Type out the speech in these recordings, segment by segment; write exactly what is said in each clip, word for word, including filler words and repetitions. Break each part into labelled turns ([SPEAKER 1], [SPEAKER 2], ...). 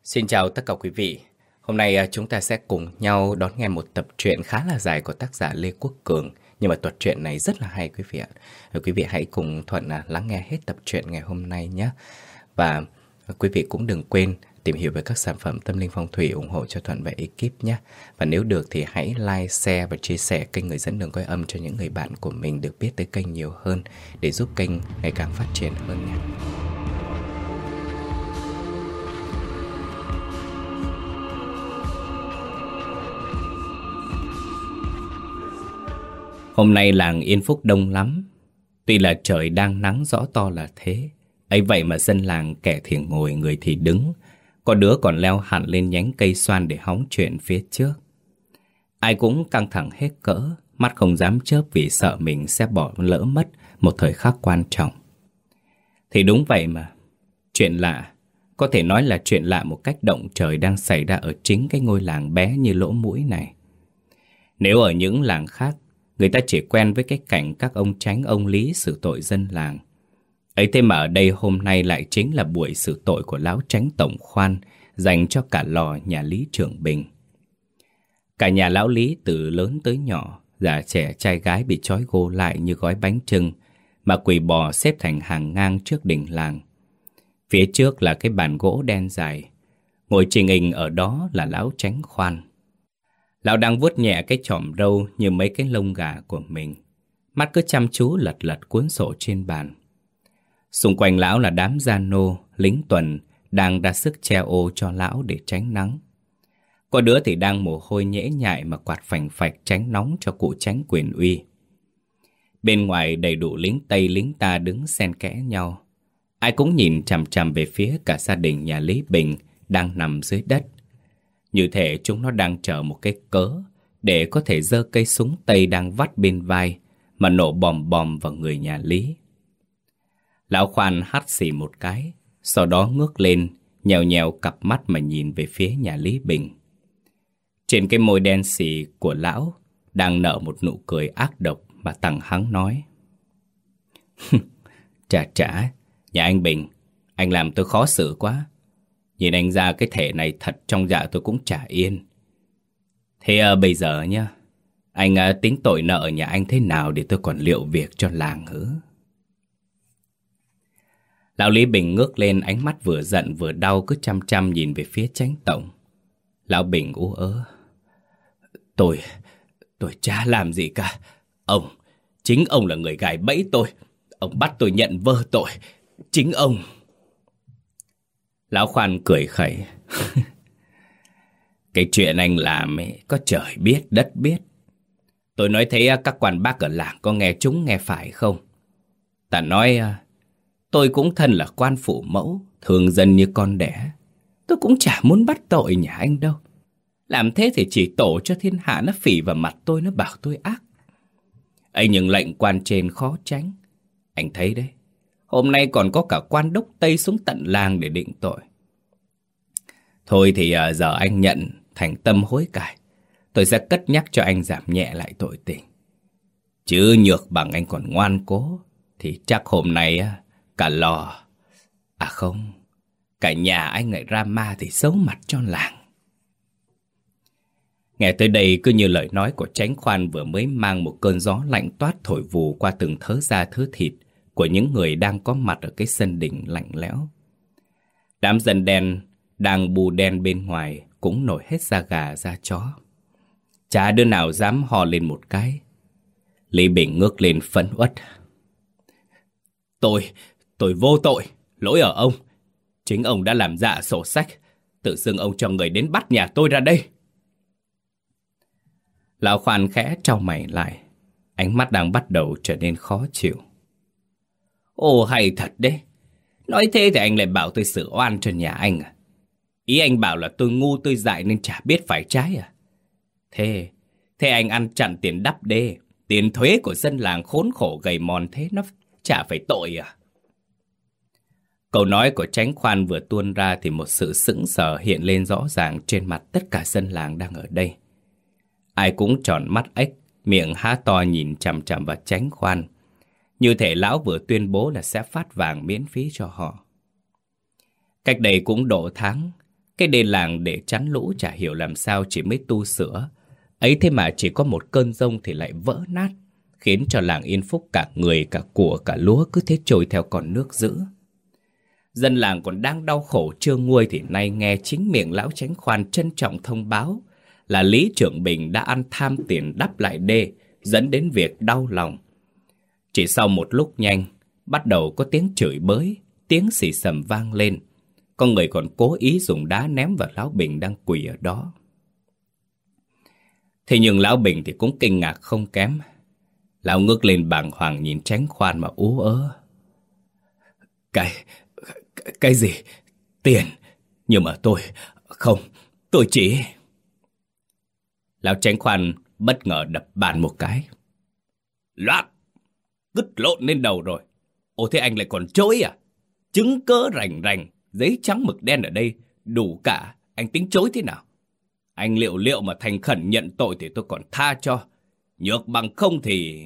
[SPEAKER 1] Xin chào tất cả quý vị. Hôm nay à, chúng ta sẽ cùng nhau đón nghe một tập truyện khá là dài của tác giả Lê Quốc Cường. Nhưng mà tập truyện này rất là hay quý vị ạ. Và quý vị hãy cùng Thuận à, lắng nghe hết tập truyện ngày hôm nay nhé. Và quý vị cũng đừng quên tìm hiểu về các sản phẩm tâm linh phong thủy ủng hộ cho Thuận và ekip nhé. Và nếu được thì hãy like, share và chia sẻ kênh Người Dẫn Đường Coi Âm cho những người bạn của mình được biết tới kênh nhiều hơn để giúp kênh ngày càng phát triển hơn nhé. Hôm nay làng Yên Phúc đông lắm. Tuy là trời đang nắng rõ to là thế, ấy vậy mà dân làng kẻ thì ngồi, người thì đứng. Có đứa còn leo hẳn lên nhánh cây xoan để hóng chuyện phía trước. Ai cũng căng thẳng hết cỡ, mắt không dám chớp vì sợ mình sẽ bỏ lỡ mất một thời khắc quan trọng. Thì đúng vậy mà. Chuyện lạ, có thể nói là chuyện lạ một cách động trời đang xảy ra ở chính cái ngôi làng bé như lỗ mũi này. Nếu ở những làng khác, người ta chỉ quen với cái cảnh các ông Chánh ông Lý xử tội dân làng. Ấy thế mà ở đây hôm nay lại chính là buổi xử tội của lão Chánh Tổng Khoan dành cho cả lò nhà Lý Trường Bình. Cả nhà lão Lý từ lớn tới nhỏ, già trẻ trai gái bị trói gô lại như gói bánh chưng, mà quỳ bò xếp thành hàng ngang trước đình làng. Phía trước là cái bàn gỗ đen dài, ngồi trình hình ở đó là lão Chánh Khoan. Lão đang vuốt nhẹ cái chòm râu như mấy cái lông gà của mình, mắt cứ chăm chú lật lật cuốn sổ trên bàn. Xung quanh lão là đám gia nô, lính tuần đang ra sức che ô cho lão để tránh nắng. Có đứa thì đang mồ hôi nhễ nhại mà quạt phành phạch tránh nóng cho cụ Chánh quyền uy. Bên ngoài đầy đủ lính Tây lính ta đứng xen kẽ nhau. Ai cũng nhìn chằm chằm về phía cả gia đình nhà Lý Bình đang nằm dưới đất. Như thể chúng nó đang chờ một cái cớ để có thể giơ cây súng Tây đang vắt bên vai mà nổ bòm bòm vào người nhà Lý. Lão Khoan hắt xì một cái, sau đó ngước lên, nhèo nhèo cặp mắt mà nhìn về phía nhà Lý Bình. Trên cái môi đen xì của lão đang nở một nụ cười ác độc mà tằng hắng nói: Chà chà, nhà anh Bình, anh làm tôi khó xử quá. Nhìn anh ra cái thể này thật trong dạ tôi cũng chả yên. Thế à, bây giờ nhá, anh à, tính tội nợ nhà anh thế nào để tôi còn liệu việc cho làng hứ? Lão Lý Bình ngước lên, ánh mắt vừa giận vừa đau cứ chăm chăm nhìn về phía Chánh Tổng. Lão Bình ú ớ: Tôi, tôi chả làm gì cả. Ông, chính ông là người gài bẫy tôi. Ông bắt tôi nhận vơ tội. Chính ông. Lão Khoan cười khẩy: Cái chuyện anh làm ấy, có trời biết đất biết. Tôi nói thế các quan bác ở làng có nghe trúng nghe phải không? Ta nói tôi cũng thân là quan phụ mẫu, thương dân như con đẻ. Tôi cũng chả muốn bắt tội nhà anh đâu. Làm thế thì chỉ tổ cho thiên hạ nó phỉ vào mặt tôi, nó bảo tôi ác. ấy nhưng lệnh quan trên khó tránh. Anh thấy đấy, hôm nay còn có cả quan đốc Tây xuống tận làng để định tội. Thôi thì à, giờ anh nhận thành tâm hối cải, tôi sẽ cất nhắc cho anh giảm nhẹ lại tội tình. Chứ nhược bằng anh còn ngoan cố thì chắc hôm nay à, cả lò, à không, cả nhà anh lại ra ma thì xấu mặt cho làng. Nghe tới đây cứ như lời nói của Chánh Khoan vừa mới mang một cơn gió lạnh toát thổi vù qua từng thớ da thớ thịt của những người đang có mặt ở cái sân đình lạnh lẽo. Đám dân đen đang bù đen bên ngoài cũng nổi hết da gà da chó. Chả đứa nào dám hò lên một cái. Lý Bình ngước lên phẫn uất: Tôi, tôi vô tội, lỗi ở ông. Chính ông đã làm dạ sổ sách, tự xưng ông cho người đến bắt nhà tôi ra đây. Lão Khoan khẽ trao mày lại, ánh mắt đang bắt đầu trở nên khó chịu. Ồ hay thật đấy. Nói thế thì anh lại bảo tôi xử oan cho nhà anh à? Ý anh bảo là tôi ngu tôi dại nên chả biết phải trái à? Thế, thế anh ăn chặn tiền đắp đê, tiền thuế của dân làng khốn khổ gầy mòn thế nó chả phải tội à? Câu nói của Chánh Khoan vừa tuôn ra thì một sự sững sờ hiện lên rõ ràng trên mặt tất cả dân làng đang ở đây. Ai cũng tròn mắt ếch, miệng há to nhìn chằm chằm vào Chánh Khoan, như thể lão vừa tuyên bố là sẽ phát vàng miễn phí cho họ. Cách đây cũng độ tháng, Cái đền làng để chắn lũ chả hiểu làm sao chỉ mới tu sửa. Ấy thế mà chỉ có một cơn giông thì lại vỡ nát, khiến cho làng Yên Phúc cả người, cả của, cả lúa cứ thế trôi theo con nước dữ. Dân làng còn đang đau khổ chưa nguôi thì nay nghe chính miệng lão Chánh Khoan trân trọng thông báo là Lý Trưởng Bình đã ăn tham tiền đắp lại đê, dẫn đến việc đau lòng. Chỉ sau một lúc nhanh, bắt đầu có tiếng chửi bới, tiếng xì xầm vang lên. Có người còn cố ý dùng đá ném vào lão Bình đang quỳ ở đó. Thế nhưng lão Bình thì cũng kinh ngạc không kém. Lão ngước lên bàng hoàng nhìn Chánh Khoan mà ú ớ. Cái... cái gì? Tiền? Nhưng mà tôi... không, tôi chỉ... Lão Chánh Khoan bất ngờ đập bàn một cái. Loạn! Cứt lộn lên đầu rồi. Ồ thế anh lại còn chối à? Chứng cớ rành rành, giấy trắng mực đen ở đây đủ cả, anh tính chối thế nào? Anh liệu liệu mà thành khẩn nhận tội thì tôi còn tha cho. Nhược bằng không thì...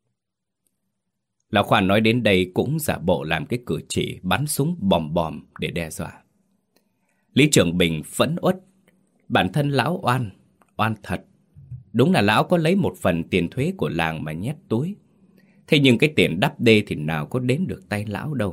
[SPEAKER 1] Lão Khoan nói đến đây cũng giả bộ làm cái cử chỉ bắn súng bòm bòm để đe dọa. Lý Trưởng Bình phẫn uất. Bản thân lão oan, oan thật. Đúng là lão có lấy một phần tiền thuế của làng mà nhét túi. Thế nhưng cái tiền đắp đê thì nào có đến được tay lão đâu.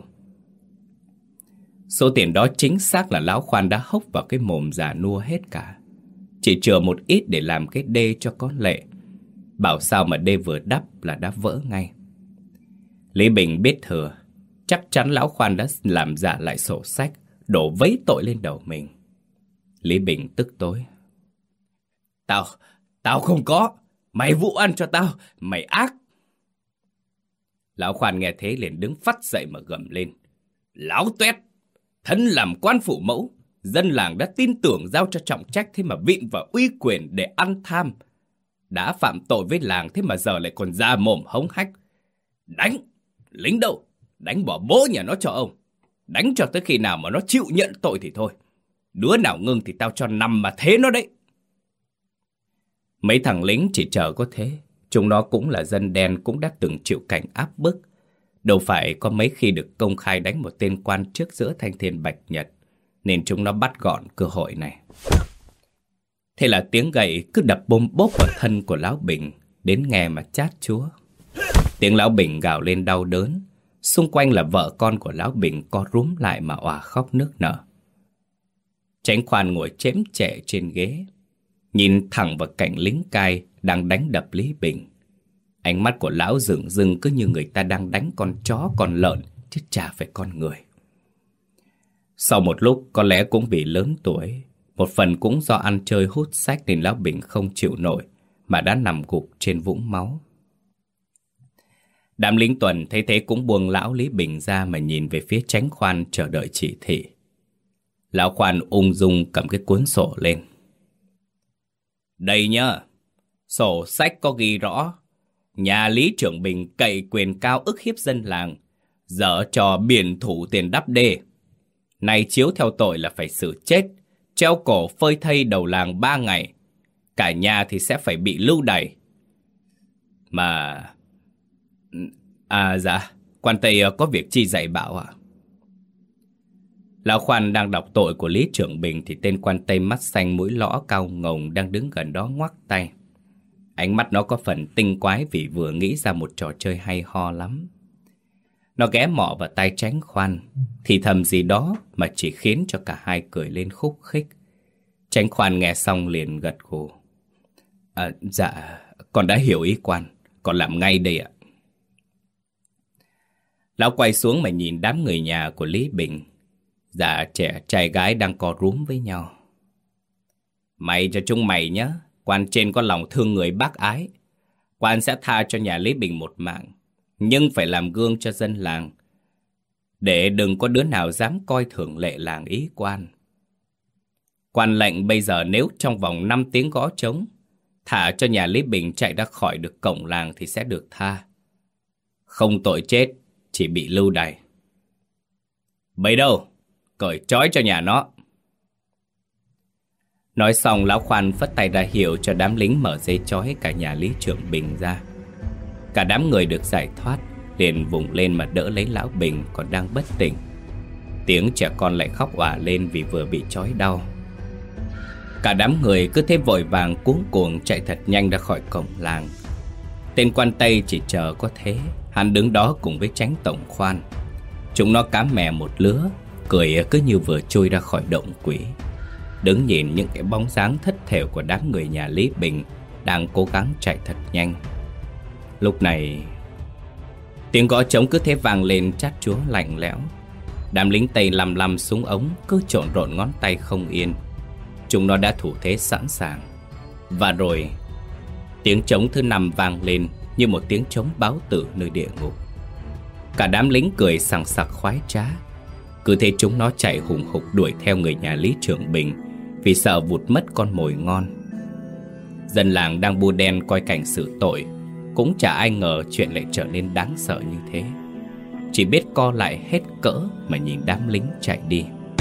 [SPEAKER 1] Số tiền đó chính xác là lão Khoan đã hốc vào cái mồm già nua hết cả. Chỉ chừa một ít để làm cái đê cho có lệ. Bảo sao mà đê vừa đắp là đã vỡ ngay. Lý Bình biết thừa, chắc chắn lão Khoan đã làm giả lại sổ sách, đổ vấy tội lên đầu mình. Lý Bình tức tối. Tao, tao không có. Mày vụ ăn cho tao, mày ác. Lão Khoan nghe thế liền đứng phắt dậy mà gầm lên. Láo tuét! Thân làm quan phụ mẫu, dân làng đã tin tưởng giao cho trọng trách thế mà vịn vào uy quyền để ăn tham. Đã phạm tội với làng thế mà giờ lại còn ra mồm hống hách. Đánh! Lính đâu? Đánh bỏ bố nhà nó cho ông. Đánh cho tới khi nào mà nó chịu nhận tội thì thôi. Đứa nào ngưng thì tao cho nằm mà thế nó đấy. Mấy thằng lính chỉ chờ có thế. Chúng nó cũng là dân đen, cũng đã từng chịu cảnh áp bức. Đâu phải có mấy khi được công khai đánh một tên quan trước giữa thanh thiên bạch nhật, nên chúng nó bắt gọn cơ hội này. Thế là tiếng gậy cứ đập bôm bốp vào thân của lão Bình, đến nghe mà chát chúa. Tiếng lão Bình gào lên đau đớn. Xung quanh là vợ con của lão Bình co rúm lại mà òa khóc nức nở. Chánh Khoan ngồi chễm chệ trên ghế, nhìn thẳng vào cảnh lính cai đang đánh đập Lý Bình. Ánh mắt của lão rừng rừng cứ như người ta đang đánh con chó con lợn, chứ chả phải con người. Sau một lúc, có lẽ cũng vì lớn tuổi, một phần cũng do ăn chơi hút sách nên lão Bình không chịu nổi mà đã nằm gục trên vũng máu. Đám lính tuần thấy thế cũng buông lão Lý Bình ra mà nhìn về phía Chánh Khoan chờ đợi chỉ thị. Lão Khoan ung dung cầm cái cuốn sổ lên. Đây nhá, sổ sách có ghi rõ, nhà Lý Trưởng Bình cậy quyền cao ức hiếp dân làng, dở trò biển thủ tiền đắp đê. Này chiếu theo tội là phải xử chết, treo cổ phơi thây đầu làng ba ngày. Cả nhà thì sẽ phải bị lưu đày. Mà... À dạ, quan Tây có việc chi dạy bảo ạ? Lão Khoan đang đọc tội của Lý Trưởng Bình thì tên quan Tây mắt xanh mũi lõ cao ngồng đang đứng gần đó ngoắc tay. Ánh mắt nó có phần tinh quái vì vừa nghĩ ra một trò chơi hay ho lắm. Nó ghé mỏ vào tay Chánh Khoan, thì thầm gì đó mà chỉ khiến cho cả hai cười lên khúc khích. Chánh Khoan nghe xong liền gật gù. À, dạ, con đã hiểu ý quan, con làm ngay đây ạ. Lão quay xuống mà nhìn đám người nhà của Lý Bình, già trẻ trai gái đang co rúm với nhau. Mày cho chúng mày nhé, quan trên có lòng thương người bác ái. Quan sẽ tha cho nhà Lý Bình một mạng, nhưng phải làm gương cho dân làng, để đừng có đứa nào dám coi thường lệ làng ý quan. Quan lệnh bây giờ nếu trong vòng năm tiếng gõ trống, thả cho nhà Lý Bình chạy ra khỏi được cổng làng thì sẽ được tha. Không tội chết, chỉ bị lưu đày. Bấy đâu, cởi trói cho nhà nó. Nói xong lão Khoan phất tay ra hiệu cho đám lính mở dây trói cả nhà Lý Trưởng Bình ra. Cả đám người được giải thoát, liền vùng lên mà đỡ lấy lão Bình còn đang bất tỉnh. Tiếng trẻ con lại khóc òa lên vì vừa bị trói đau. Cả đám người cứ thế vội vàng cuống cuồng chạy thật nhanh ra khỏi cổng làng. Tên quan Tây chỉ chờ có thế, hắn đứng đó cùng với Chánh tổng khoan. Chúng nó cá mè một lứa, cười cứ như vừa trôi ra khỏi động quỷ, đứng nhìn những cái bóng dáng thất thểu của đám người nhà Lý Bình đang cố gắng chạy thật nhanh. Lúc này, tiếng gõ trống cứ thế vang lên chát chúa lạnh lẽo. Đám lính Tây lăm lăm súng ống cứ trộn rộn ngón tay không yên. Chúng nó đã thủ thế sẵn sàng. Và rồi, tiếng trống thứ năm vang lên như một tiếng trống báo tử nơi địa ngục. Cả đám lính cười sằng sặc khoái trá. Cứ thế chúng nó chạy hùng hục đuổi theo người nhà Lý Trường Bình, vì sợ vụt mất con mồi ngon. Dân làng đang bu đen coi cảnh xử tội, cũng chả ai ngờ chuyện lại trở nên đáng sợ như thế. Chỉ biết co lại hết cỡ mà nhìn đám lính chạy đi.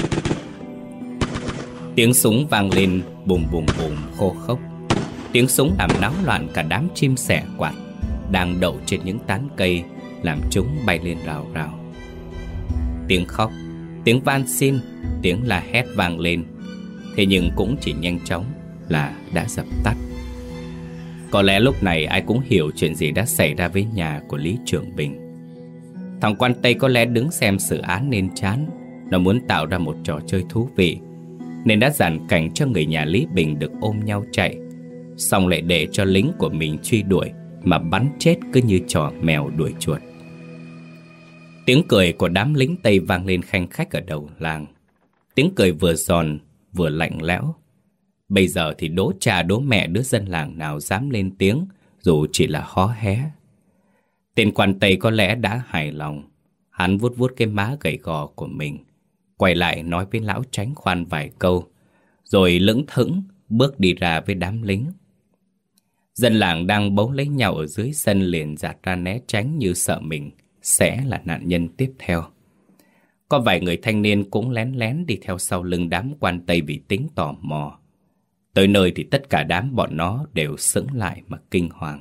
[SPEAKER 1] Tiếng súng vang lên bùm bùm bùm khô khốc. Tiếng súng làm náo loạn cả đám chim sẻ quạt đang đậu trên những tán cây, làm chúng bay lên rào rào. Tiếng khóc, tiếng van xin, tiếng la hét vang lên. Thế nhưng cũng chỉ nhanh chóng là đã dập tắt. Có lẽ lúc này ai cũng hiểu chuyện gì đã xảy ra với nhà của Lý Trường Bình. Thằng quan Tây có lẽ đứng xem xử án nên chán. Nó muốn tạo ra một trò chơi thú vị, nên đã dàn cảnh cho người nhà Lý Bình được ôm nhau chạy, xong lại để cho lính của mình truy đuổi mà bắn chết cứ như trò mèo đuổi chuột. Tiếng cười của đám lính Tây vang lên khanh khách ở đầu làng. Tiếng cười vừa giòn vừa lạnh lẽo. Bây giờ thì đố cha đố mẹ đứa dân làng nào dám lên tiếng, dù chỉ là hó hé. Tên quan Tây có lẽ đã hài lòng. Hắn vuốt vuốt cái má gầy gò của mình, quay lại nói với lão Chánh khoan vài câu, rồi lững thững bước đi ra với đám lính. Dân làng đang bấu lấy nhau ở dưới sân liền dạt ra né tránh, như sợ mình sẽ là nạn nhân tiếp theo. Có vài người thanh niên cũng lén lén đi theo sau lưng đám quan Tây vì tính tò mò. Tới nơi thì tất cả đám bọn nó đều sững lại mà kinh hoàng.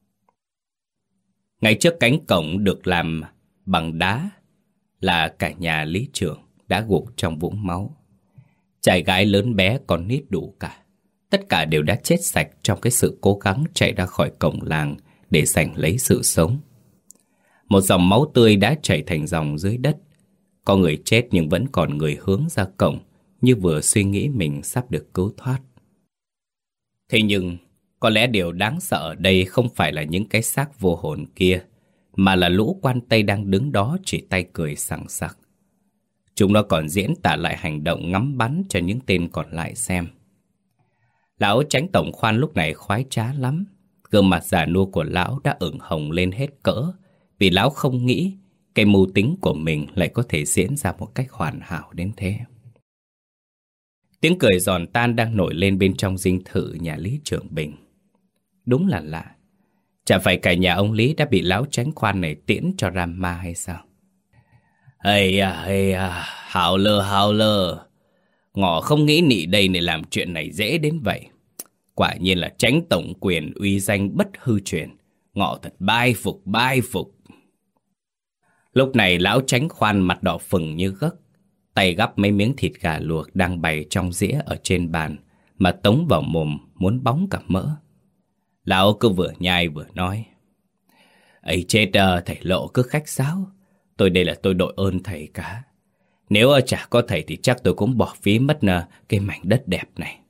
[SPEAKER 1] Ngay trước cánh cổng được làm bằng đá là cả nhà Lý Trường đã gục trong vũng máu. Trai gái lớn bé con nít đủ cả, tất cả đều đã chết sạch trong cái sự cố gắng chạy ra khỏi cổng làng để giành lấy sự sống. Một dòng máu tươi đã chảy thành dòng dưới đất. Có người chết nhưng vẫn còn người hướng ra cổng, như vừa suy nghĩ mình sắp được cứu thoát. Thế nhưng, có lẽ điều đáng sợ ở đây không phải là những cái xác vô hồn kia, mà là lũ quan Tây đang đứng đó chỉ tay cười sằng sặc. Chúng nó còn diễn tả lại hành động ngắm bắn cho những tên còn lại xem. Lão Chánh tổng khoan lúc này khoái trá lắm. Gương mặt già nua của lão đã ửng hồng lên hết cỡ, vì lão không nghĩ cái mưu tính của mình lại có thể diễn ra một cách hoàn hảo đến thế. Tiếng cười giòn tan đang nổi lên bên trong dinh thự nhà Lý Trường Bình. Đúng là lạ. Chả phải cả nhà ông Lý đã bị lão Chánh khoan này tiễn cho ra ma hay sao? Ây à, ây à, hào lơ hào lơ. Ngọ không nghĩ nị đây này làm chuyện này dễ đến vậy. Quả nhiên là Chánh tổng quyền uy danh bất hư truyền. Ngọ thật bai phục bai phục. Lúc này lão Chánh khoan mặt đỏ phừng như gấc, tay gắp mấy miếng thịt gà luộc đang bày trong dĩa ở trên bàn mà tống vào mồm muốn bóng cả mỡ. Lão cứ vừa nhai vừa nói: ấy chết, uh, thầy Lộ cứ khách sáo. Tôi đây là tôi đội ơn thầy cả. Nếu uh, chả có thầy thì chắc tôi cũng bỏ phí mất uh, cái mảnh đất đẹp này.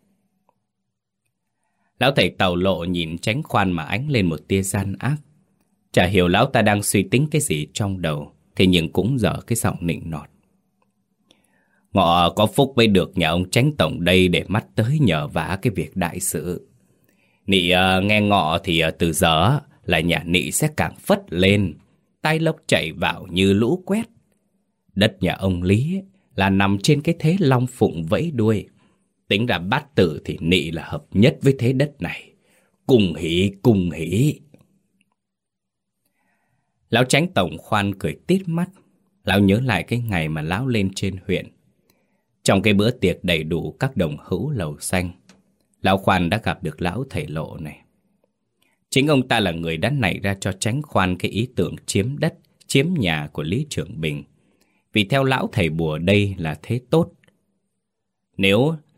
[SPEAKER 1] Lão thầy Tàu Lộ nhìn Chánh khoan mà ánh lên một tia gian ác. Chả hiểu lão ta đang suy tính cái gì trong đầu, thế nhưng cũng dở cái giọng nịnh nọt: Ngọ có phúc mới được nhà ông Chánh tổng đây để mắt tới nhờ vả cái việc đại sự. Nị uh, nghe Ngọ thì uh, từ giờ là nhà nị sẽ càng phất lên, tay lốc chạy vào như lũ quét. Đất nhà ông Lý là nằm trên cái thế long phụng vẫy đuôi. Tính ra bát tự thì nị là hợp nhất với thế đất này. Cùng hỉ, cùng hỉ. Lão Chánh tổng khoan cười tít mắt. Lão nhớ lại cái ngày mà lão lên trên huyện. Trong cái bữa tiệc đầy đủ các đồng hữu lầu xanh, lão khoan đã gặp được lão thầy Lộ này. Chính ông ta là người đã nảy ra cho Chánh khoan cái ý tưởng chiếm đất, chiếm nhà của Lý Trường Bình. Vì theo lão thầy bùa đây là thế tốt. Nếu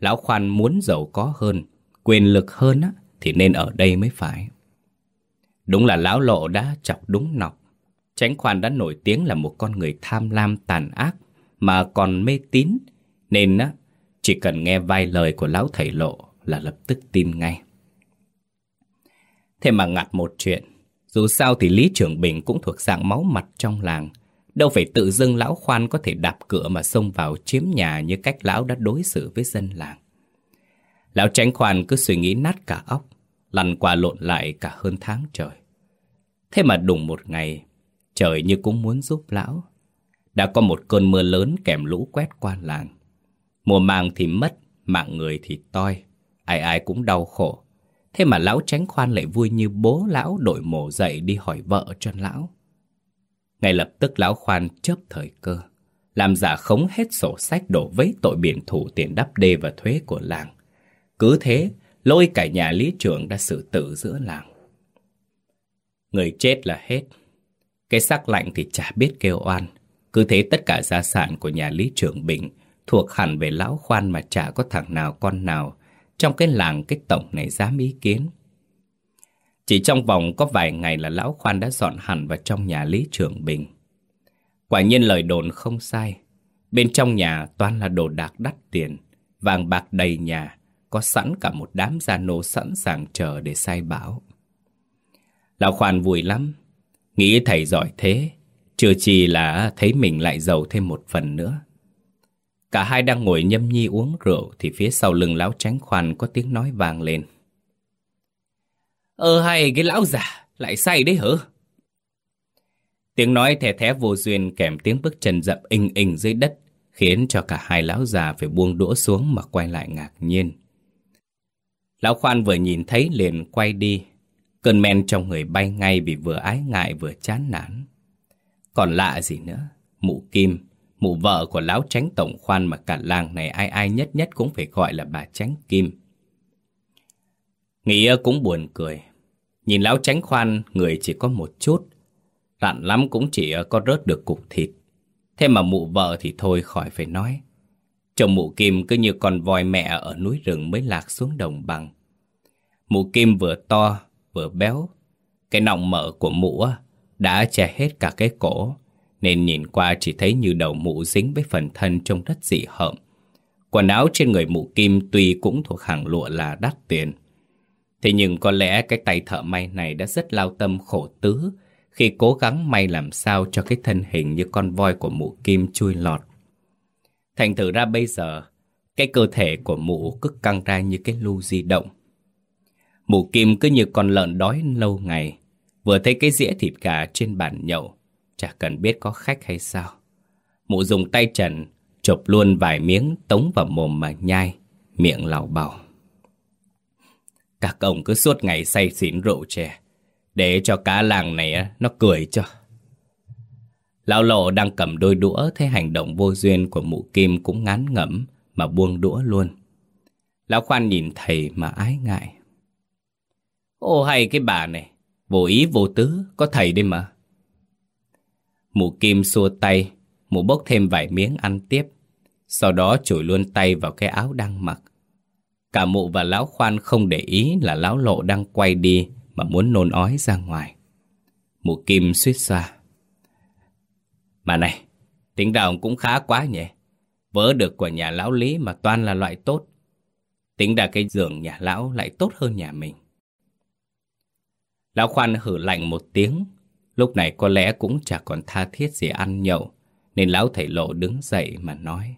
[SPEAKER 1] Lão Khoan muốn giàu có hơn, quyền lực hơn á, thì nên ở đây mới phải. Đúng là lão Lộ đã chọc đúng nọc. Chánh Khoan đã nổi tiếng là một con người tham lam tàn ác, mà còn mê tín, nên á, chỉ cần nghe vài lời của lão thầy Lộ là lập tức tin ngay. Thế mà ngặt một chuyện, dù sao thì Lý Trưởng Bình cũng thuộc dạng máu mặt trong làng. Đâu phải tự dưng lão Khoan có thể đạp cửa mà xông vào chiếm nhà như cách lão đã đối xử với dân làng. Lão Chánh Khoan cứ suy nghĩ nát cả óc, lăn qua lộn lại cả hơn tháng trời. Thế mà đùng một ngày, trời như cũng muốn giúp lão. Đã có một cơn mưa lớn kèm lũ quét qua làng. Mùa màng thì mất, mạng người thì toi, ai ai cũng đau khổ. Thế mà lão Chánh Khoan lại vui như bố lão đội mồ dậy đi hỏi vợ cho lão. Ngay lập tức lão Khoan chớp thời cơ, làm giả khống hết sổ sách đổ vấy tội biển thủ tiền đắp đê và thuế của làng. Cứ thế, lôi cả nhà lý trưởng ra xử tử giữa làng. Người chết là hết, cái xác lạnh thì chả biết kêu oan. Cứ thế tất cả gia sản của nhà Lý Trưởng Bình thuộc hẳn về lão Khoan mà chả có thằng nào con nào trong cái làng cái tổng này dám ý kiến. Chỉ trong vòng có vài ngày là lão Khoan đã dọn hẳn vào trong nhà Lý Trưởng Bình. Quả nhiên lời đồn không sai. Bên trong nhà toàn là đồ đạc đắt tiền, vàng bạc đầy nhà, có sẵn cả một đám gia nô sẵn sàng chờ để sai bảo. Lão Khoan vui lắm, nghĩ thầy giỏi thế, chưa chi là thấy mình lại giàu thêm một phần nữa. Cả hai đang ngồi nhâm nhi uống rượu thì phía sau lưng lão Chánh Khoan có tiếng nói vang lên. Ơ hay cái lão già lại say đấy hả? Tiếng nói thè thé vô duyên kèm tiếng bước chân dậm inh inh dưới đất khiến cho cả hai lão già phải buông đũa xuống mà quay lại ngạc nhiên. Lão Khoan vừa nhìn thấy liền quay đi, cơn men trong người bay ngay vì vừa ái ngại vừa chán nản. Còn lạ gì nữa, mụ Kim, mụ vợ của lão Chánh Tổng Khoan mà cả làng này ai ai nhất nhất cũng phải gọi là bà Chánh Kim. Nghĩa cũng buồn cười. Nhìn lão Chánh Khoan người chỉ có một chút, rặn lắm cũng chỉ có rớt được cục thịt. Thế mà mụ vợ thì thôi khỏi phải nói. Chồng mụ Kim cứ như con voi mẹ ở núi rừng mới lạc xuống đồng bằng. Mụ Kim vừa to vừa béo, cái nọng mỡ của mụ đã che hết cả cái cổ, nên nhìn qua chỉ thấy như đầu mụ dính với phần thân trông rất dị hợm. Quần áo trên người mụ Kim tuy cũng thuộc hàng lụa là đắt tiền, thế nhưng có lẽ cái tay thợ may này đã rất lao tâm khổ tứ khi cố gắng may làm sao cho cái thân hình như con voi của mụ Kim chui lọt. Thành thử ra bây giờ, cái cơ thể của mụ cứ căng ra như cái lu di động. Mụ Kim cứ như con lợn đói lâu ngày, vừa thấy cái dĩa thịt gà trên bàn nhậu, chả cần biết có khách hay sao. Mụ dùng tay trần chộp luôn vài miếng tống vào mồm mà nhai, miệng lảo bảo. Các ông cứ suốt ngày say xỉn rượu chè, để cho cả làng này nó cười cho. Lão Lộ đang cầm đôi đũa thấy hành động vô duyên của mụ Kim cũng ngán ngẩm mà buông đũa luôn. Lão Khoan nhìn thầy mà ái ngại. Ô hay cái bà này, vô ý vô tứ, có thầy đây mà. Mụ Kim xua tay, mụ bốc thêm vài miếng ăn tiếp, sau đó chùi luôn tay vào cái áo đang mặc. Cả mụ và lão Khoan không để ý là lão Lộ đang quay đi mà muốn nôn ói ra ngoài. Mụ Kim suýt xoa. Mà này, tính ra ông cũng khá quá nhỉ. Vớ được của nhà lão Lý mà toàn là loại tốt. Tính ra cái giường nhà lão lại tốt hơn nhà mình. Lão Khoan hử lạnh một tiếng. Lúc này có lẽ cũng chả còn tha thiết gì ăn nhậu, nên lão thầy Lộ đứng dậy mà nói.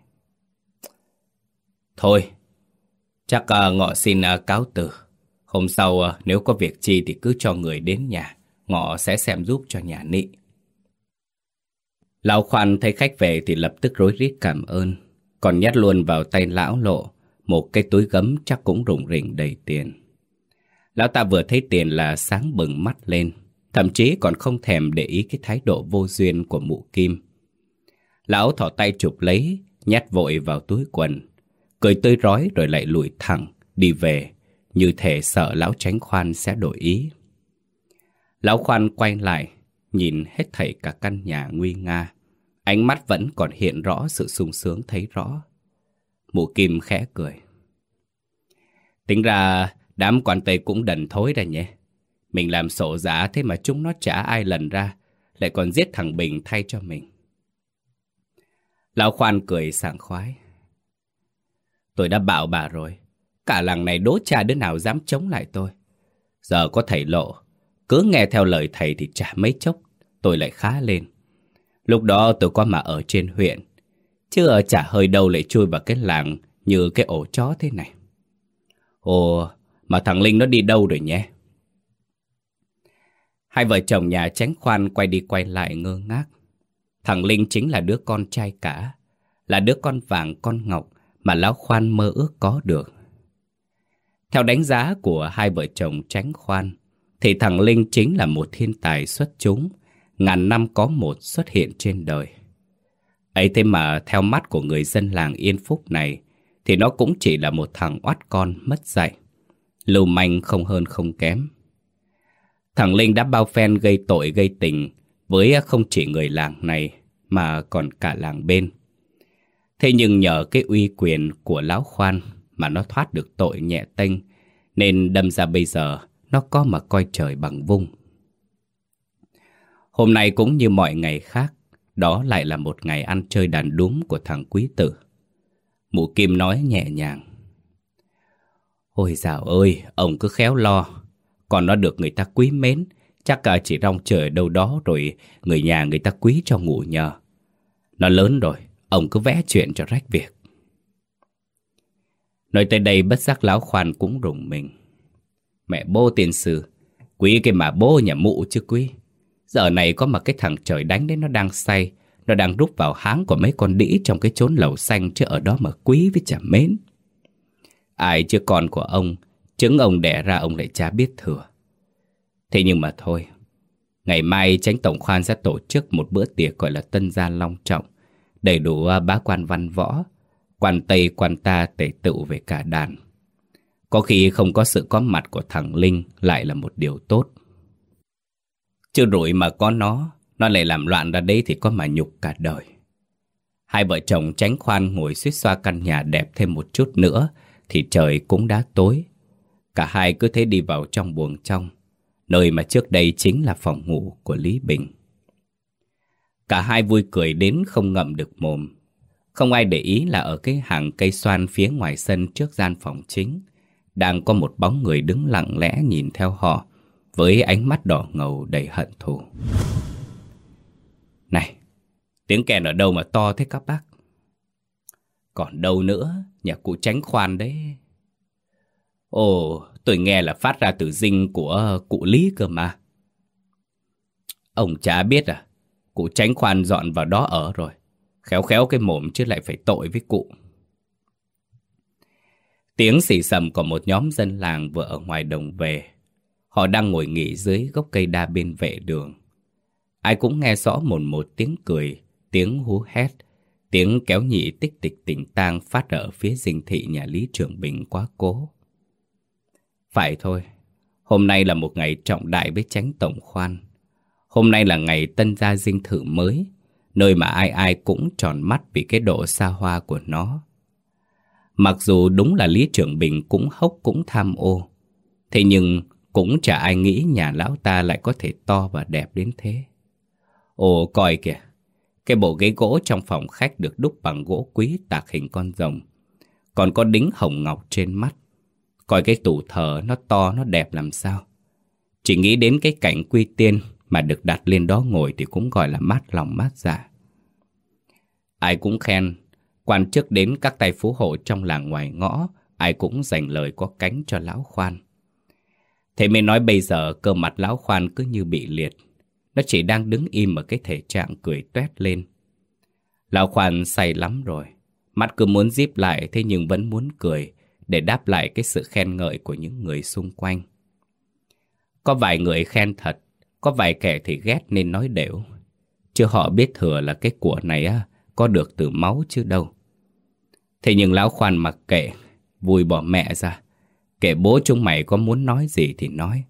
[SPEAKER 1] Thôi, chắc uh, Ngọ xin uh, cáo từ. Hôm sau uh, nếu có việc chi thì cứ cho người đến nhà, Ngọ sẽ xem giúp cho nhà nị. Lão Khoan thấy khách về thì lập tức rối rít cảm ơn, còn nhét luôn vào tay lão Lộ một cái túi gấm chắc cũng rủng rỉnh đầy tiền. Lão ta vừa thấy tiền là sáng bừng mắt lên, thậm chí còn không thèm để ý cái thái độ vô duyên của mụ Kim. Lão thỏ tay chụp lấy, nhét vội vào túi quần, cười tươi rói rồi lại lùi thẳng, đi về, như thể sợ lão Chánh Khoan sẽ đổi ý. Lão Khoan quay lại, nhìn hết thảy cả căn nhà nguy nga, ánh mắt vẫn còn hiện rõ sự sung sướng thấy rõ. Mụ Kim khẽ cười. Tính ra đám quan Tây cũng đần thối ra nhé. Mình làm sổ giả thế mà chúng nó chả ai lần ra, lại còn giết thằng Bình thay cho mình. Lão Khoan cười sảng khoái. Tôi đã bảo bà rồi, cả làng này đố cha đứa nào dám chống lại tôi. Giờ có thầy Lộ, cứ nghe theo lời thầy thì chả mấy chốc tôi lại khá lên. Lúc đó tôi có mà ở trên huyện, chứ ở chả hơi đâu lại chui vào cái làng như cái ổ chó thế này. Ồ, mà thằng Linh nó đi đâu rồi nhé? Hai vợ chồng nhà Chánh Khoan quay đi quay lại ngơ ngác. Thằng Linh chính là đứa con trai cả, là đứa con vàng con ngọc mà lão Khoan mơ ước có được. Theo đánh giá của hai vợ chồng Chánh Khoan, thì thằng Linh chính là một thiên tài xuất chúng, ngàn năm có một xuất hiện trên đời. Ấy thế mà theo mắt của người dân làng Yên Phúc này, thì nó cũng chỉ là một thằng oắt con mất dạy, lưu manh không hơn không kém. Thằng Linh đã bao phen gây tội gây tình với không chỉ người làng này mà còn cả làng bên. Thế nhưng nhờ cái uy quyền của lão Khoan mà nó thoát được tội nhẹ tênh, nên đâm ra bây giờ nó có mà coi trời bằng vung. Hôm nay cũng như mọi ngày khác, đó lại là một ngày ăn chơi đàn đúm của thằng quý tử. Mụ Kim nói nhẹ nhàng. Ôi dào ơi, ông cứ khéo lo. Còn nó được người ta quý mến, chắc cả chỉ rong trời đâu đó rồi người nhà người ta quý cho ngủ nhờ. Nó lớn rồi, ông cứ vẽ chuyện cho rách việc. Nói tới đây bất giác lão Khoan cũng rùng mình. Mẹ bố tiền sư, quý cái mà bố nhà mụ chứ quý. Giờ này có mà cái thằng trời đánh đấy nó đang say, nó đang rút vào háng của mấy con đĩ trong cái chốn lầu xanh, chứ ở đó mà quý với chả mến. Ai chứ con của ông, trứng ông đẻ ra ông lại chả biết thừa. Thế nhưng mà thôi, ngày mai Chánh Tổng Khoan sẽ tổ chức một bữa tiệc gọi là tân gia long trọng, đầy đủ bá quan văn võ, quan Tây quan ta tề tựu về cả đàn. Có khi không có sự có mặt của thằng Linh lại là một điều tốt. Chứ rủi mà có nó, nó lại làm loạn ra đấy thì có mà nhục cả đời. Hai vợ chồng Chánh Khoan ngồi suýt xoa căn nhà đẹp thêm một chút nữa thì trời cũng đã tối. Cả hai cứ thế đi vào trong buồng trong, nơi mà trước đây chính là phòng ngủ của Lý Bình. Cả hai vui cười đến không ngậm được mồm. Không ai để ý là ở cái hàng cây xoan phía ngoài sân trước gian phòng chính đang có một bóng người đứng lặng lẽ nhìn theo họ với ánh mắt đỏ ngầu đầy hận thù. Này, tiếng kèn ở đâu mà to thế các bác? Còn đâu nữa, nhà cụ Chánh Khoan đấy. Ồ, tôi nghe là phát ra từ dinh của cụ Lý cơ mà. Ông chả biết à, cụ Chánh Khoan dọn vào đó ở rồi. Khéo khéo cái mồm chứ lại phải tội với cụ. Tiếng xì xầm của một nhóm dân làng vừa ở ngoài đồng về. Họ đang ngồi nghỉ dưới gốc cây đa bên vệ đường. Ai cũng nghe rõ một một tiếng cười, tiếng hú hét, tiếng kéo nhị tích tịch tỉnh tang phát ở phía dinh thị nhà Lý Trường Bình quá cố. Phải thôi, hôm nay là một ngày trọng đại với Chánh Tổng Khoan. Hôm nay là ngày tân gia dinh thự mới, nơi mà ai ai cũng tròn mắt vì cái độ xa hoa của nó. Mặc dù đúng là Lý Trường Bình cũng hốc cũng tham ô, thế nhưng cũng chả ai nghĩ nhà lão ta lại có thể to và đẹp đến thế. Ồ coi kìa, cái bộ ghế gỗ trong phòng khách được đúc bằng gỗ quý tạc hình con rồng, còn có đính hồng ngọc trên mắt. Coi cái tủ thờ nó to nó đẹp làm sao. Chỉ nghĩ đến cái cảnh quy tiên mà được đặt lên đó ngồi thì cũng gọi là mát lòng mát dạ. Ai cũng khen, quan chức đến các tay phú hộ trong làng ngoài ngõ, ai cũng dành lời có cánh cho lão Khoan. Thế mới nói bây giờ cơ mặt lão Khoan cứ như bị liệt. Nó chỉ đang đứng im ở cái thể trạng cười toét lên. Lão Khoan say lắm rồi, mắt cứ muốn díp lại thế nhưng vẫn muốn cười để đáp lại cái sự khen ngợi của những người xung quanh. Có vài người khen thật, có vài kẻ thì ghét nên nói đều. Chứ họ biết thừa là cái của này á, có được từ máu chứ đâu. Thế nhưng lão Khoan mặc kệ, vui bỏ mẹ ra. Kể bố chúng mày có muốn nói gì thì nói.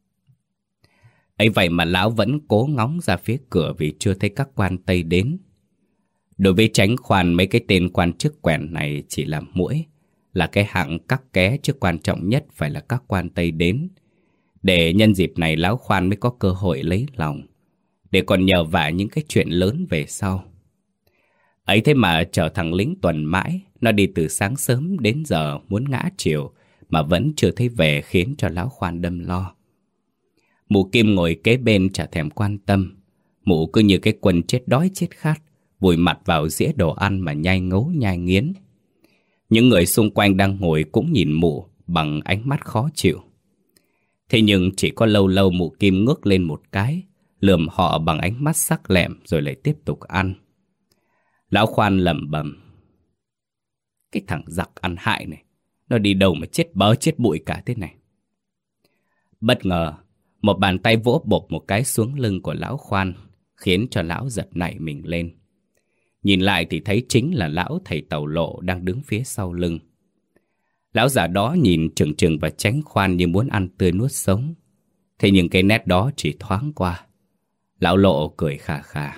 [SPEAKER 1] Ấy vậy mà lão vẫn cố ngóng ra phía cửa vì chưa thấy các quan Tây đến. Đối với Chánh Khoan, mấy cái tên quan chức quèn này chỉ là muỗi. là cái hạng cắc ké, chứ quan trọng nhất phải là các quan Tây đến. Để nhân dịp này Lão Khoan mới có cơ hội lấy lòng, để còn nhờ vả những cái chuyện lớn về sau. Ấy thế mà chở thằng lính tuần mãi, nó đi từ sáng sớm đến giờ muốn ngã chiều mà vẫn chưa thấy về, khiến cho Lão Khoan đâm lo. Mụ Kim ngồi kế bên chả thèm quan tâm. Mụ cứ như cái quân chết đói chết khát, vùi mặt vào dĩa đồ ăn mà nhai ngấu nhai nghiến. Những người xung quanh đang ngồi cũng nhìn mụ bằng ánh mắt khó chịu. Thế nhưng chỉ có lâu lâu mụ Kim ngước lên một cái, lườm họ bằng ánh mắt sắc lẹm rồi lại tiếp tục ăn. Lão Khoan lẩm bẩm: cái thằng giặc ăn hại này, nó đi đâu mà chết bớ chết bụi cả thế này. Bất ngờ, một bàn tay vỗ bộp một cái xuống lưng của Lão Khoan, khiến cho lão giật nảy mình lên. Nhìn lại thì thấy chính là lão thầy Tàu Lộ đang đứng phía sau lưng. Lão già đó nhìn chừng chừng và tránh Khoan như muốn ăn tươi nuốt sống. Thế nhưng cái nét đó chỉ thoáng qua. Lão Lộ cười khà khà: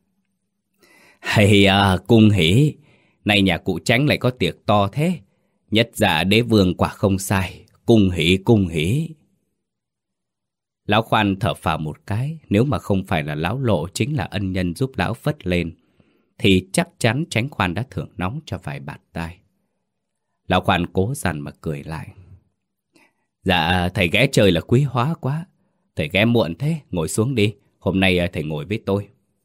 [SPEAKER 1] hay à, cung hỉ, nay nhà cụ Tránh lại có tiệc to thế. Nhất dạ đế vương quả không sai, cung hỉ cung hỉ. Lão Khoan thở phào một cái. Nếu mà không phải là Lão Lộ chính là ân nhân giúp lão phất lên, thì chắc chắn Tránh Khoan đã thưởng nóng cho vài bạt tai. Lão Khoan cố dằn mà cười lại: dạ thầy ghé chơi là quý hóa quá. Thầy ghé muộn thế, ngồi xuống đi. Hôm nay thầy ngồi với tôi.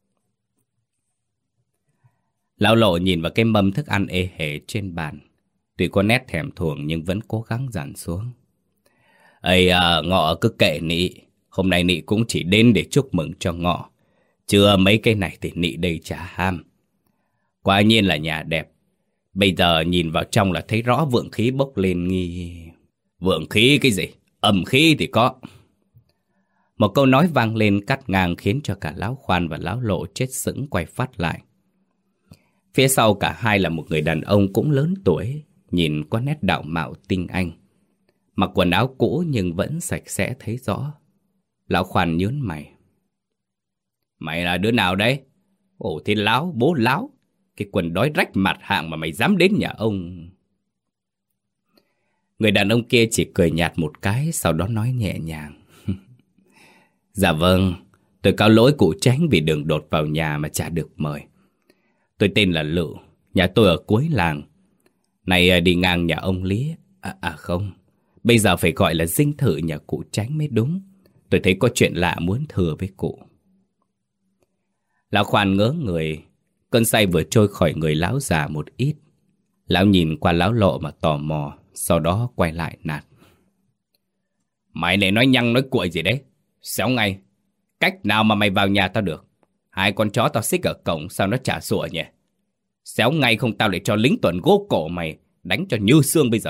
[SPEAKER 1] Lão Lộ nhìn vào cái mâm thức ăn ê hề trên bàn, tuy có nét thèm thuồng nhưng vẫn cố gắng dằn xuống. Ây à, Ngọ cứ kệ nị. Hôm nay nị cũng chỉ đến để chúc mừng cho Ngọ. Chưa mấy cái này thì nị đây chả ham. Quả nhiên là nhà đẹp. Bây giờ nhìn vào trong là thấy rõ vượng khí bốc lên nghi. Vượng khí cái gì? Âm khí thì có. Một câu nói vang lên cắt ngang khiến cho cả Lão Khoan và Lão Lộ chết sững quay phát lại. Phía sau cả hai là một người đàn ông cũng lớn tuổi, nhìn có nét đạo mạo tinh anh. Mặc quần áo cũ nhưng vẫn sạch sẽ thấy rõ. Lão Khoan nhớn mày: mày là đứa nào đấy? Ồ thì Lão, bố Lão. Cái quần đói rách mặt hạng mà mày dám đến nhà ông. Người đàn ông kia chỉ cười nhạt một cái, sau đó nói nhẹ nhàng: dạ vâng, tôi cáo lỗi cụ Tránh vì đường đột vào nhà mà chả được mời. Tôi tên là Lựu, nhà tôi ở cuối làng. Này đi ngang nhà ông Lý. À, à không, bây giờ phải gọi là dinh thự nhà cụ Tránh mới đúng. Tôi thấy có chuyện lạ muốn thừa với cụ. Lão Khoan ngớ người. Cơn say vừa trôi khỏi người lão già một ít. Lão nhìn qua Lão Lộ mà tò mò, sau đó quay lại nạt: mày này nói nhăng nói cuội gì đấy? Xéo ngay. Cách nào mà mày vào nhà tao được? Hai con chó tao xích ở cổng sao nó chả sủa nhỉ? Xéo ngay không tao lại cho lính tuần gô cổ mày, đánh cho như xương bây giờ.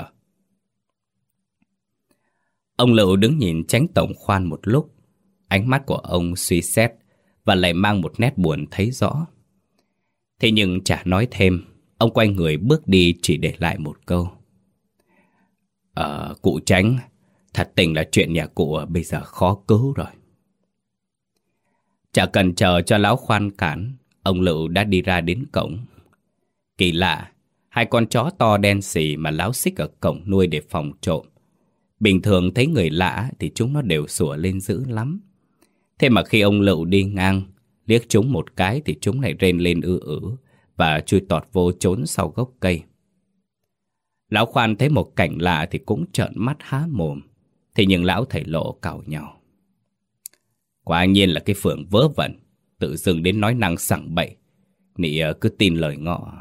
[SPEAKER 1] Ông Lựu đứng nhìn Tránh tổng khoan một lúc. Ánh mắt của ông suy xét và lại mang một nét buồn thấy rõ. Thế nhưng chả nói thêm. Ông quay người bước đi chỉ để lại một câu: Ờ, cụ Tránh, thật tình là chuyện nhà cụ bây giờ khó cứu rồi. Chả cần chờ cho Lão Khoan cản, ông Lựu đã đi ra đến cổng. Kỳ lạ, hai con chó to đen xì mà Lão xích ở cổng nuôi để phòng trộm. Bình thường thấy người lạ thì chúng nó đều sủa lên dữ lắm. Thế mà khi ông Lựu đi ngang, liếc chúng một cái thì chúng lại rên lên ư ử và chui tọt vô trốn sau gốc cây. Lão Khoan thấy một cảnh lạ thì cũng trợn mắt há mồm. Thế nhưng lão thầy Lộ càu nhau: quả nhiên là cái Phượng vớ vẩn, tự dưng đến nói năng sằng bậy. Nị cứ tin lời Ngọ.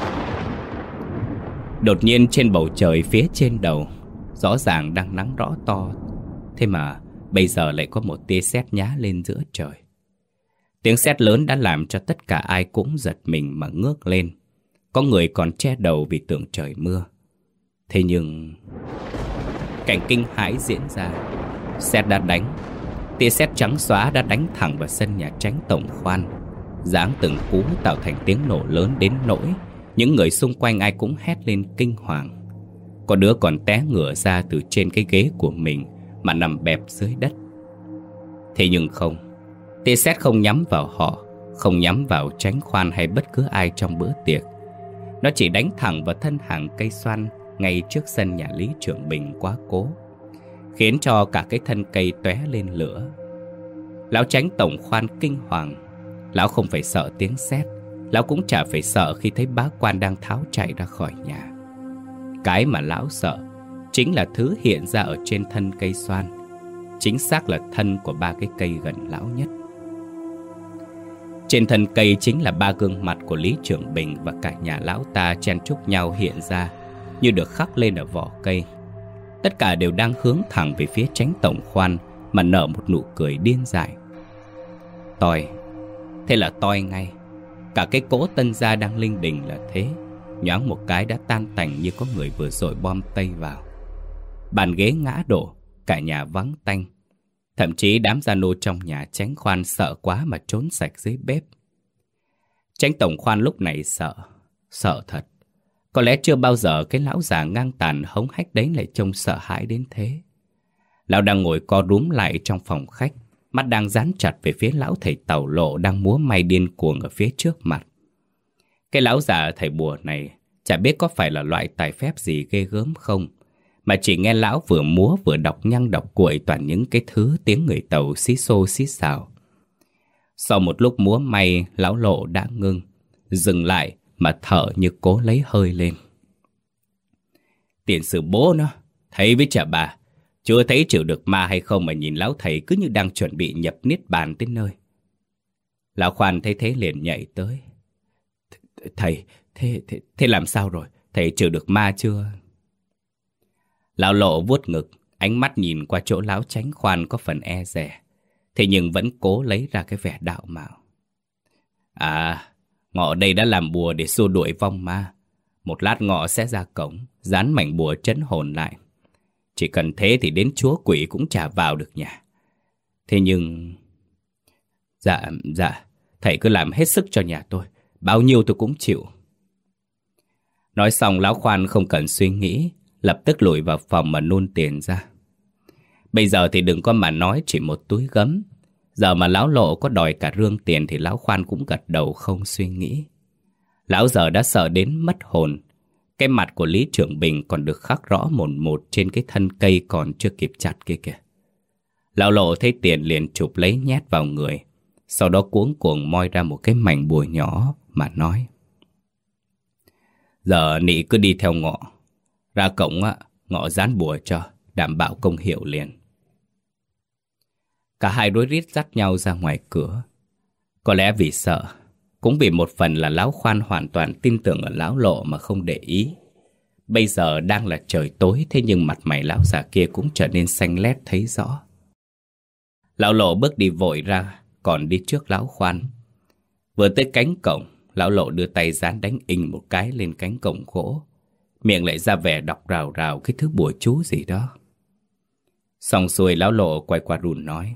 [SPEAKER 1] Đột nhiên trên bầu trời phía trên đầu, rõ ràng đang nắng rõ to. Thế mà bây giờ lại có một tia sét nhá lên giữa trời. Tiếng sét lớn đã làm cho tất cả ai cũng giật mình mà ngước lên. Có người còn che đầu vì tưởng trời mưa. Thế nhưng cảnh kinh hãi diễn ra. Sét đã đánh. Tia sét trắng xóa đã đánh thẳng vào sân nhà Tránh tổng khoan, giáng từng cú tạo thành tiếng nổ lớn đến nỗi những người xung quanh ai cũng hét lên kinh hoàng. Có đứa còn té ngửa ra từ trên cái ghế của mình mà nằm bẹp dưới đất. Thế nhưng không, tia sét không nhắm vào họ, không nhắm vào Tránh khoan hay bất cứ ai trong bữa tiệc. Nó chỉ đánh thẳng vào thân hàng cây xoan ngay trước sân nhà Lý Trưởng Bình quá cố, khiến cho cả cái thân cây tóe lên lửa. Lão Chánh tổng khoan kinh hoàng. Lão không phải sợ tiếng sét, lão cũng chả phải sợ khi thấy bá quan đang tháo chạy ra khỏi nhà. Cái mà lão sợ chính là thứ hiện ra ở trên thân cây xoan, chính xác là thân của ba cái cây gần lão nhất. Trên thân cây chính là ba gương mặt của Lý Trưởng Bình và cả nhà lão ta chen chúc nhau hiện ra, như được khắc lên ở vỏ cây. Tất cả đều đang hướng thẳng về phía Chánh tổng khoan mà nở một nụ cười điên dại. Toi, thế là toi ngay. Cả cái cỗ Tân gia đang linh đình là thế, nhoáng một cái đã tan tành như có người vừa dội bom tây vào. Bàn ghế ngã đổ, cả nhà vắng tanh. Thậm chí đám gia nô trong nhà Chánh khoan sợ quá mà trốn sạch dưới bếp. Chánh tổng khoan lúc này sợ, sợ thật. Có lẽ chưa bao giờ cái lão già ngang tàn hống hách đấy lại trông sợ hãi đến thế. Lão đang ngồi co rúm lại trong phòng khách, mắt đang dán chặt về phía lão thầy Tàu Lộ đang múa may điên cuồng ở phía trước mặt. Cái lão già thầy bùa này chả biết có phải là loại tài phép gì ghê gớm không, mà chỉ nghe lão vừa múa vừa đọc nhăng đọc cuội toàn những cái thứ tiếng người Tàu xí xô xí xào. Sau một lúc múa may, lão Lộ đã ngưng, dừng lại mà thở như cố lấy hơi lên. Tiền sử bố nó, thầy với trả bà, chưa thấy chịu được ma hay không mà nhìn lão thầy cứ như đang chuẩn bị nhập niết bàn tới nơi. Lão khoan thấy thế liền nhảy tới. Thầy, thế, thế, thế làm sao rồi? Thầy chịu được ma chưa? Lão Lộ vuốt ngực, ánh mắt nhìn qua chỗ lão Chánh khoan có phần e dè, thế nhưng vẫn cố lấy ra cái vẻ đạo mạo. À, ngọ đây đã làm bùa để xua đuổi vong ma. Một lát ngọ sẽ ra cổng, dán mảnh bùa trấn hồn lại. Chỉ cần thế thì đến chúa quỷ cũng chả vào được nhà. Thế nhưng... Dạ, dạ, thầy cứ làm hết sức cho nhà tôi. Bao nhiêu tôi cũng chịu. Nói xong lão khoan không cần suy nghĩ, lập tức lùi vào phòng mà nôn tiền ra. Bây giờ thì đừng có mà nói chỉ một túi gấm. Giờ mà lão Lộ có đòi cả rương tiền thì lão khoan cũng gật đầu không suy nghĩ. Lão giờ đã sợ đến mất hồn. Cái mặt của Lý Trưởng Bình còn được khắc rõ mồn một trên cái thân cây còn chưa kịp chặt kia kìa. Lão Lộ thấy tiền liền chụp lấy nhét vào người, sau đó cuống cuồng moi ra một cái mảnh bùa nhỏ mà nói. Giờ nị cứ đi theo Ngọ. Ra cổng á, Ngọ dán bùa cho, đảm bảo công hiệu liền. Cả hai rối rít dắt nhau ra ngoài cửa. Có lẽ vì sợ, cũng vì một phần là lão khoan hoàn toàn tin tưởng ở lão Lộ mà không để ý. Bây giờ đang là trời tối, thế nhưng mặt mày lão già kia cũng trở nên xanh lét thấy rõ. Lão Lộ bước đi vội ra, còn đi trước lão khoan. Vừa tới cánh cổng, lão Lộ đưa tay dán đánh inh một cái lên cánh cổng gỗ, miệng lại ra vẻ đọc rào rào cái thứ bùa chú gì đó. Xong xuôi lão Lộ quay qua Run nói.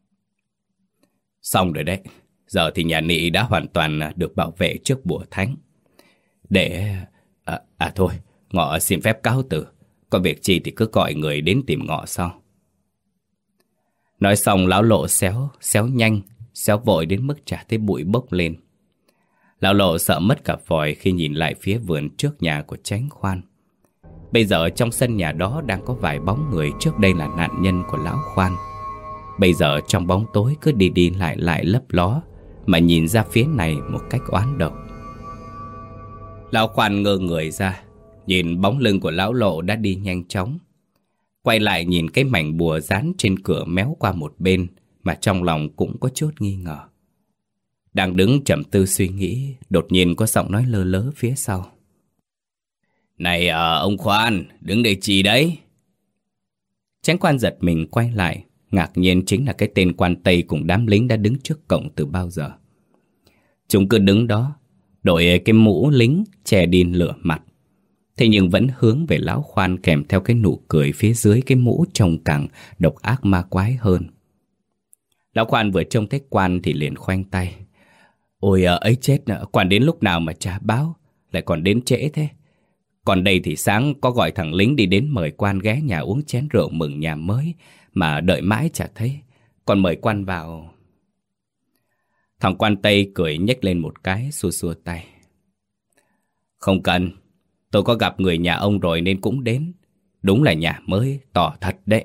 [SPEAKER 1] Xong rồi đấy, giờ thì nhà nị đã hoàn toàn được bảo vệ trước bùa thánh. Để... À, à thôi, Ngọ xin phép cáo từ. Có việc chi thì cứ gọi người đến tìm Ngọ sau. Nói xong lão Lộ xéo, xéo nhanh, xéo vội đến mức chả thấy bụi bốc lên. Lão Lộ sợ mất cả vòi khi nhìn lại phía vườn trước nhà của Chánh khoan. Bây giờ trong sân nhà đó đang có vài bóng người trước đây là nạn nhân của lão khoan. Bây giờ trong bóng tối cứ đi đi lại lại lấp ló mà nhìn ra phía này một cách oán độc. Lão khoan ngơ người ra, nhìn bóng lưng của lão Lộ đã đi nhanh chóng. Quay lại nhìn cái mảnh bùa dán trên cửa méo qua một bên mà trong lòng cũng có chút nghi ngờ. Đang đứng trầm tư suy nghĩ, đột nhiên có giọng nói lơ lớ phía sau. Này à, ông khoan, đứng đây chi đấy? Chánh khoan giật mình quay lại, ngạc nhiên chính là cái tên quan Tây cùng đám lính đã đứng trước cổng từ bao giờ. Chúng cứ đứng đó, đội cái mũ lính che đin lửa mặt, thế nhưng vẫn hướng về lão khoan kèm theo cái nụ cười phía dưới cái mũ trông càng độc ác ma quái hơn. Lão khoan vừa trông thấy quan thì liền khoanh tay. Ôi ấy chết, quan đến lúc nào mà chả báo, lại còn đến trễ thế. Còn đây thì sáng có gọi thằng lính đi đến mời quan ghé nhà uống chén rượu mừng nhà mới, mà đợi mãi chả thấy. Còn mời quan vào... Thằng quan Tây cười nhếch lên một cái, xua xua tay. Không cần, Tôi có gặp người nhà ông rồi nên cũng đến. Đúng là nhà mới, to thật đấy.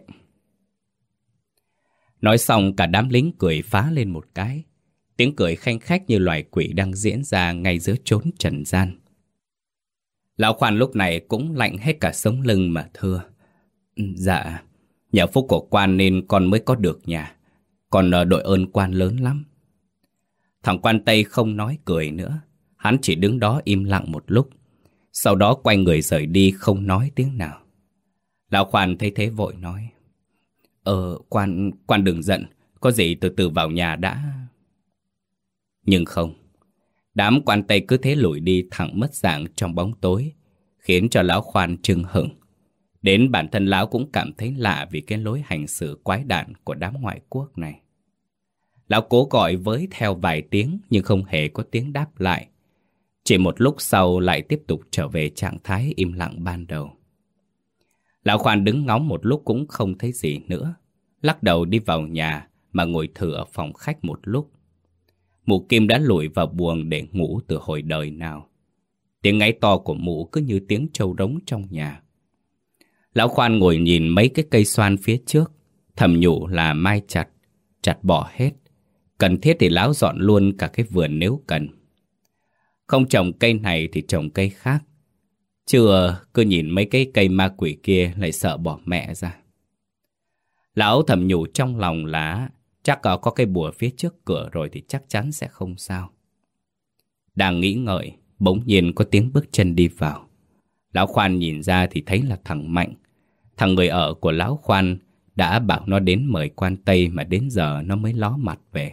[SPEAKER 1] Nói xong cả đám lính cười phá lên một cái. Tiếng cười khanh khách như loài quỷ đang diễn ra ngay giữa chốn trần gian. Lão Khoan lúc này cũng lạnh hết cả sống lưng mà thưa. Dạ, nhờ phúc của quan nên con mới có được nhà. Còn đội ơn quan lớn lắm. Thằng quan Tây không nói cười nữa. Hắn chỉ đứng đó im lặng một lúc. Sau đó quay người rời đi không nói tiếng nào. Lão Khoan thấy thế vội nói. Ờ, quan, quan đừng giận. Có gì từ từ vào nhà đã. Nhưng không. Đám quan Tây cứ thế lủi đi thẳng mất dạng trong bóng tối, khiến cho lão Khoan chưng hửng. Đến bản thân lão cũng cảm thấy lạ vì cái lối hành xử quái đản của đám ngoại quốc này. Lão cố gọi với theo vài tiếng nhưng không hề có tiếng đáp lại. Chỉ một lúc sau lại tiếp tục trở về trạng thái im lặng ban đầu. Lão Khoan đứng ngóng một lúc cũng không thấy gì nữa. Lắc đầu đi vào nhà mà ngồi thử ở phòng khách một lúc. Mụ Kim đã lủi vào buồng để ngủ từ hồi đời nào. Tiếng ngáy to của mụ cứ như tiếng trâu rống trong nhà. Lão Khoan ngồi nhìn mấy cái cây xoan phía trước, thầm nhủ là mai chặt, chặt bỏ hết. Cần thiết thì lão dọn luôn cả cái vườn nếu cần. Không trồng cây này thì trồng cây khác. Chưa cứ nhìn mấy cái cây ma quỷ kia lại sợ bỏ mẹ ra. Lão thầm nhủ trong lòng là chắc có cái bùa phía trước cửa rồi thì chắc chắn sẽ không sao. Đang nghĩ ngợi, bỗng nhiên có tiếng bước chân đi vào. Lão Khoan nhìn ra thì thấy là thằng Mạnh. Thằng người ở của lão Khoan đã bảo nó đến mời quan Tây mà đến giờ nó mới ló mặt về.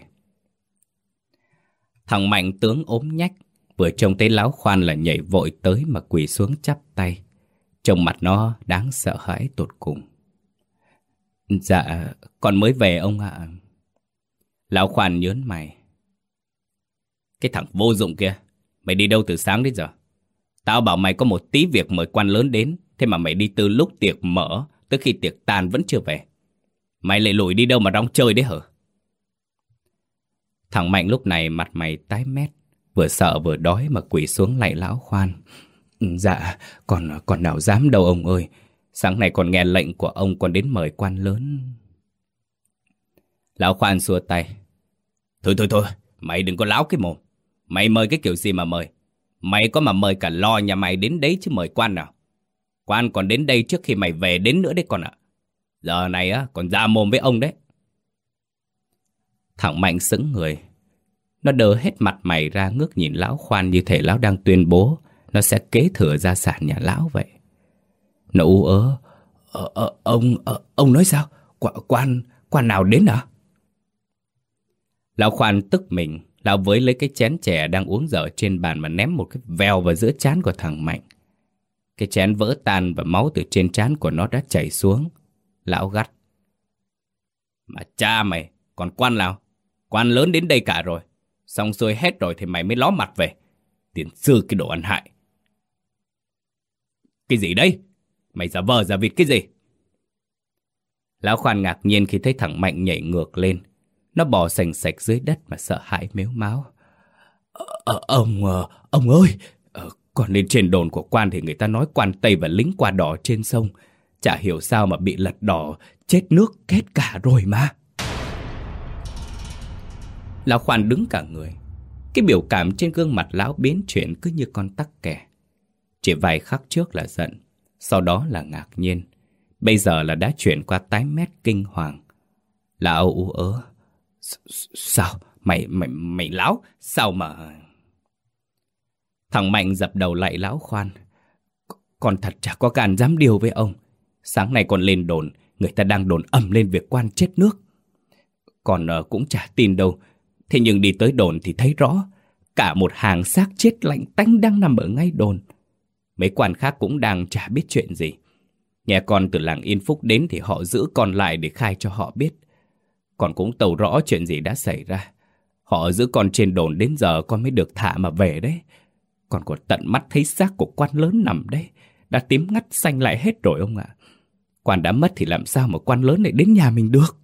[SPEAKER 1] Thằng Mạnh tướng ốm nhách, vừa trông thấy lão Khoan là nhảy vội tới mà quỳ xuống chắp tay. Trông mặt nó đáng sợ hãi tột cùng. Dạ, con mới về ông ạ. Lão Khoan nhớn mày. Cái thằng vô dụng kia, mày đi đâu từ sáng đến giờ? Tao bảo mày có một tí việc mời quan lớn đến, thế mà mày đi từ lúc tiệc mở tới khi tiệc tàn vẫn chưa về. Mày lại lủi đi đâu mà rong chơi đấy hả? Thằng Mạnh lúc này mặt mày tái mét, vừa sợ vừa đói mà quỳ xuống lạy lão Khoan. Dạ, còn còn nào dám đâu ông ơi. Sáng nay còn nghe lệnh của ông còn đến mời quan lớn. Lão Khoan xua tay. Thôi thôi thôi, mày đừng có láo cái mồm. Mày mời cái kiểu gì mà mời? Mày có mà mời cả lo nhà mày đến đấy chứ mời quan nào. Quan còn đến đây trước khi mày về đến nữa đấy con ạ. Giờ này á còn ra mồm với ông đấy. Thằng Mạnh sững người. Nó đờ hết mặt mày ra ngước nhìn lão Khoan như thể lão đang tuyên bố nó sẽ kế thừa gia sản nhà lão vậy. Nó ú ớ. Ờ, ờ, ông, ờ, ông nói sao? Qu quan, quan nào đến hả? Lão Khoan tức mình. Lão với lấy cái chén chè đang uống dở trên bàn mà ném một cái vèo vào giữa trán của thằng Mạnh. Cái chén vỡ tan và máu từ trên trán của nó đã chảy xuống. Lão gắt. Mà cha mày, còn quan nào? Quan lớn đến đây cả rồi. Xong xuôi hết rồi thì mày mới ló mặt về. Tiền sư cái đồ ăn hại. Cái gì đây? Mày giả vờ giả vịt cái gì? Lão Khoan ngạc nhiên khi thấy thằng Mạnh nhảy ngược lên. Nó bò sành sạch dưới đất mà sợ hãi mếu máo. Ờ, ông, ông ơi, còn lên trên đồn của quan thì người ta nói quan Tây và lính qua đỏ trên sông. Chả hiểu sao mà bị lật đỏ, chết nước kết cả rồi mà. Lão Khoan đứng cả người. Cái biểu cảm trên gương mặt lão biến chuyển cứ như con tắc kè. Chỉ vài khắc trước là giận, sau đó là ngạc nhiên, bây giờ là đã chuyển qua tái mét kinh hoàng. Lão ú ớ. Sao? Mày, mày, mày láo? Sao mà... Thằng Mạnh dập đầu lại lão Khoan. Con thật chả có gan dám điều với ông. Sáng nay con lên đồn, người ta đang đồn ầm lên việc quan chết nước. Con uh, cũng chả tin đâu. Thế nhưng đi tới đồn thì thấy rõ, cả một hàng xác chết lạnh tanh đang nằm ở ngay đồn. Mấy quan khác cũng đang chả biết chuyện gì. Nghe con từ làng Yên Phúc đến thì họ giữ con lại để khai cho họ biết. Con cũng tâu rõ chuyện gì đã xảy ra. Họ giữ con trên đồn đến giờ con mới được thả mà về đấy. Con còn tận mắt thấy xác của quan lớn nằm đấy. Đã tím ngắt xanh lại hết rồi ông ạ. Quan đã mất thì làm sao mà quan lớn lại đến nhà mình được?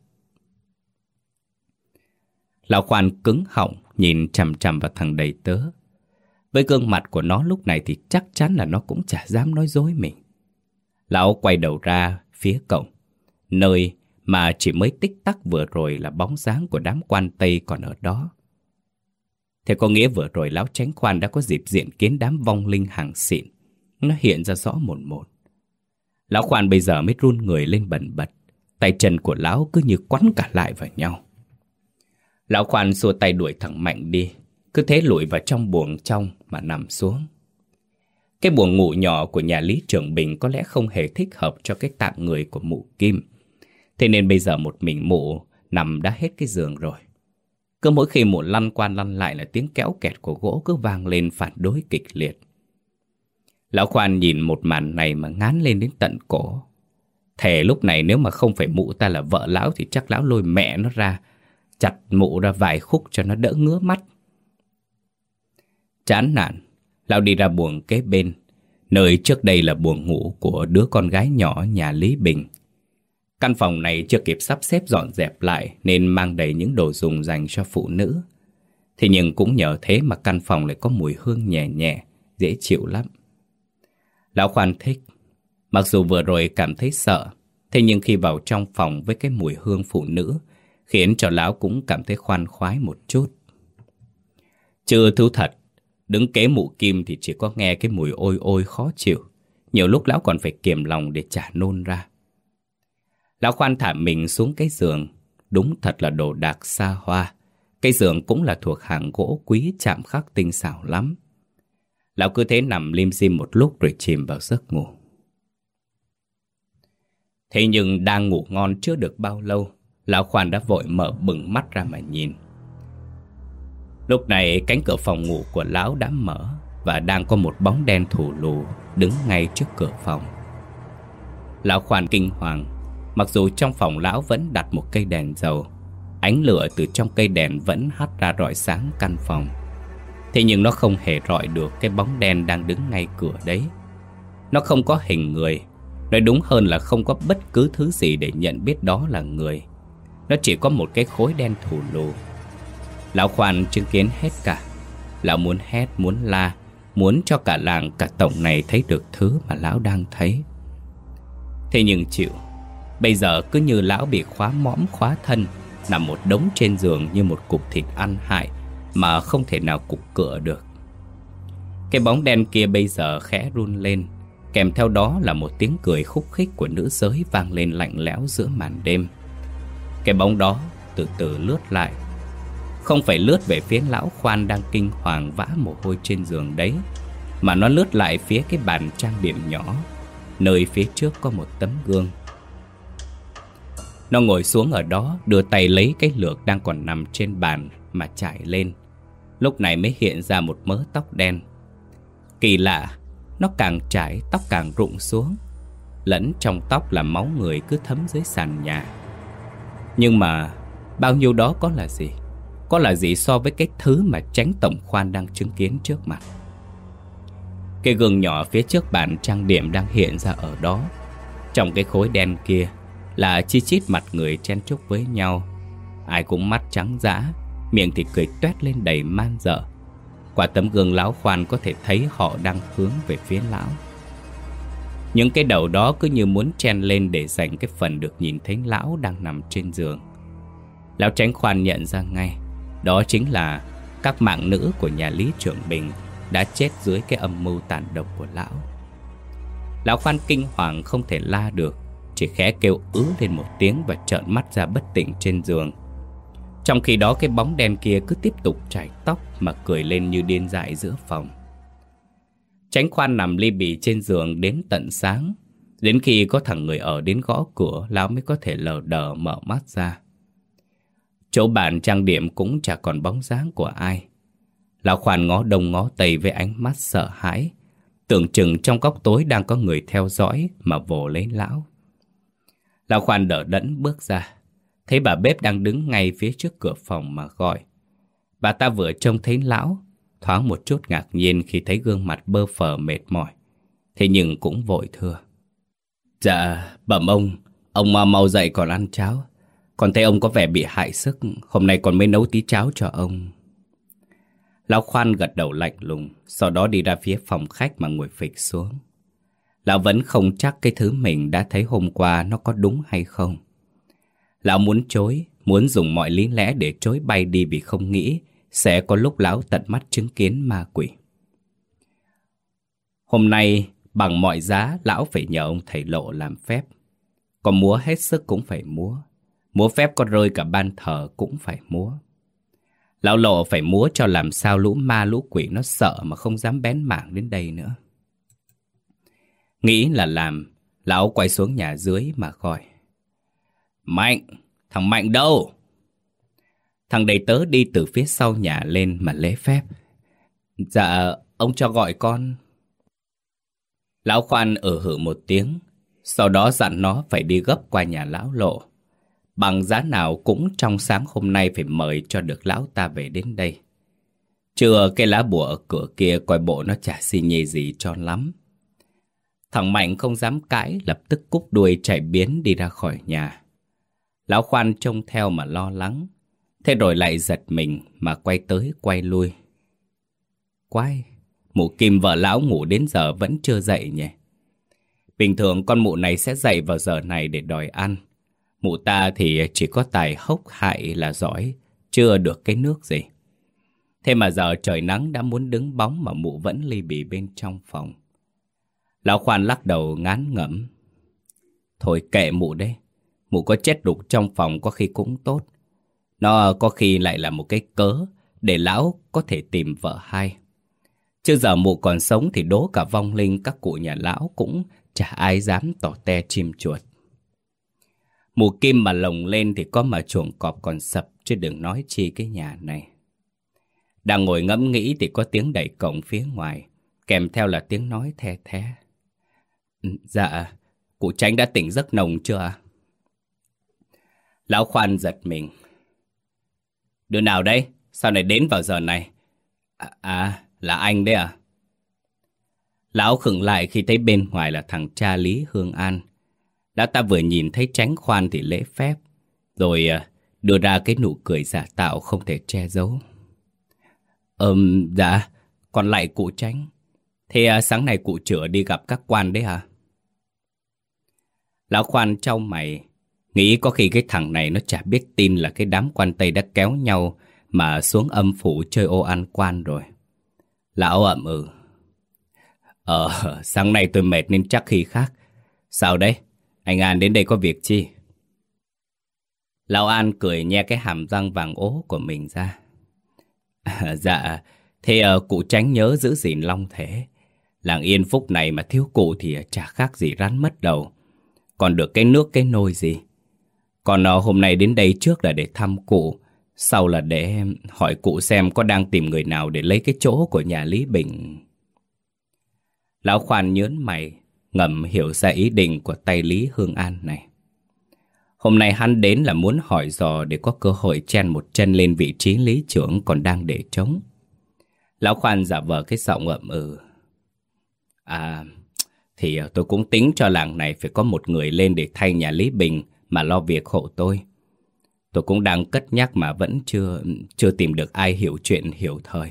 [SPEAKER 1] Lão Khoan cứng họng nhìn chằm chằm vào thằng đầy tớ. Với gương mặt của nó lúc này thì chắc chắn là nó cũng chả dám nói dối mình. Lão quay đầu ra phía cổng, nơi mà chỉ mới tích tắc vừa rồi là bóng dáng của đám quan Tây còn ở đó. Thế có nghĩa vừa rồi lão Chánh Khoan đã có dịp diện kiến đám vong linh hàng xịn. Nó hiện ra rõ một một. Lão Khoan bây giờ mới run người lên bần bật. Tay chân của lão cứ như quắn cả lại vào nhau. Lão Khoan xua tay đuổi thằng Mạnh đi, cứ thế lủi vào trong buồng trong mà nằm xuống. Cái buồng ngủ nhỏ của nhà Lý Trường Bình có lẽ không hề thích hợp cho cái tạng người của mụ Kim. Thế nên bây giờ một mình mụ nằm đã hết cái giường rồi. Cứ mỗi khi mụ lăn qua lăn lại là tiếng kéo kẹt của gỗ cứ vang lên phản đối kịch liệt. Lão Khoan nhìn một màn này mà ngán lên đến tận cổ. Thề lúc này nếu mà không phải mụ ta là vợ lão thì chắc lão lôi mẹ nó ra, chặt mụ ra vài khúc cho nó đỡ ngứa mắt. Chán nản, lão đi ra buồng kế bên, nơi trước đây là buồng ngủ của đứa con gái nhỏ nhà Lý Bình. Căn phòng này chưa kịp sắp xếp dọn dẹp lại nên mang đầy những đồ dùng dành cho phụ nữ. Thế nhưng cũng nhờ thế mà căn phòng lại có mùi hương nhẹ nhẹ, dễ chịu lắm. Lão Khoan thích. Mặc dù vừa rồi cảm thấy sợ, thế nhưng khi vào trong phòng với cái mùi hương phụ nữ khiến cho lão cũng cảm thấy khoan khoái một chút. Chứ thú thật, đứng kế mụ Kim thì chỉ có nghe cái mùi ôi ôi khó chịu. Nhiều lúc lão còn phải kiềm lòng để chả nôn ra. Lão Khoan thả mình xuống cái giường. Đúng thật là đồ đạc xa hoa. Cái giường cũng là thuộc hàng gỗ quý chạm khắc tinh xảo lắm. Lão cứ thế nằm lim dim một lúc rồi chìm vào giấc ngủ. Thế nhưng đang ngủ ngon chưa được bao lâu, Lão Khoan đã vội mở bừng mắt ra mà nhìn. Lúc này cánh cửa phòng ngủ của lão đã mở và đang có một bóng đen thù lù đứng ngay trước cửa phòng. Lão Khoan kinh hoàng. Mặc dù trong phòng lão vẫn đặt một cây đèn dầu, ánh lửa từ trong cây đèn vẫn hắt ra rọi sáng căn phòng. Thế nhưng nó không hề rọi được cái bóng đen đang đứng ngay cửa đấy. Nó không có hình người, nói đúng hơn là không có bất cứ thứ gì để nhận biết đó là người. Nó chỉ có một cái khối đen thù lù. Lão Khoan chứng kiến hết cả. Lão muốn hét, muốn la, muốn cho cả làng cả tổng này thấy được thứ mà lão đang thấy. Thế nhưng chịu. Bây giờ cứ như lão bị khóa mõm khóa thân, nằm một đống trên giường như một cục thịt ăn hại mà không thể nào cục cựa được. Cái bóng đen kia bây giờ khẽ run lên, kèm theo đó là một tiếng cười khúc khích của nữ giới vang lên lạnh lẽo giữa màn đêm. Cái bóng đó từ từ lướt lại. Không phải lướt về phía lão Khoan đang kinh hoàng vã mồ hôi trên giường đấy, mà nó lướt lại phía cái bàn trang điểm nhỏ, nơi phía trước có một tấm gương. Nó ngồi xuống ở đó, đưa tay lấy cái lược đang còn nằm trên bàn mà chải lên. Lúc này mới hiện ra một mớ tóc đen. Kỳ lạ, nó càng chải tóc càng rụng xuống, lẫn trong tóc là máu người cứ thấm dưới sàn nhà. Nhưng mà bao nhiêu đó có là gì? Có là gì so với cái thứ mà Chánh Tổng Khoan đang chứng kiến trước mặt? Cái gương nhỏ phía trước bàn trang điểm đang hiện ra ở đó. Trong cái khối đen kia là chi chít mặt người chen chúc với nhau. Ai cũng mắt trắng dã, miệng thì cười toét lên đầy man dợ. Qua tấm gương lão Khoan có thể thấy họ đang hướng về phía lão. Những cái đầu đó cứ như muốn chen lên để giành cái phần được nhìn thấy lão đang nằm trên giường. Lão Chánh Khoan nhận ra ngay, đó chính là các mạng nữ của nhà Lý Trường Bình đã chết dưới cái âm mưu tàn độc của lão. Lão Khoan kinh hoàng không thể la được, chỉ khẽ kêu ứ lên một tiếng và trợn mắt ra bất tỉnh trên giường. Trong khi đó cái bóng đen kia cứ tiếp tục chải tóc mà cười lên như điên dại giữa phòng. Chánh Khoan nằm li bì trên giường đến tận sáng. Đến khi có thằng người ở đến gõ cửa, lão mới có thể lờ đờ mở mắt ra. Chỗ bàn trang điểm cũng chả còn bóng dáng của ai. Lão Khoan ngó đông ngó tây với ánh mắt sợ hãi, tưởng chừng trong góc tối đang có người theo dõi mà vồ lấy lão. Lão Khoan đỡ đẫn bước ra, thấy bà bếp đang đứng ngay phía trước cửa phòng mà gọi. Bà ta vừa trông thấy lão, thoáng một chút ngạc nhiên khi thấy gương mặt bơ phờ mệt mỏi, thế nhưng cũng vội thưa: Dạ, bẩm ông, ông mau mau dậy còn ăn cháo. Còn thấy ông có vẻ bị hại sức, hôm nay còn mới nấu tí cháo cho ông. Lão Khoan gật đầu lạnh lùng, sau đó đi ra phía phòng khách mà ngồi phịch xuống. Lão vẫn không chắc cái thứ mình đã thấy hôm qua nó có đúng hay không. Lão muốn chối, muốn dùng mọi lý lẽ để chối bay đi vì không nghĩ sẽ có lúc lão tận mắt chứng kiến ma quỷ. Hôm nay, bằng mọi giá, lão phải nhờ ông thầy Lộ làm phép. Có múa hết sức cũng phải múa. Múa phép có rơi cả ban thờ cũng phải múa. Lão Lộ phải múa cho làm sao lũ ma lũ quỷ nó sợ mà không dám bén mảng đến đây nữa. Nghĩ là làm, lão quay xuống nhà dưới mà gọi. Mạnh, thằng Mạnh đâu? Thằng đầy tớ đi từ phía sau nhà lên mà lễ phép. Dạ, ông cho gọi con. Lão Khoan ở hử một tiếng, sau đó dặn nó phải đi gấp qua nhà lão Lộ. Bằng giá nào cũng trong sáng hôm nay phải mời cho được lão ta về đến đây. Chưa cái lá bùa ở cửa kia coi bộ nó chả xi nhê gì cho lắm. Thằng Mạnh không dám cãi, lập tức cúp đuôi chạy biến đi ra khỏi nhà. Lão Khoan trông theo mà lo lắng, thế rồi lại giật mình mà quay tới quay lui. Quái, mụ Kim vợ lão ngủ đến giờ vẫn chưa dậy nhỉ? Bình thường con mụ này sẽ dậy vào giờ này để đòi ăn. Mụ ta thì chỉ có tài hốc hại là giỏi, chưa được cái nước gì. Thế mà giờ trời nắng đã muốn đứng bóng mà mụ vẫn li bì bên trong phòng. Lão Khoan lắc đầu ngán ngẩm. Thôi kệ mụ đấy, mụ có chết đục trong phòng có khi cũng tốt. Nó có khi lại là một cái cớ để lão có thể tìm vợ hai. Chứ giờ mụ còn sống thì đố cả vong linh các cụ nhà lão cũng chả ai dám tỏ te chim chuột. Mụ Kim mà lồng lên thì có mà chuồng cọp còn sập, chứ đừng nói chi cái nhà này. Đang ngồi ngẫm nghĩ thì có tiếng đẩy cổng phía ngoài, kèm theo là tiếng nói the thé. Dạ, cụ Chánh đã tỉnh giấc nồng chưa ạ? Lão Khoan giật mình. Đứa nào đấy? Sao lại đến vào giờ này? À, à là anh đấy à? Lão khựng lại khi thấy bên ngoài là thằng cha Lý Hương An. Lão ta vừa nhìn thấy Chánh Khoan thì lễ phép, rồi đưa ra cái nụ cười giả tạo không thể che giấu. Ừm, dạ, còn lại cụ Chánh. Thế à, sáng nay cụ chữa đi gặp các quan đấy hả? Lão Khoan chau mày, nghĩ có khi cái thằng này nó chả biết tin là cái đám quan Tây đã kéo nhau mà xuống âm phủ chơi ô ăn quan rồi. Lão ậm ừ. Ờ, sáng nay tôi mệt nên chắc khi khác. Sao đấy? Anh An đến đây có việc chi? Lão An cười nhe cái hàm răng vàng ố của mình ra. À, dạ, thế uh, cụ Chánh nhớ giữ gìn long thể. Làng Yên Phúc này mà thiếu cụ thì chả khác gì rắn mất đầu. Còn được cái nước cái nôi gì. Còn uh, hôm nay đến đây trước là để thăm cụ, sau là để hỏi cụ xem có đang tìm người nào để lấy cái chỗ của nhà Lý Bình. Lão Khoan nhớn mày, ngầm hiểu ra ý định của tay Lý Hương An này. Hôm nay hắn đến là muốn hỏi dò để có cơ hội chen một chân lên vị trí lý trưởng còn đang để trống. Lão Khoan giả vờ cái giọng ậm ừ. À, thì tôi cũng tính cho làng này phải có một người lên để thay nhà Lý Bình mà lo việc hộ tôi. Tôi cũng đang cất nhắc mà vẫn chưa chưa tìm được ai hiểu chuyện hiểu thời.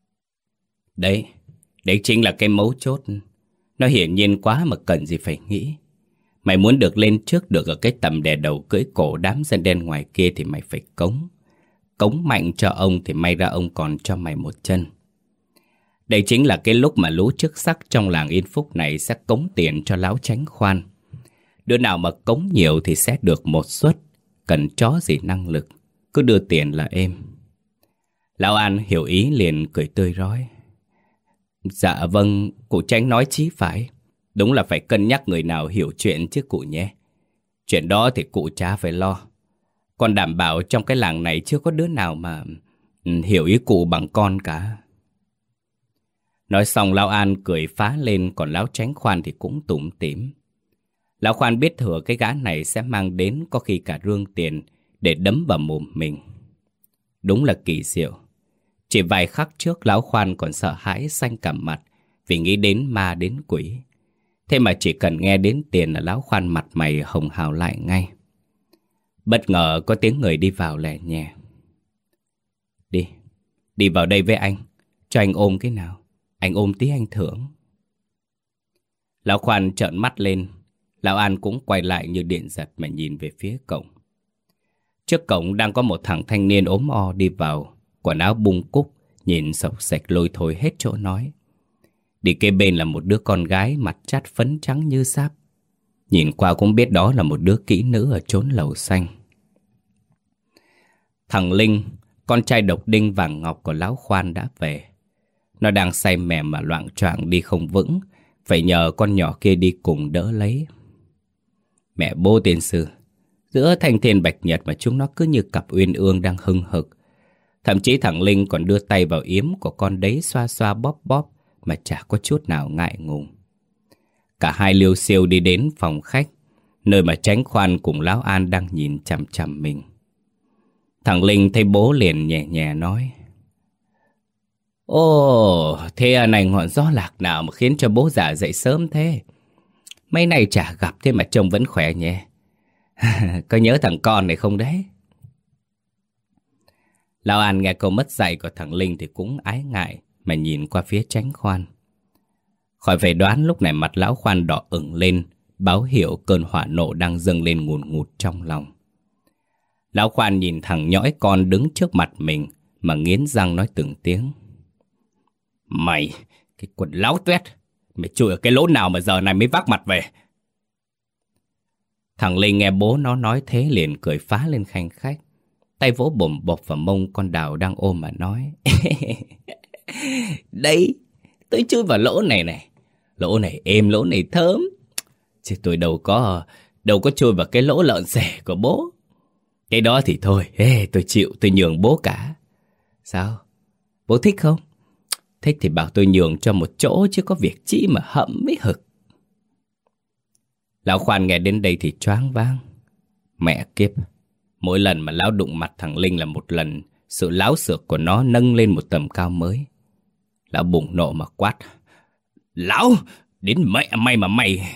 [SPEAKER 1] Đấy, đấy chính là cái mấu chốt. Nó hiển nhiên quá mà cần gì phải nghĩ. Mày muốn được lên trước được ở cái tầm đè đầu cưỡi cổ đám dân đen ngoài kia thì mày phải cống. Cống mạnh cho ông thì may ra ông còn cho mày một chân. Đây chính là cái lúc mà lũ chức sắc trong làng Yên Phúc này sẽ cống tiền cho lão Chánh Khoan. Đứa nào mà cống nhiều thì sẽ được một suất, cần chó gì năng lực, cứ đưa tiền là êm. Lão An hiểu ý liền cười tươi rói. Dạ vâng, cụ Chánh nói chí phải. Đúng là phải cân nhắc người nào hiểu chuyện chứ cụ nhé. Chuyện đó thì cụ chả phải lo. Còn đảm bảo trong cái làng này chưa có đứa nào mà hiểu ý cụ bằng con cả. Nói xong Lão An cười phá lên, còn Lão Chánh Khoan thì cũng tủm tỉm. Lão Khoan biết thừa cái gã này sẽ mang đến có khi cả rương tiền để đấm vào mồm mình. Đúng là kỳ diệu. Chỉ vài khắc trước Lão Khoan còn sợ hãi xanh cả mặt vì nghĩ đến ma đến quỷ. Thế mà chỉ cần nghe đến tiền là Lão Khoan mặt mày hồng hào lại ngay. Bất ngờ có tiếng người đi vào lẻ nhẹ. Đi, đi vào đây với anh. Cho anh ôm cái nào. Anh ôm tí anh thưởng. Lão Khoan trợn mắt lên. Lão An cũng quay lại như điện giật mà nhìn về phía cổng. Trước cổng đang có một thằng thanh niên ốm o đi vào, quần áo bung cúc, nhìn xộc xệch lôi thôi hết chỗ nói. Đi kế bên là một đứa con gái mặt chát phấn trắng như sáp. Nhìn qua cũng biết đó là một đứa kỹ nữ ở chốn lầu xanh. Thằng Linh, con trai độc đinh vàng ngọc của lão Khoan đã về. Nó đang say mềm mà loạng choạng đi không vững, phải nhờ con nhỏ kia đi cùng đỡ lấy. Mẹ bố tiên sư, giữa thanh thiên bạch nhật mà chúng nó cứ như cặp uyên ương đang hưng hực. Thậm chí thằng Linh còn đưa tay vào yếm của con đấy xoa xoa bóp bóp mà chả có chút nào ngại ngùng. Cả hai liêu xiêu đi đến phòng khách, nơi mà Chánh Khoan cùng lão An đang nhìn chằm chằm mình. Thằng Linh thấy bố liền nhẹ nhẹ nói: Ồ, thế này ngọn gió lạc nào mà khiến cho bố già dậy sớm thế? Mấy này chả gặp thế mà trông vẫn khỏe nhé. Có nhớ thằng con này không đấy? Lão An nghe câu mất dạy của thằng Linh thì cũng ái ngại mà nhìn qua phía Chánh Khoan. Khỏi phải đoán lúc này mặt lão Khoan đỏ ửng lên, báo hiệu cơn hỏa nộ đang dâng lên ngùn ngụt trong lòng. Lão Khoan nhìn thằng nhõi con đứng trước mặt mình mà nghiến răng nói từng tiếng: Mày, cái quần láo tuét, mày chui ở cái lỗ nào mà giờ này mới vác mặt về? Thằng Linh nghe bố nó nói thế liền cười phá lên khanh khách, tay vỗ bồm bộp vào mông con Đào đang ôm mà nói: Đấy, tôi chui vào lỗ này này. Lỗ này êm, lỗ này thơm. Chứ tôi đâu có Đâu có chui vào cái lỗ lợn xẻ của bố. Cái đó thì thôi, ê, tôi chịu, tôi nhường bố cả. Sao? Bố thích không? Thích thì bảo tôi nhường cho một chỗ, chứ có việc chi mà hậm mới hực. Lão Khoan nghe đến đây thì choáng váng. Mẹ kiếp, mỗi lần mà lão đụng mặt thằng Linh là một lần sự láo xược của nó nâng lên một tầm cao mới. Lão bùng nộ mà quát: Lão, đến mẹ mày mà mày!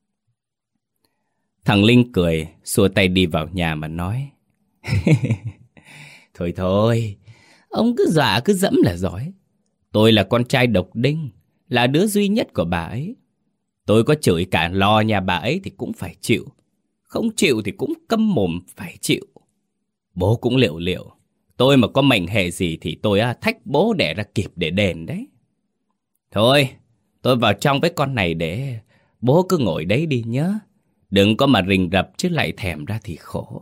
[SPEAKER 1] Thằng Linh cười, xua tay đi vào nhà mà nói: Thôi thôi, ông cứ dọa cứ dẫm là giỏi. Tôi là con trai độc đinh, là đứa duy nhất của bà ấy. Tôi có chửi cả lò nhà bà ấy thì cũng phải chịu. Không chịu thì cũng câm mồm phải chịu. Bố cũng liệu liệu. Tôi mà có mệnh hệ gì thì tôi á, thách bố đẻ ra kịp để đền đấy. Thôi, tôi vào trong với con này để bố cứ ngồi đấy đi nhớ. Đừng có mà rình rập chứ lại thèm ra thì khổ.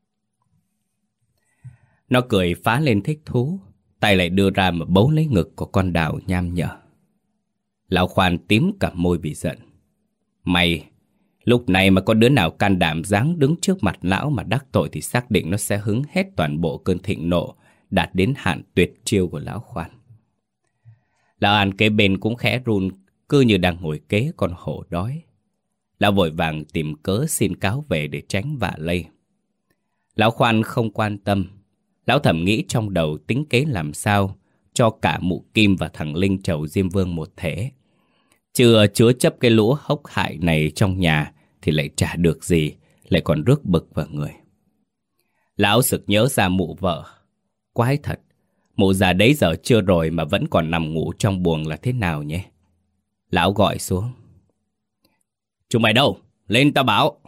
[SPEAKER 1] Nó cười phá lên thích thú, tay lại đưa ra mà bấu lấy ngực của con Đào nham nhở. Lão Khoan tím cả môi vì giận. Mày, lúc này mà có đứa nào can đảm dáng đứng trước mặt lão mà đắc tội thì xác định nó sẽ hứng hết toàn bộ cơn thịnh nộ đạt đến hạn tuyệt chiêu của lão Khoan. Lão An kế bên cũng khẽ run, cứ như đang ngồi kế con hổ đói. Lão vội vàng tìm cớ xin cáo về để tránh vạ lây. Lão Khoan không quan tâm. Lão thầm nghĩ trong đầu tính kế làm sao cho cả mụ Kim và thằng Linh Trầu Diêm Vương một thể. Chưa chứa chấp cái lũ hốc hại này trong nhà thì lại chả được gì, lại còn rước bực vào người. Lão sực nhớ ra mụ vợ. Quái thật, mụ già đấy giờ chưa rồi mà vẫn còn nằm ngủ trong buồng là thế nào nhé? Lão gọi xuống: Chúng mày đâu? Lên tao bảo.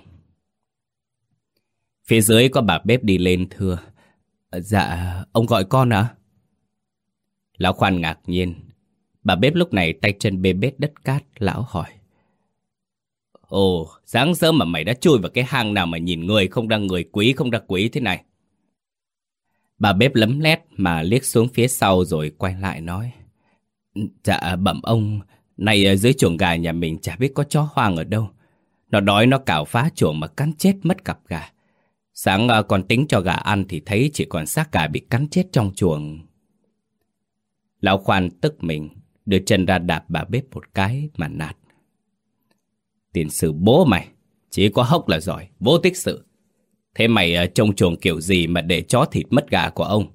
[SPEAKER 1] Phía dưới có bà bếp đi lên thưa: Dạ, ông gọi con à? Lão Khoan ngạc nhiên. Bà bếp lúc này tay chân bê bết đất cát. Lão hỏi: Ồ, sáng sớm mà mày đã chui vào cái hang nào mà nhìn người không ra người, quý không ra quý thế này? Bà bếp lấm lét mà liếc xuống phía sau rồi quay lại nói: Dạ bẩm ông, này dưới chuồng gà nhà mình chả biết có chó hoang ở đâu. Nó đói nó cào phá chuồng mà cắn chết mất cặp gà. Sáng còn tính cho gà ăn thì thấy chỉ còn xác gà bị cắn chết trong chuồng. Lão Khoan tức mình, đưa chân ra đạp bà bếp một cái mà nạt: Tiền sử bố mày, chỉ có hốc là giỏi, vô tích sự. Thế mày trông chuồng kiểu gì mà để chó thịt mất gà của ông?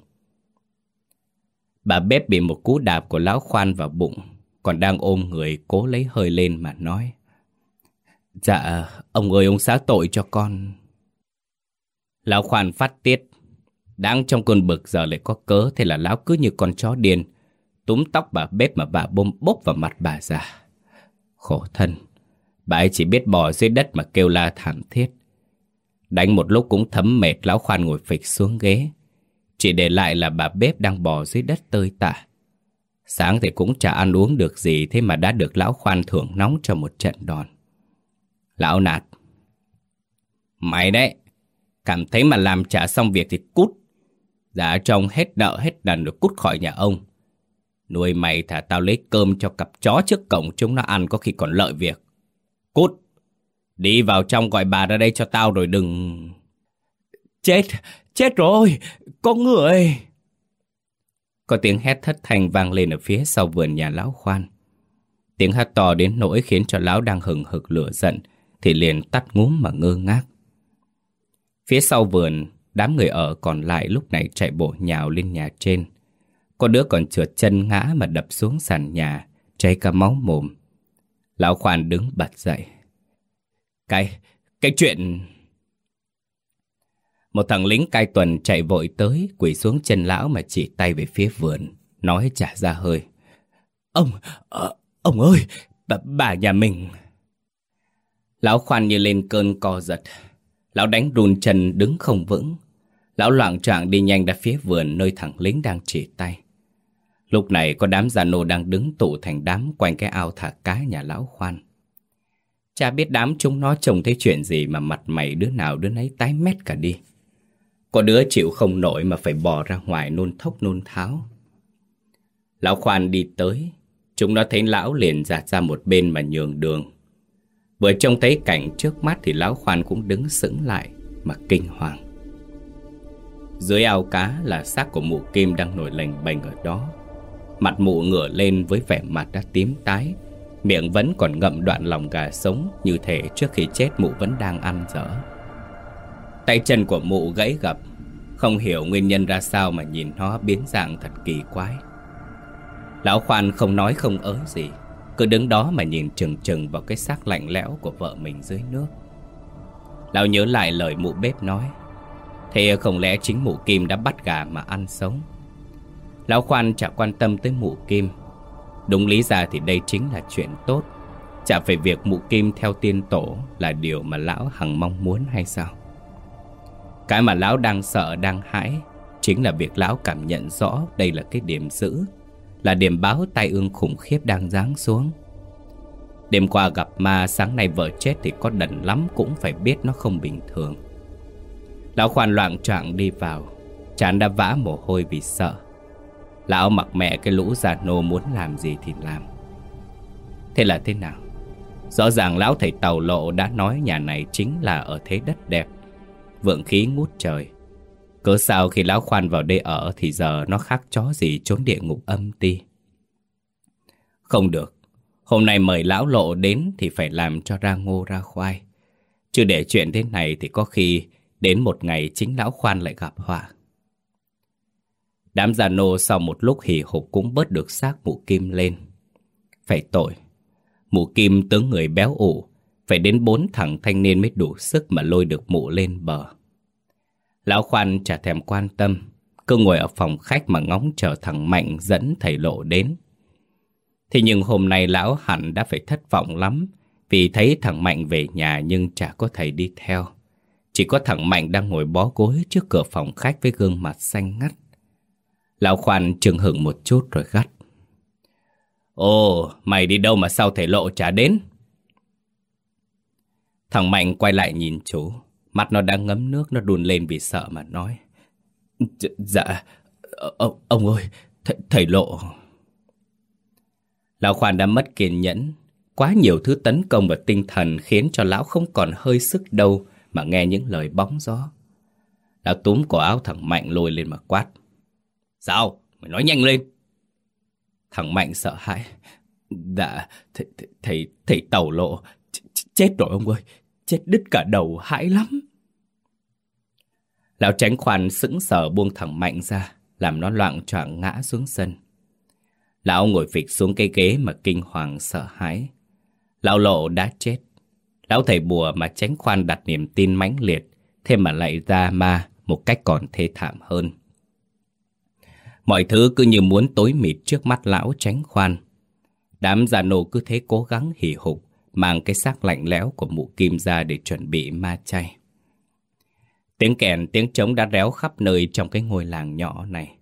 [SPEAKER 1] Bà bếp bị một cú đạp của lão Khoan vào bụng, còn đang ôm người cố lấy hơi lên mà nói: Dạ, ông ơi ông xá tội cho con. Lão Khoan phát tiết. Đang trong cơn bực giờ lại có cớ, thế là lão cứ như con chó điên, túm tóc bà bếp mà bà bôm bốp vào mặt bà già. Khổ thân, bà ấy chỉ biết bò dưới đất mà kêu la thảm thiết. Đánh một lúc cũng thấm mệt, lão Khoan ngồi phịch xuống ghế, chỉ để lại là bà bếp đang bò dưới đất tơi tả. Sáng thì cũng chả ăn uống được gì, thế mà đã được lão Khoan thưởng nóng cho một trận đòn. Lão nạt: Mày đấy, cảm thấy mà làm trả xong việc thì cút. Giá trông hết nợ hết đần rồi cút khỏi nhà ông. Nuôi mày thả tao lấy cơm cho cặp chó trước cổng chúng nó ăn có khi còn lợi việc. Cút, đi vào trong gọi bà ra đây cho tao rồi đừng... Chết, chết rồi, có người. Có tiếng hét thất thanh vang lên ở phía sau vườn nhà lão Khoan. Tiếng hét to đến nỗi khiến cho lão đang hừng hực lửa giận thì liền tắt ngúm mà ngơ ngác. Phía sau vườn, đám người ở còn lại lúc này chạy bộ nhào lên nhà trên. Có đứa còn trượt chân ngã mà đập xuống sàn nhà, chảy cả máu mồm. Lão Khoan đứng bật dậy. Cái, cái chuyện... Một thằng lính cai tuần chạy vội tới, quỳ xuống chân lão mà chỉ tay về phía vườn, nói chả ra hơi. Ông, ờ, ông ơi, bà, bà nhà mình... Lão Khoan như lên cơn co giật. Lão đánh run chân đứng không vững. Lão loạng choạng đi nhanh ra phía vườn nơi thằng lính đang chỉ tay. Lúc này có đám già nô đang đứng tụ thành đám quanh cái ao thả cá nhà lão Khoan. Chả biết đám chúng nó trông thấy chuyện gì mà mặt mày đứa nào đứa nấy tái mét cả đi. Có đứa chịu không nổi mà phải bò ra ngoài nôn thốc nôn tháo. Lão Khoan đi tới, chúng nó thấy lão liền dạt ra một bên mà nhường đường. Vừa trông thấy cảnh trước mắt thì lão Khoan cũng đứng sững lại mà kinh hoàng. Dưới ao cá là xác của mụ Kim đang nổi lềnh bềnh ở đó. Mặt mụ ngửa lên với vẻ mặt đã tím tái, miệng vẫn còn ngậm đoạn lòng gà sống, như thể trước khi chết mụ vẫn đang ăn dở. Tay chân của mụ gãy gập, không hiểu nguyên nhân ra sao mà nhìn nó biến dạng thật kỳ quái. Lão Khoan không nói không ới gì, cứ đứng đó mà nhìn chừng chừng vào cái xác lạnh lẽo của vợ mình dưới nước. Lão nhớ lại lời mụ bếp nói, thế không lẽ chính mụ Kim đã bắt gà mà ăn sống? Lão Khoan chả quan tâm tới mụ Kim. Đúng lý ra thì đây chính là chuyện tốt, chả phải việc mụ Kim theo tiên tổ là điều mà lão hằng mong muốn hay sao? Cái mà lão đang sợ đang hãi chính là việc lão cảm nhận rõ đây là cái điểm dữ, là điểm báo tai ương khủng khiếp đang giáng xuống. Đêm qua gặp ma, sáng nay vợ chết thì có đần lắm cũng phải biết nó không bình thường. Lão Khoan loạng choạng đi vào, trán đã vã mồ hôi vì sợ. Lão mặc mẹ cái lũ già nô muốn làm gì thì làm. Thế là thế nào? Rõ ràng lão thầy Tàu Lộ đã nói nhà này chính là ở thế đất đẹp, vượng khí ngút trời. Cớ sao khi lão Khoan vào đây ở thì giờ nó khác chó gì trốn địa ngục âm ti? Không được, hôm nay mời lão Lộ đến thì phải làm cho ra ngô ra khoai. Chứ để chuyện thế này thì có khi đến một ngày chính lão Khoan lại gặp họa. Đám già nô sau một lúc hì hục cũng bớt được xác mụ Kim lên. Phải tội, mụ Kim tướng người béo ụ, phải đến bốn thằng thanh niên mới đủ sức mà lôi được mụ lên bờ. Lão Khoan chả thèm quan tâm, cứ ngồi ở phòng khách mà ngóng chờ thằng Mạnh dẫn thầy Lộ đến. Thế nhưng hôm nay lão hẳn đã phải thất vọng lắm, vì thấy thằng Mạnh về nhà nhưng chả có thầy đi theo. Chỉ có thằng Mạnh đang ngồi bó gối trước cửa phòng khách với gương mặt xanh ngắt. Lão Khoan chừng hửng một chút rồi gắt: Ồ, mày đi đâu mà sao thầy Lộ chả đến? Thằng Mạnh quay lại nhìn chú, mắt nó đang ngấm nước, nó đun lên vì sợ mà nói: Dạ, ông, ông ơi, thầy, thầy Lộ... Lão Khoan đã mất kiên nhẫn. Quá nhiều thứ tấn công vào tinh thần khiến cho lão không còn hơi sức đâu mà nghe những lời bóng gió. Lão túm cổ áo thằng Mạnh lôi lên mà quát: Sao? Mày nói nhanh lên! Thằng Mạnh sợ hãi: Dạ, thầy, thầy, thầy, thầy Tàu Lộ ch ch chết rồi ông ơi, chết đứt cả đầu, hãi lắm. Lão Tránh Khoan sững sờ buông thằng Mạnh ra, làm nó loạng choạng ngã xuống sân. Lão ngồi phịch xuống cái ghế mà kinh hoàng sợ hãi. Lão Lộ đã chết. Lão thầy bùa mà Tránh Khoan đặt niềm tin mãnh liệt, thêm mà lại ra ma một cách còn thê thảm hơn. Mọi thứ cứ như muốn tối mịt trước mắt lão Chánh Khoan. Đám già nô cứ thế cố gắng hì hục mang cái xác lạnh lẽo của mụ Kim ra để chuẩn bị ma chay. Tiếng kèn, tiếng trống đã réo khắp nơi trong cái ngôi làng nhỏ này.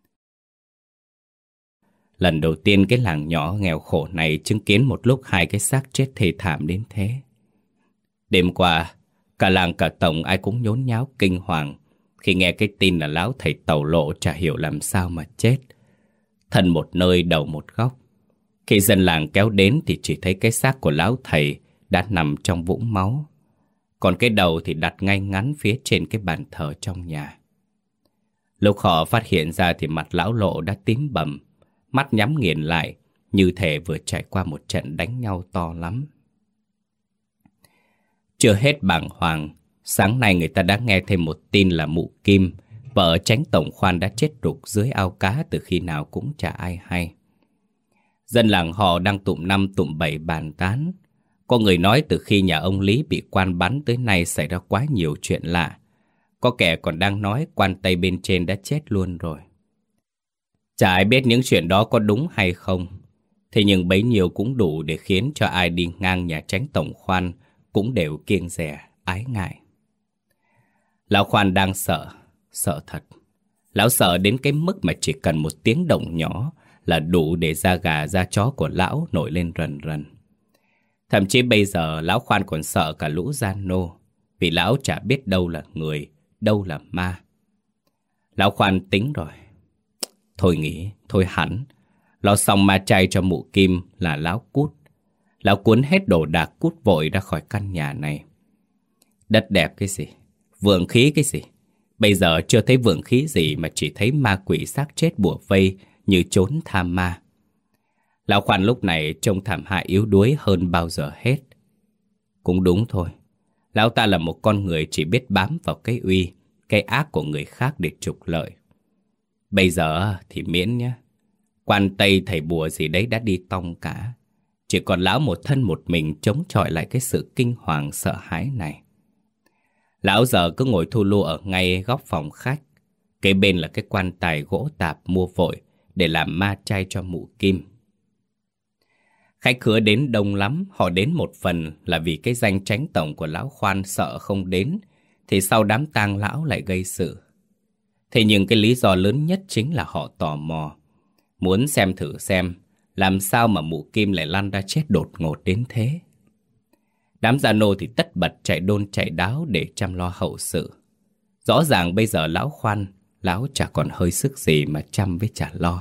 [SPEAKER 1] Lần đầu tiên cái làng nhỏ nghèo khổ này chứng kiến một lúc hai cái xác chết thê thảm đến thế. Đêm qua, cả làng cả tổng ai cũng nhốn nháo kinh hoàng khi nghe cái tin là lão thầy tàu lộ chả hiểu làm sao mà chết. Thân một nơi đầu một góc. Khi dân làng kéo đến thì chỉ thấy cái xác của lão thầy đã nằm trong vũng máu. Còn cái đầu thì đặt ngay ngắn phía trên cái bàn thờ trong nhà. Lúc họ phát hiện ra thì mặt lão lộ đã tím bầm, mắt nhắm nghiền lại, như thể vừa trải qua một trận đánh nhau to lắm. Chưa hết bàng hoàng, sáng nay người ta đã nghe thêm một tin là mụ Kim, vợ Chánh Tổng Khoan đã chết rục dưới ao cá từ khi nào cũng chả ai hay. Dân làng họ đang tụm năm tụm bảy bàn tán. Có người nói từ khi nhà ông Lý bị quan bắn tới nay xảy ra quá nhiều chuyện lạ. Có kẻ còn đang nói quan Tây bên trên đã chết luôn rồi. Chả ai biết những chuyện đó có đúng hay không. Thế nhưng bấy nhiêu cũng đủ để khiến cho ai đi ngang nhà Chánh Tổng Khoan cũng đều kiêng dè, ái ngại. Lão Khoan đang sợ, sợ thật. Lão sợ đến cái mức mà chỉ cần một tiếng động nhỏ là đủ để da gà da chó của lão nổi lên rần rần. Thậm chí bây giờ lão Khoan còn sợ cả lũ gian nô, vì lão chả biết đâu là người, đâu là ma. Lão Khoan tính rồi. Thôi nghỉ, thôi hẳn. Lo xong ma chay cho mụ Kim là lão cút. Lão cuốn hết đồ đạc cút vội ra khỏi căn nhà này. Đất đẹp cái gì, vượng khí cái gì. Bây giờ chưa thấy vượng khí gì mà chỉ thấy ma quỷ xác chết bủa vây như trốn tham ma. Lão Khoan lúc này trông thảm hại yếu đuối hơn bao giờ hết. Cũng đúng thôi. Lão ta là một con người chỉ biết bám vào cái uy, cái ác của người khác để trục lợi. Bây giờ thì miễn nhé. Quan Tây thầy bùa gì đấy đã đi tong cả. Chỉ còn lão một thân một mình chống chọi lại cái sự kinh hoàng sợ hãi này. Lão giờ cứ ngồi thu lu ở ngay góc phòng khách. Kế bên là cái quan tài gỗ tạp mua vội để làm ma chay cho mụ Kim. Khách khứa đến đông lắm. Họ đến một phần là vì cái danh Chánh Tổng của lão Khoan sợ không đến thì sau đám tang lão lại gây sự. Thế nhưng cái lý do lớn nhất chính là họ tò mò, muốn xem thử xem làm sao mà mụ Kim lại lăn ra chết đột ngột đến thế. Đám gia nô thì tất bật chạy đôn chạy đáo để chăm lo hậu sự. Rõ ràng bây giờ lão Khoan, lão chả còn hơi sức gì mà chăm với chả lo.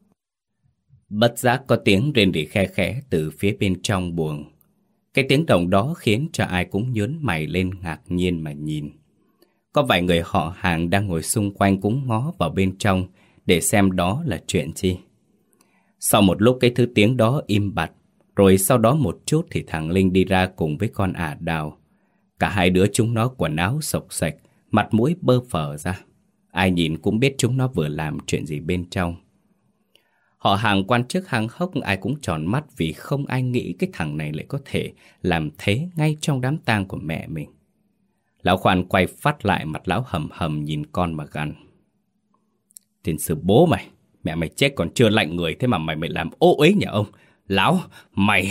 [SPEAKER 1] Bất giác có tiếng rên rỉ khe khẽ từ phía bên trong buồng. Cái tiếng động đó khiến cho ai cũng nhớn mày lên ngạc nhiên mà nhìn. Có vài người họ hàng đang ngồi xung quanh cũng ngó vào bên trong để xem đó là chuyện gì. Sau một lúc cái thứ tiếng đó im bặt, rồi sau đó một chút thì thằng Linh đi ra cùng với con ả Đào. Cả hai đứa chúng nó quần áo xộc xệch, mặt mũi bơ phờ ra. Ai nhìn cũng biết chúng nó vừa làm chuyện gì bên trong. Họ hàng quan chức hàng hốc ai cũng tròn mắt vì không ai nghĩ cái thằng này lại có thể làm thế ngay trong đám tang của mẹ mình. Lão Khoan quay phát lại, mặt lão hầm hầm nhìn con mà gằn. Tiền sư bố mày, mẹ mày chết còn chưa lạnh người, thế mà mày mày làm ô uế nhà ông. Lão, mày...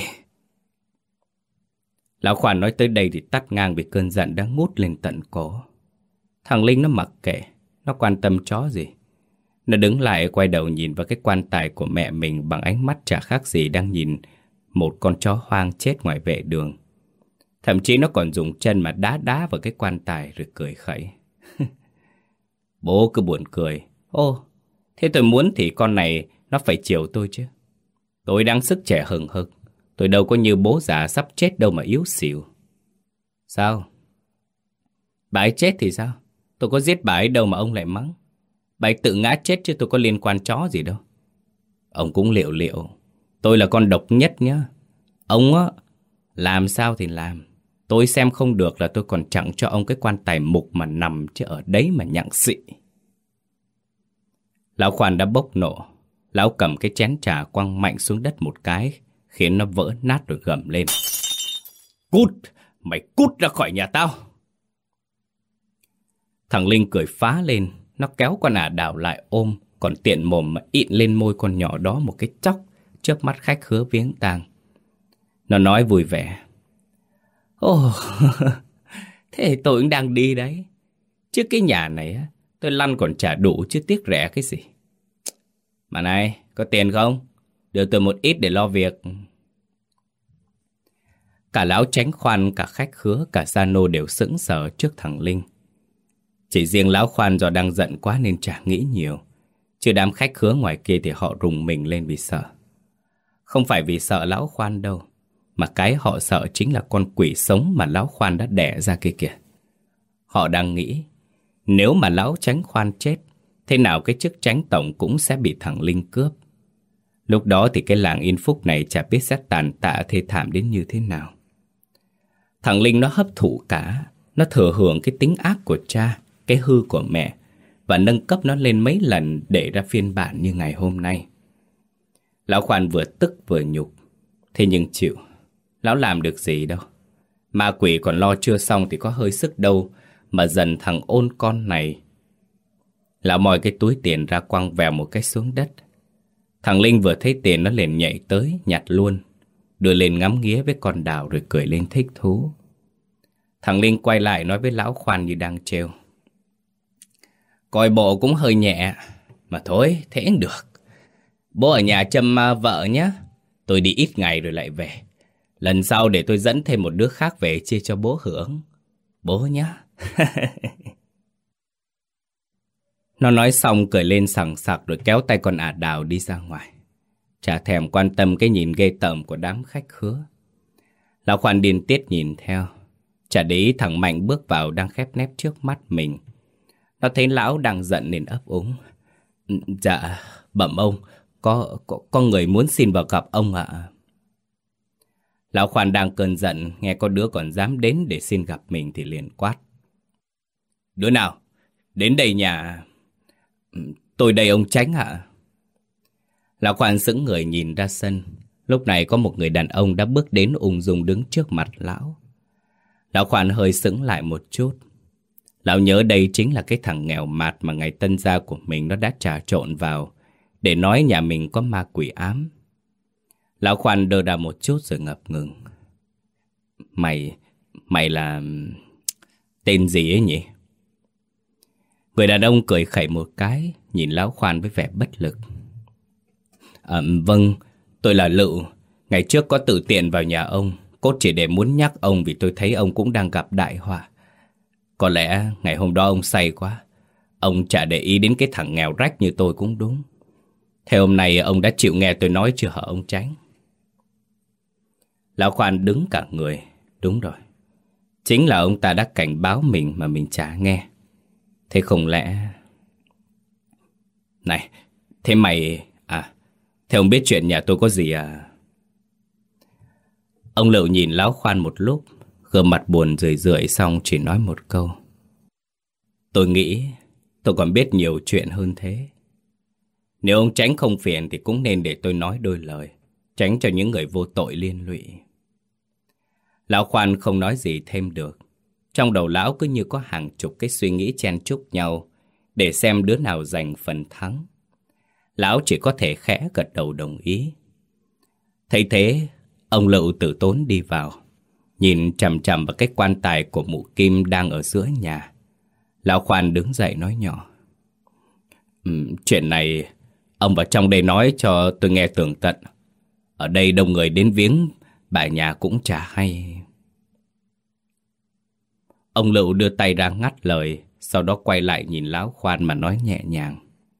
[SPEAKER 1] Lão Khoan nói tới đây thì tắt ngang vì cơn giận đang ngút lên tận cổ. Thằng Linh nó mặc kệ, nó quan tâm chó gì. Nó đứng lại quay đầu nhìn vào cái quan tài của mẹ mình bằng ánh mắt chả khác gì đang nhìn một con chó hoang chết ngoài vệ đường. Thậm chí nó còn dùng chân mà đá đá vào cái quan tài rồi cười khẩy. Bố cứ buồn cười. Ô, thế tôi muốn thì con này nó phải chiều tôi chứ. Tôi đang sức trẻ hừng hực. Tôi đâu có như bố già sắp chết đâu mà yếu xỉu. Sao? Bà ấy chết thì sao? Tôi có giết bà ấy đâu mà ông lại mắng. Bà ấy tự ngã chết chứ tôi có liên quan chó gì đâu. Ông cũng liệu liệu. Tôi là con độc nhất nhá. Ông á, làm sao thì làm. Tôi xem không được là tôi còn chẳng cho ông cái quan tài mục mà nằm chứ ở đấy mà nhặng xị. Lão Khoan đã bốc nộ. Lão cầm cái chén trà quăng mạnh xuống đất một cái, khiến nó vỡ nát rồi gầm lên. Cút! Mày cút ra khỏi nhà tao! Thằng Linh cười phá lên. Nó kéo con ả Đào lại ôm, còn tiện mồm mà ịn lên môi con nhỏ đó một cái chốc trước mắt khách khứa viếng tang. Nó nói vui vẻ: Ồ, thế tôi cũng đang đi đấy. Chứ cái nhà này á, tôi lăn còn trả đủ chứ tiếc rẻ cái gì. Mà này, có tiền không? Đưa tôi một ít để lo việc. Cả lão Chánh Khoan, cả khách khứa, cả gia nô đều sững sờ trước thằng Linh. Chỉ riêng lão Khoan do đang giận quá nên chả nghĩ nhiều. Chứ đám khách khứa ngoài kia thì họ rùng mình lên vì sợ. Không phải vì sợ lão Khoan đâu, mà cái họ sợ chính là con quỷ sống mà lão Khoan đã đẻ ra kia kìa. Họ đang nghĩ, nếu mà lão Chánh Khoan chết, thế nào cái chức chánh tổng cũng sẽ bị thằng Linh cướp. Lúc đó thì cái làng Yên Phúc này chả biết sẽ tàn tạ thê thảm đến như thế nào. Thằng Linh nó hấp thụ cả, nó thừa hưởng cái tính ác của cha, cái hư của mẹ, và nâng cấp nó lên mấy lần để ra phiên bản như ngày hôm nay. Lão Khoan vừa tức vừa nhục. Thế nhưng chịu, lão làm được gì đâu. Ma quỷ còn lo chưa xong thì có hơi sức đâu mà dần thằng ôn con này. Lão moi cái túi tiền ra quăng vèo một cái xuống đất. Thằng Linh vừa thấy tiền nó liền nhảy tới nhặt luôn, đưa lên ngắm nghía với con Đào rồi cười lên thích thú. Thằng Linh quay lại nói với lão Khoan như đang trêu: Coi bộ cũng hơi nhẹ. Mà thôi, thế cũng được. Bố ở nhà chăm vợ nhé. Tôi đi ít ngày rồi lại về. Lần sau để tôi dẫn thêm một đứa khác về chia cho bố hưởng. Bố nhé. Nó nói xong cười lên sằng sặc rồi kéo tay con ả Đào đi ra ngoài. Chả thèm quan tâm cái nhìn ghê tởm của đám khách khứa. Lão Khoan điên tiết nhìn theo. Chả để ý thằng Mạnh bước vào đang khép nép trước mắt mình. Nó thấy lão đang giận nên ấp úng: Dạ, bẩm ông, có, có, có người muốn xin vào gặp ông ạ. Lão Khoan đang cơn giận, nghe có đứa còn dám đến để xin gặp mình thì liền quát: Đứa nào? Đến đây nhà. Tôi đây ông Chánh ạ. Lão Khoan sững người nhìn ra sân. Lúc này có một người đàn ông đã bước đến ung dung đứng trước mặt lão. Lão Khoan hơi sững lại một chút. Lão nhớ đây chính là cái thằng nghèo mạt mà ngày tân gia của mình nó đã trà trộn vào để nói nhà mình có ma quỷ ám. Lão Khoan đơ ra một chút rồi ngập ngừng: Mày, mày là... tên gì ấy nhỉ? Người đàn ông cười khẩy một cái, nhìn lão Khoan với vẻ bất lực. À, vâng, tôi là Lựu. Ngày trước có tự tiện vào nhà ông, cốt chỉ để muốn nhắc ông vì tôi thấy ông cũng đang gặp đại họa. Có lẽ ngày hôm đó ông say quá. Ông chả để ý đến cái thằng nghèo rách như tôi cũng đúng. Thế hôm nay ông đã chịu nghe tôi nói chưa hả ông Chánh? Lão Khoan đứng cả người. Đúng rồi, chính là ông ta đã cảnh báo mình mà mình chả nghe. Thế không lẽ... Này, thế mày... À, thế ông biết chuyện nhà tôi có gì à? Ông Lựu nhìn lão Khoan một lúc, gương mặt buồn rười rượi xong chỉ nói một câu: Tôi nghĩ tôi còn biết nhiều chuyện hơn thế. Nếu ông Chánh không phiền thì cũng nên để tôi nói đôi lời, tránh cho những người vô tội liên lụy. Lão Khoan không nói gì thêm được. Trong đầu lão cứ như có hàng chục cái suy nghĩ chen chúc nhau để xem đứa nào giành phần thắng. Lão chỉ có thể khẽ gật đầu đồng ý. Thấy thế, ông Lựu tử tốn đi vào, nhìn chằm chằm vào cái quan tài của mụ Kim đang ở giữa nhà. Lão Khoan đứng dậy nói nhỏ: um, Chuyện này ông vào trong đây nói cho tôi nghe tường tận. Ở đây đông người đến viếng, bà nhà cũng chả hay. Ông Lựu đưa tay ra ngắt lời, sau đó quay lại nhìn lão Khoan mà nói nhẹ nhàng: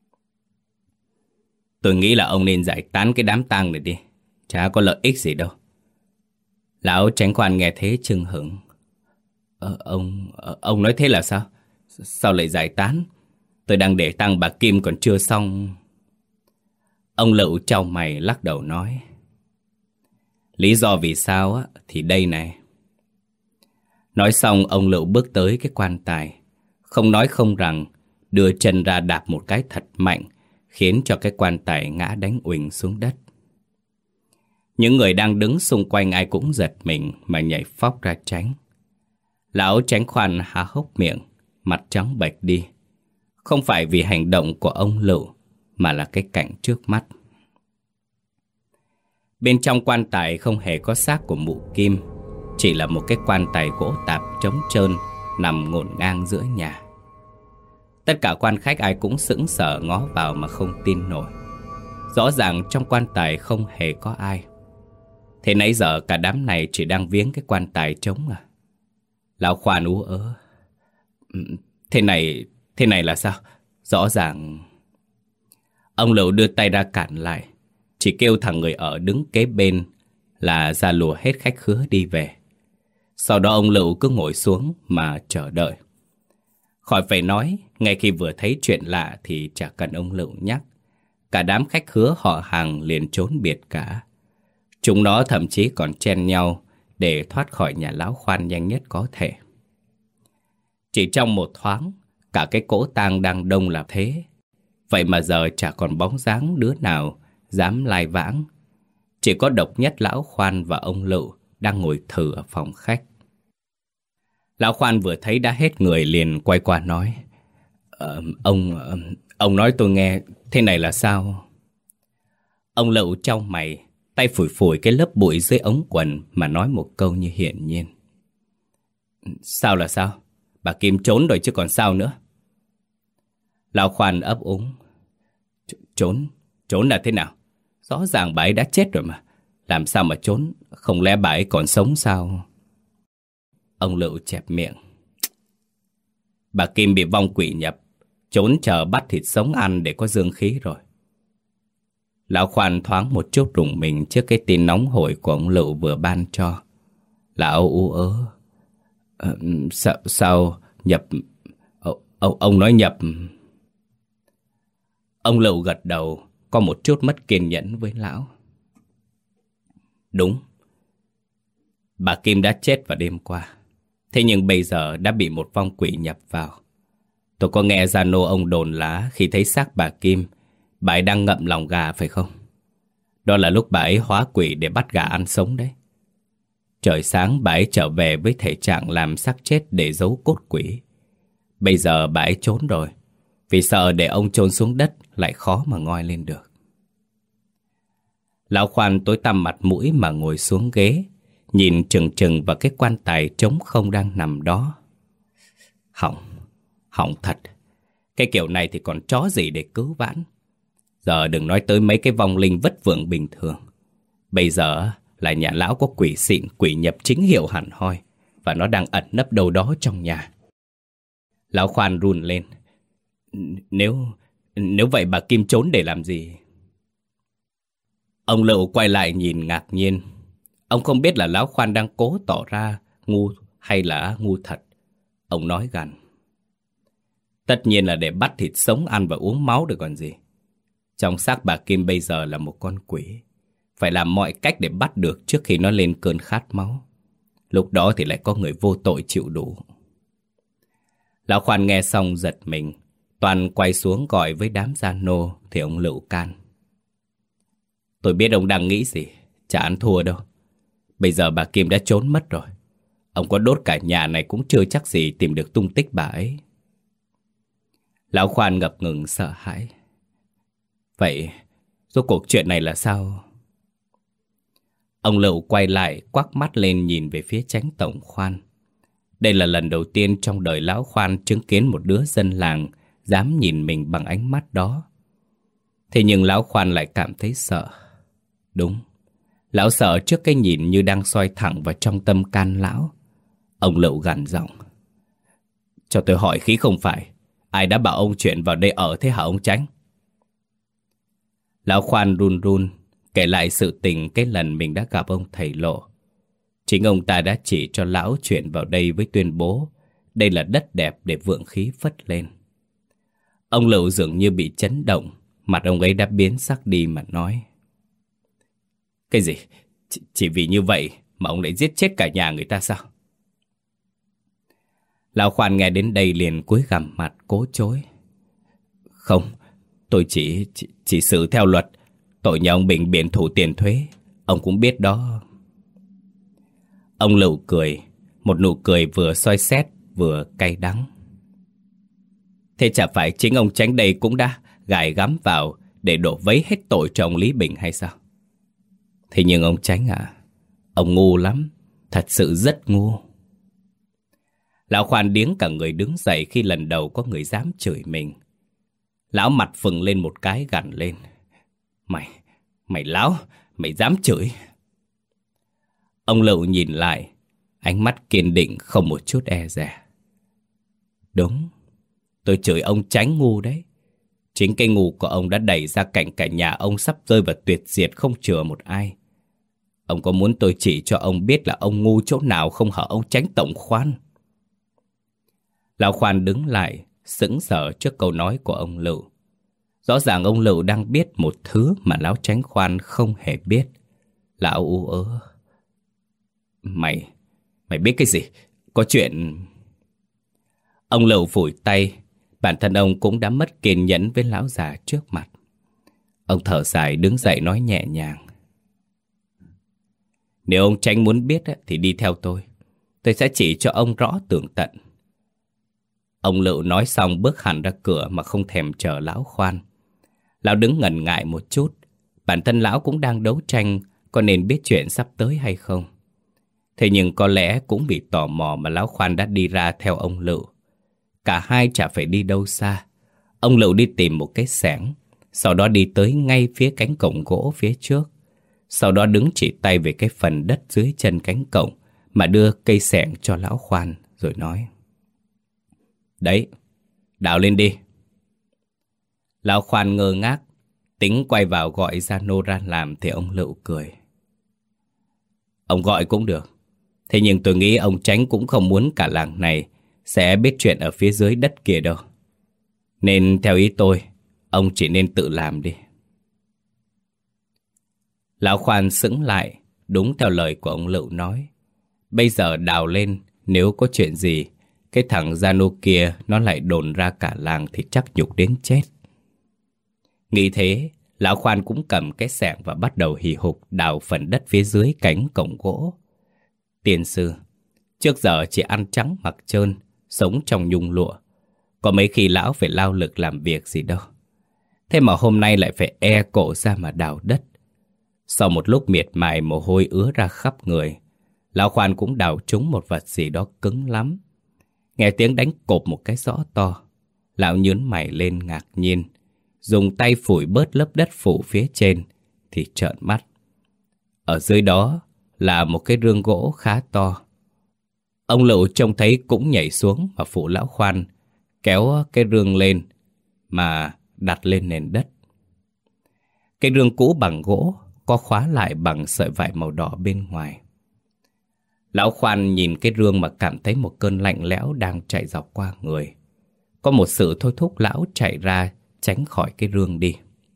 [SPEAKER 1] Tôi nghĩ là ông nên giải tán cái đám tang này đi, chả có lợi ích gì đâu. Lão Chánh Khoan nghe thế chưng hửng. Ờ, ông, ông nói thế là sao? Sao lại giải tán? Tôi đang để tang bà Kim còn chưa xong. Ông Lựu chau mày lắc đầu nói: Lý do vì sao á, thì đây này. Nói xong ông Lựu bước tới cái quan tài, không nói không rằng, đưa chân ra đạp một cái thật mạnh, khiến cho cái quan tài ngã đánh uỳnh xuống đất. Những người đang đứng xung quanh ai cũng giật mình mà nhảy phóc ra tránh. Lão Chánh Khoan há hốc miệng, mặt trắng bệch đi. Không phải vì hành động của ông Lựu, mà là cái cảnh trước mắt. Bên trong quan tài không hề có xác của mụ Kim, chỉ là một cái quan tài gỗ tạp trống trơn nằm ngổn ngang giữa nhà. Tất cả quan khách ai cũng sững sờ ngó vào mà không tin nổi. Rõ ràng trong quan tài không hề có ai. Thế nãy giờ cả đám này chỉ đang viếng cái quan tài trống à? Lão Khoan ú ớ. Thế này, thế này là sao? Rõ ràng... Ông Lựu đưa tay ra cản lại, chỉ kêu thằng người ở đứng kế bên là ra lùa hết khách khứa đi về. Sau đó ông Lựu cứ ngồi xuống mà chờ đợi. Khỏi phải nói, ngay khi vừa thấy chuyện lạ thì chả cần ông Lựu nhắc, cả đám khách khứa họ hàng liền trốn biệt cả. Chúng nó thậm chí còn chen nhau để thoát khỏi nhà lão Khoan nhanh nhất có thể. Chỉ trong một thoáng, cả cái cỗ tang đang đông là thế. Vậy mà giờ chả còn bóng dáng đứa nào dám lai vãng. Chỉ có độc nhất lão Khoan và ông Lựu đang ngồi thử ở phòng khách. Lão Khoan vừa thấy đã hết người liền quay qua nói: ờ, Ông, ông nói tôi nghe, thế này là sao? Ông Lựu chau mày, tay phủi phủi cái lớp bụi dưới ống quần mà nói một câu như hiển nhiên: Sao là sao? Bà Kim trốn rồi chứ còn sao nữa? Lão Khoan ấp úng: Trốn? Trốn là thế nào? Rõ ràng bà ấy đã chết rồi mà. Làm sao mà trốn? Không lẽ bà ấy còn sống sao? Ông Lựu chẹp miệng: Bà Kim bị vong quỷ nhập, trốn chờ bắt thịt sống ăn để có dương khí rồi. Lão Khoan thoáng một chút rùng mình trước cái tin nóng hổi của ông Lựu vừa ban cho. Lão ú ớ: ờ, sao, sao nhập... Ông, ông nói nhập... Ông Lựu gật đầu, có một chút mất kiên nhẫn với lão. Đúng, bà Kim đã chết vào đêm qua. Thế nhưng bây giờ đã bị một vong quỷ nhập vào. Tôi có nghe Gia Nô ông đồn lá khi thấy xác bà Kim, bà ấy đang ngậm lòng gà phải không? Đó là lúc bà ấy hóa quỷ để bắt gà ăn sống đấy. Trời sáng bà ấy trở về với thể trạng làm xác chết để giấu cốt quỷ. Bây giờ bà ấy trốn rồi, vì sợ để ông chôn xuống đất lại khó mà ngoi lên được. Lão Khoan tối tăm mặt mũi mà ngồi xuống ghế, nhìn chừng chừng vào cái quan tài trống không đang nằm đó. Hỏng, hỏng thật. Cái kiểu này thì còn chó gì để cứu vãn. Giờ đừng nói tới mấy cái vong linh vất vưởng bình thường. Bây giờ là nhà lão có quỷ xịn, quỷ nhập chính hiệu hẳn hoi, và nó đang ẩn nấp đâu đó trong nhà. Lão Khoan run lên. Nếu, nếu vậy bà Kim trốn để làm gì? Ông Lựu quay lại nhìn ngạc nhiên. Ông không biết là lão Khoan đang cố tỏ ra ngu hay là ngu thật. Ông nói gằn: Tất nhiên là để bắt thịt sống ăn và uống máu được còn gì. Trong xác bà Kim bây giờ là một con quỷ. Phải làm mọi cách để bắt được trước khi nó lên cơn khát máu. Lúc đó thì lại có người vô tội chịu đủ. Lão Khoan nghe xong giật mình, toàn quay xuống gọi với đám gia nô thì ông Lựu can: Tôi biết ông đang nghĩ gì, chả ăn thua đâu. Bây giờ bà Kim đã trốn mất rồi. Ông có đốt cả nhà này cũng chưa chắc gì tìm được tung tích bà ấy. Lão Khoan ngập ngừng sợ hãi: Vậy rốt cuộc chuyện này là sao? Ông Lựu quay lại quắc mắt lên nhìn về phía Chánh Tổng Khoan. Đây là lần đầu tiên trong đời lão Khoan chứng kiến một đứa dân làng dám nhìn mình bằng ánh mắt đó. Thế nhưng lão Khoan lại cảm thấy sợ. Đúng, lão sợ trước cái nhìn như đang soi thẳng vào trong tâm can lão. Ông Lựu gằn giọng: Cho tôi hỏi khí không phải, ai đã bảo ông chuyện vào đây ở thế hả ông Chánh? Lão Khoan run run kể lại sự tình cái lần mình đã gặp ông thầy Lộ. Chính ông ta đã chỉ cho lão chuyện vào đây với tuyên bố đây là đất đẹp để vượng khí phất lên. Ông Lựu dường như bị chấn động, mặt ông ấy đã biến sắc đi mà nói: Cái gì? Chỉ, chỉ vì như vậy mà ông lại giết chết cả nhà người ta sao? Lão Khoan nghe đến đây liền cúi gằm mặt cố chối: Không, tôi chỉ, chỉ, chỉ xử theo luật. Tội nhà ông Bình biển thủ tiền thuế, ông cũng biết đó. Ông Lựu cười, một nụ cười vừa soi xét vừa cay đắng. Thế chả phải chính ông Chánh đây cũng đã gài gắm vào để đổ vấy hết tội cho ông Lý Bình hay sao? Thế nhưng ông Chánh à, ông ngu lắm, thật sự rất ngu. Lão Khoan điếng cả người đứng dậy khi lần đầu có người dám chửi mình. Lão mặt phừng lên một cái gằn lên. Mày, mày láo, mày dám chửi? Ông Lựu nhìn lại, ánh mắt kiên định không một chút e dè. Đúng, tôi chửi ông Chánh ngu đấy. Chính cái ngu của ông đã đẩy ra cảnh cả nhà ông sắp rơi vào tuyệt diệt không chừa một ai. Ông có muốn tôi chỉ cho ông biết là ông ngu chỗ nào không hở ông Chánh tổng khoan? Lão Khoan đứng lại, sững sờ trước câu nói của ông Lựu. Rõ ràng ông Lựu đang biết một thứ mà lão Chánh khoan không hề biết. Lão ú ớ. Mày, mày biết cái gì? Có chuyện... Ông Lựu phủi tay. Bản thân ông cũng đã mất kiên nhẫn với lão già trước mặt. Ông thở dài đứng dậy nói nhẹ nhàng. Nếu ông Chánh muốn biết thì đi theo tôi. Tôi sẽ chỉ cho ông rõ tường tận. Ông Lựu nói xong bước hẳn ra cửa mà không thèm chờ lão Khoan. Lão đứng ngần ngại một chút. Bản thân lão cũng đang đấu tranh có nên biết chuyện sắp tới hay không. Thế nhưng có lẽ cũng bị tò mò mà lão Khoan đã đi ra theo ông Lựu. Cả hai chả phải đi đâu xa. Ông Lựu đi tìm một cái xẻng, sau đó đi tới ngay phía cánh cổng gỗ phía trước. Sau đó đứng chỉ tay về cái phần đất dưới chân cánh cổng mà đưa cây xẻng cho lão Khoan rồi nói. Đấy, đào lên đi. Lão Khoan ngơ ngác, tính quay vào gọi Gia Nô ra làm thì ông Lựu cười. Ông gọi cũng được. Thế nhưng tôi nghĩ ông Chánh cũng không muốn cả làng này sẽ biết chuyện ở phía dưới đất kia đâu. Nên theo ý tôi, ông chỉ nên tự làm đi. Lão Khoan sững lại, đúng theo lời của ông Lựu nói. Bây giờ đào lên, nếu có chuyện gì, cái thằng Gia Nô kia nó lại đồn ra cả làng thì chắc nhục đến chết. Nghĩ thế, lão Khoan cũng cầm cái xẻng và bắt đầu hì hục đào phần đất phía dưới cánh cổng gỗ. Tiên sư, trước giờ chỉ ăn trắng mặc trơn, sống trong nhung lụa. Có mấy khi lão phải lao lực làm việc gì đâu. Thế mà hôm nay lại phải e cổ ra mà đào đất. Sau một lúc miệt mài mồ hôi ứa ra khắp người, lão Khoan cũng đào trúng một vật gì đó cứng lắm. Nghe tiếng đánh cộp một cái rõ to. Lão nhướng mày lên ngạc nhiên, dùng tay phủi bớt lớp đất phủ phía trên thì trợn mắt. Ở dưới đó là một cái rương gỗ khá to. Ông Lựu trông thấy cũng nhảy xuống và phụ lão Khoan kéo cái rương lên mà đặt lên nền đất. Cái rương cũ bằng gỗ có khóa lại bằng sợi vải màu đỏ bên ngoài. Lão Khoan nhìn cái rương mà cảm thấy một cơn lạnh lẽo đang chạy dọc qua người. Có một sự thôi thúc lão chạy ra tránh khỏi cái rương đi.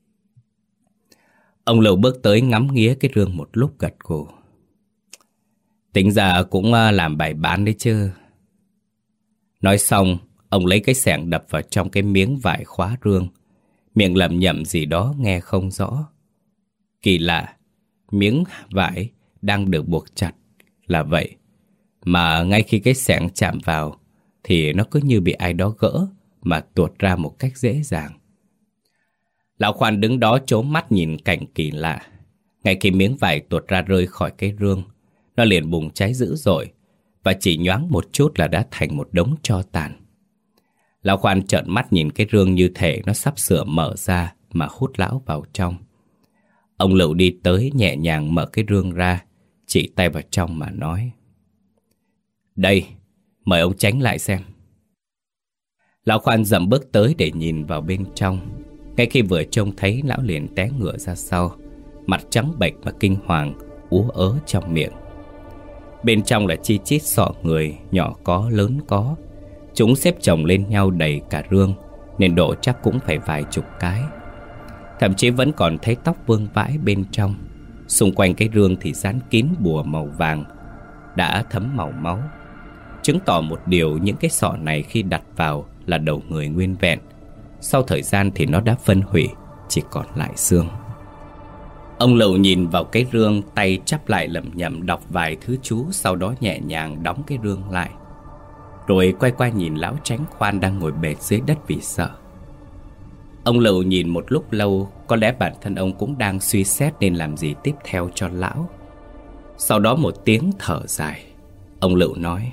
[SPEAKER 1] Ông Lựu bước tới ngắm nghía cái rương một lúc gật gù. Tính ra cũng làm bài bán đấy chứ. Nói xong, ông lấy cái xẻng đập vào trong cái miếng vải khóa rương, miệng lẩm nhẩm gì đó nghe không rõ. Kỳ lạ, miếng vải đang được buộc chặt là vậy, mà ngay khi cái xẻng chạm vào thì nó cứ như bị ai đó gỡ mà tuột ra một cách dễ dàng. Lão Khoan đứng đó trố mắt nhìn cảnh kỳ lạ. Ngay khi miếng vải tuột ra rơi khỏi cái rương, nó liền bùng cháy dữ dội, và chỉ nhoáng một chút là đã thành một đống tro tàn. Lão Khoan trợn mắt nhìn cái rương như thể nó sắp sửa mở ra mà hút lão vào trong. Ông Lựu đi tới nhẹ nhàng mở cái rương ra, chỉ tay vào trong mà nói. Đây, mời ông Chánh lại xem. Lão Khoan dậm bước tới để nhìn vào bên trong. Ngay khi vừa trông thấy, lão liền té ngửa ra sau, mặt trắng bệch và kinh hoàng, ú ớ trong miệng. Bên trong là chi chít sọ người, nhỏ có lớn có. Chúng xếp chồng lên nhau đầy cả rương, nên độ chắc cũng phải vài chục cái. Thậm chí vẫn còn thấy tóc vương vãi bên trong. Xung quanh cái rương thì dán kín bùa màu vàng đã thấm màu máu, chứng tỏ một điều, những cái sọ này khi đặt vào là đầu người nguyên vẹn. Sau thời gian thì nó đã phân hủy, chỉ còn lại xương. Ông Lựu nhìn vào cái rương, tay chắp lại lẩm nhẩm đọc vài thứ chú, sau đó nhẹ nhàng đóng cái rương lại. Rồi quay qua nhìn lão Chánh Khoan đang ngồi bệt dưới đất vì sợ. Ông Lựu nhìn một lúc lâu, có lẽ bản thân ông cũng đang suy xét nên làm gì tiếp theo cho lão. Sau đó một tiếng thở dài, ông Lựu nói: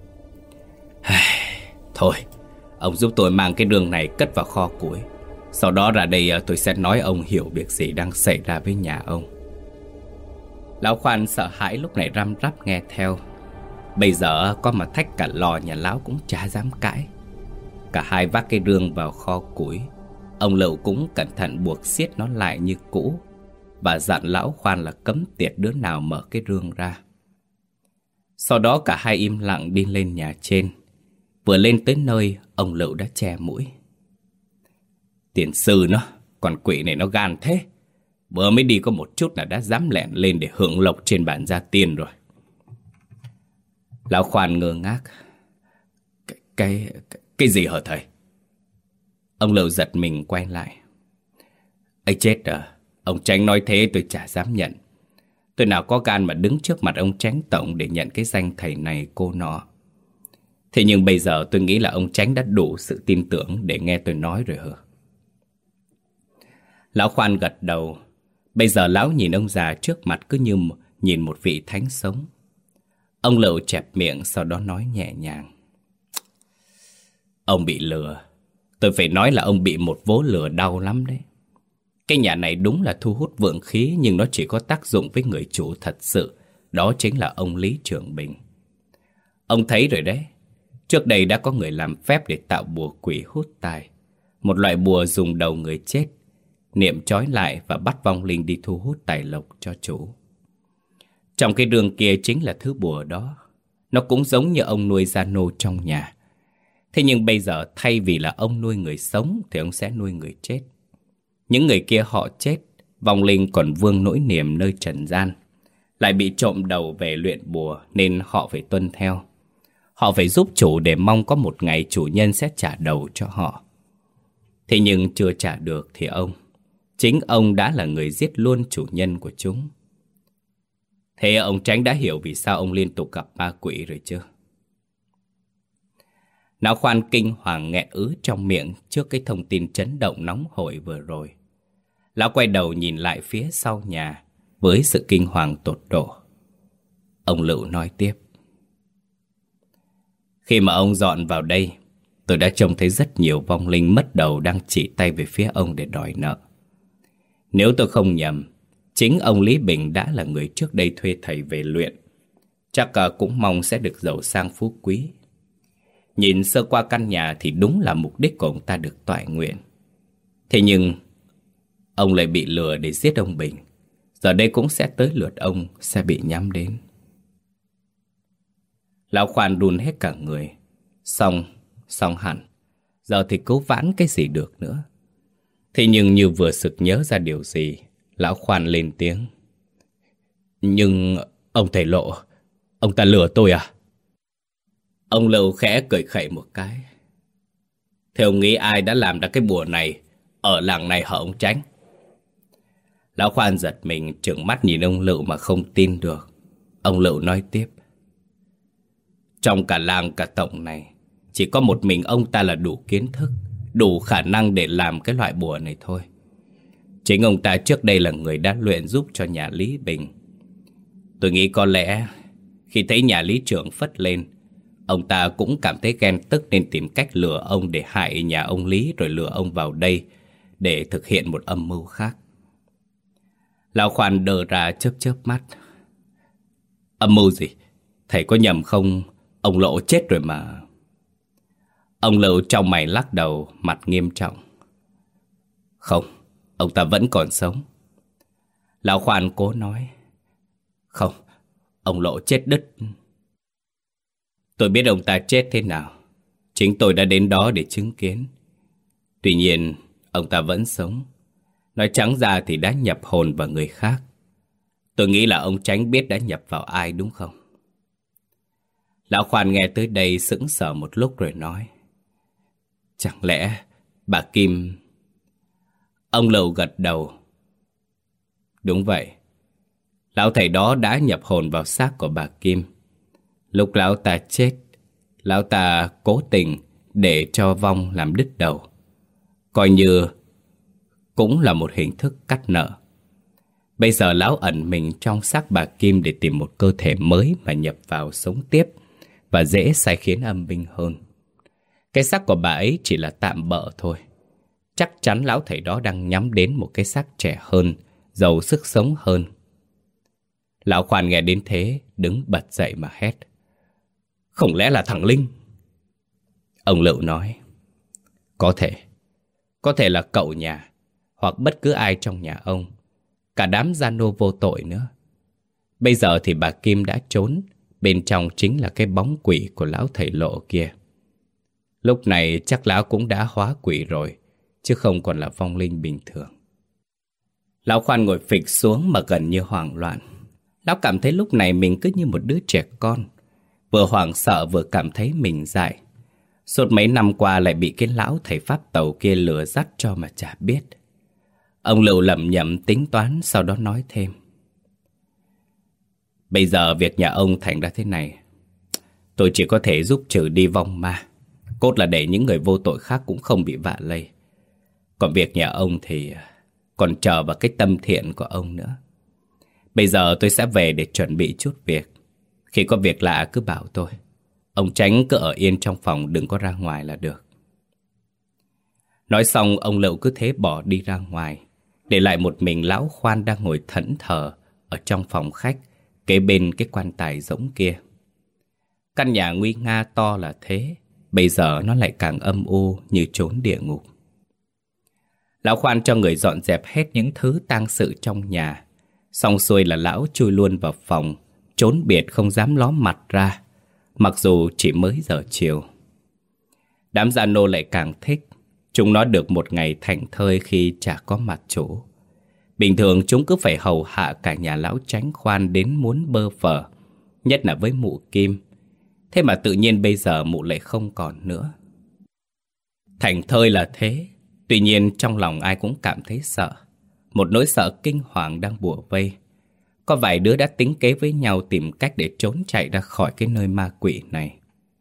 [SPEAKER 1] Thôi, ông giúp tôi mang cái rương này cất vào kho củi. Sau đó ra đây tôi sẽ nói ông hiểu việc gì đang xảy ra với nhà ông. Lão Khoan sợ hãi lúc này răm rắp nghe theo. Bây giờ có mà thách cả lò nhà lão cũng chả dám cãi. Cả hai vác cái rương vào kho củi. Ông Lựu cũng cẩn thận buộc xiết nó lại như cũ, và dặn lão Khoan là cấm tiệt đứa nào mở cái rương ra. Sau đó cả hai im lặng đi lên nhà trên. Vừa lên tới nơi, ông Lựu đã che mũi: Tiền sư nó, con quỷ này nó gan thế. Vừa mới đi có một chút là đã dám lẹn lên để hưởng lộc trên bản gia tiên rồi. Lão Khoan ngơ ngác: Cái, cái, cái, cái gì hả thầy? Ông Lựu giật mình quay lại: Ấy chết à, ông Chánh nói thế tôi chả dám nhận. Tôi nào có gan mà đứng trước mặt ông Chánh tổng để nhận cái danh thầy này cô nọ. Thế nhưng bây giờ tôi nghĩ là ông Chánh đã đủ sự tin tưởng để nghe tôi nói rồi hả? Lão Khoan gật đầu. Bây giờ lão nhìn ông già trước mặt cứ như nhìn một vị thánh sống. Ông Lựu chẹp miệng, sau đó nói nhẹ nhàng: Ông bị lừa. Tôi phải nói là ông bị một vố lừa đau lắm đấy. Cái nhà này đúng là thu hút vượng khí, nhưng nó chỉ có tác dụng với người chủ thật sự. Đó chính là ông Lý Trường Bình. Ông thấy rồi đấy. Trước đây đã có người làm phép để tạo bùa quỷ hút tài. Một loại bùa dùng đầu người chết, niệm trói lại và bắt vong linh đi thu hút tài lộc cho chủ. Trong cái rương kia chính là thứ bùa đó. Nó cũng giống như ông nuôi gia nô trong nhà. Thế nhưng bây giờ thay vì là ông nuôi người sống thì ông sẽ nuôi người chết. Những người kia họ chết, vong linh còn vương nỗi niềm nơi trần gian, lại bị trộm đầu về luyện bùa nên họ phải tuân theo. Họ phải giúp chủ để mong có một ngày chủ nhân sẽ trả đầu cho họ. Thế nhưng chưa trả được thì ông, chính ông đã là người giết luôn chủ nhân của chúng. Thế ông Chánh đã hiểu vì sao ông liên tục gặp ma quỷ rồi chưa? Lão Khoan kinh hoàng nghẹn ứ trong miệng trước cái thông tin chấn động nóng hổi vừa rồi. Lão quay đầu nhìn lại phía sau nhà với sự kinh hoàng tột độ. Ông Lựu nói tiếp: Khi mà ông dọn vào đây, tôi đã trông thấy rất nhiều vong linh mất đầu đang chỉ tay về phía ông để đòi nợ. Nếu tôi không nhầm, chính ông Lý Bình đã là người trước đây thuê thầy về luyện. Chắc cũng mong sẽ được giàu sang phú quý. Nhìn sơ qua căn nhà thì đúng là mục đích của ông ta được toại nguyện. Thế nhưng ông lại bị lừa để giết ông Bình. Giờ đây cũng sẽ tới lượt ông sẽ bị nhắm đến. Lão Khoan run hết cả người. Xong, xong hẳn. Giờ thì cứu vãn cái gì được nữa. Thế nhưng như vừa sực nhớ ra điều gì, lão Khoan lên tiếng: Nhưng ông thầy Lộ, ông ta lừa tôi à? Ông Lựu khẽ cười khẩy một cái: Thế ông nghĩ ai đã làm ra cái bùa này ở làng này hả ông Chánh? Lão Khoan giật mình trừng mắt nhìn ông Lựu mà không tin được. Ông Lựu nói tiếp: Trong cả làng cả tổng này, chỉ có một mình ông ta là đủ kiến thức, đủ khả năng để làm cái loại bùa này thôi. Chính ông ta trước đây là người đã luyện giúp cho nhà Lý Bình. Tôi nghĩ có lẽ khi thấy nhà Lý trưởng phất lên, ông ta cũng cảm thấy ghen tức nên tìm cách lừa ông để hại nhà ông Lý, rồi lừa ông vào đây để thực hiện một âm mưu khác. Lão Khoan đờ ra chớp chớp mắt: Âm mưu gì? Thầy có nhầm không? Ông Lộ chết rồi mà. Ông Lựu trong mày lắc đầu, mặt nghiêm trọng: Không, ông ta vẫn còn sống. Lão Khoan cố nói: Không, ông Lộ chết đứt. Tôi biết ông ta chết thế nào. Chính tôi đã đến đó để chứng kiến. Tuy nhiên, ông ta vẫn sống. Nói trắng ra thì đã nhập hồn vào người khác. Tôi nghĩ là ông Chánh biết đã nhập vào ai đúng không? Lão Khoan nghe tới đây sững sờ một lúc rồi nói: Chẳng lẽ bà Kim... Ông Lựu gật đầu: Đúng vậy. Lão thầy đó đã nhập hồn vào xác của bà Kim. Lúc lão ta chết, lão ta cố tình để cho vong làm đứt đầu, coi như cũng là một hình thức cắt nợ. Bây giờ lão ẩn mình trong xác bà Kim để tìm một cơ thể mới mà nhập vào sống tiếp, và dễ sai khiến âm binh hơn. Cái xác của bà ấy chỉ là tạm bợ thôi. Chắc chắn lão thầy đó đang nhắm đến một cái xác trẻ hơn, giàu sức sống hơn. Lão Khoan nghe đến thế, đứng bật dậy mà hét: "Không lẽ là thằng Linh?" Ông Lựu nói: "Có thể. Có thể là cậu nhà, hoặc bất cứ ai trong nhà ông. Cả đám gia nô vô tội nữa. Bây giờ thì bà Kim đã trốn, bên trong chính là cái bóng quỷ của lão thầy Lộ kia. Lúc này chắc lão cũng đã hóa quỷ rồi, chứ không còn là vong linh bình thường." Lão Khoan ngồi phịch xuống mà gần như hoảng loạn. Lão cảm thấy lúc này mình cứ như một đứa trẻ con, vừa hoảng sợ vừa cảm thấy mình dại. Suốt mấy năm qua lại bị cái lão thầy Pháp Tàu kia lừa dắt cho mà chả biết. Ông Lựu lẩm nhẩm tính toán, sau đó nói thêm: "Bây giờ việc nhà ông thành ra thế này, tôi chỉ có thể giúp trừ đi vong ma, cốt là để những người vô tội khác cũng không bị vạ lây. Còn việc nhà ông thì còn chờ vào cái tâm thiện của ông nữa. Bây giờ tôi sẽ về để chuẩn bị chút việc. Khi có việc lạ cứ bảo tôi. Ông tránh cứ ở yên trong phòng, đừng có ra ngoài là được." Nói xong ông Lựu cứ thế bỏ đi ra ngoài, để lại một mình lão Khoan đang ngồi thẫn thờ ở trong phòng khách, kế bên cái quan tài rỗng kia. Căn nhà nguy nga to là thế, bây giờ nó lại càng âm u như chốn địa ngục. Lão Khoan cho người dọn dẹp hết những thứ tang sự trong nhà. Xong xuôi là lão chui luôn vào phòng, trốn biệt không dám ló mặt ra, mặc dù chỉ mới giờ chiều. Đám gia nô lại càng thích. Chúng nó được một ngày thảnh thơi khi chả có mặt chủ. Bình thường chúng cứ phải hầu hạ cả nhà lão Chánh Khoan đến muốn bơ phờ, nhất là với mụ Kim. Thế mà tự nhiên bây giờ mụ lại không còn nữa. Thảnh thơi là thế, tuy nhiên trong lòng ai cũng cảm thấy sợ. Một nỗi sợ kinh hoàng đang bủa vây. Có vài đứa đã tính kế với nhau tìm cách để trốn chạy ra khỏi cái nơi ma quỷ này.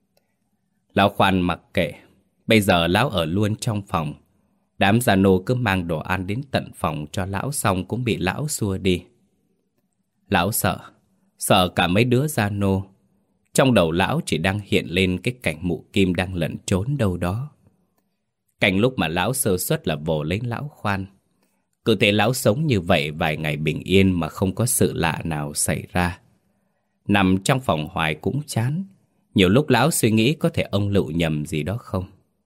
[SPEAKER 1] Lão Khoan mặc kệ. Bây giờ lão ở luôn trong phòng. Đám gia nô cứ mang đồ ăn đến tận phòng cho lão xong cũng bị lão xua đi. Lão sợ, sợ cả mấy đứa gia nô. Trong đầu lão chỉ đang hiện lên cái cảnh mụ Kim đang lẩn trốn đâu đó. Cảnh lúc mà lão sơ suất là vồ lấy lão Khoan. Cứ thế lão sống như vậy vài ngày bình yên mà không có sự lạ nào xảy ra. Nằm trong phòng hoài cũng chán. Nhiều lúc lão suy nghĩ có thể ông Lựu nhầm gì đó không.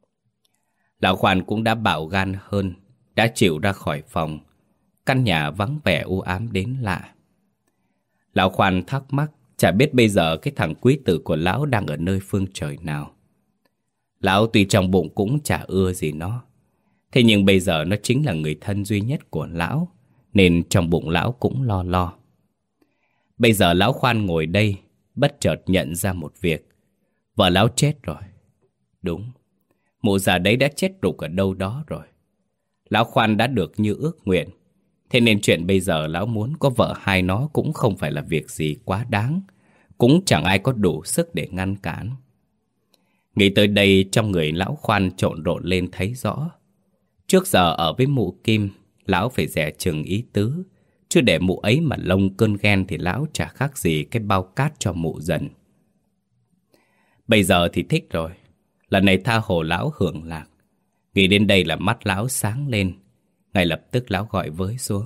[SPEAKER 1] Lão Khoan cũng đã bạo gan hơn, đã chịu ra khỏi phòng. Căn nhà vắng vẻ u ám đến lạ. Lão Khoan thắc mắc, chả biết bây giờ cái thằng quý tử của lão đang ở nơi phương trời nào. Lão tuy trong bụng cũng chả ưa gì nó, thế nhưng bây giờ nó chính là người thân duy nhất của lão, nên trong bụng lão cũng lo lo. Bây giờ lão Khoan ngồi đây, bất chợt nhận ra một việc. Vợ lão chết rồi. Đúng, mụ già đấy đã chết rục ở đâu đó rồi. Lão Khoan đã được như ước nguyện. Thế nên chuyện bây giờ lão muốn có vợ hai nó cũng không phải là việc gì quá đáng. Cũng chẳng ai có đủ sức để ngăn cản. Nghĩ tới đây trong người lão Khoan trộn rộn lên thấy rõ. Trước giờ ở với mụ Kim, lão phải dè chừng ý tứ. Chứ để mụ ấy mà lông cơn ghen thì lão chả khác gì cái bao cát cho mụ dần. Bây giờ thì thích rồi. Lần này tha hồ lão hưởng lạc. Nghĩ đến đây là mắt lão sáng lên. Ngay lập tức lão gọi với xuống.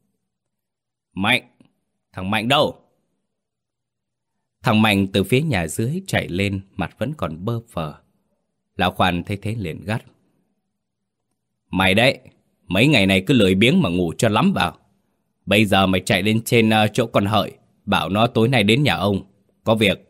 [SPEAKER 1] Mạnh! Thằng Mạnh đâu? Thằng Mạnh từ phía nhà dưới chạy lên, mặt vẫn còn bơ phờ. Lão Khoan thấy thế liền gắt. Mày đấy, mấy ngày này cứ lười biếng mà ngủ cho lắm vào. Bây giờ mày chạy lên trên uh, chỗ con Hợi, bảo nó tối nay đến nhà ông, có việc.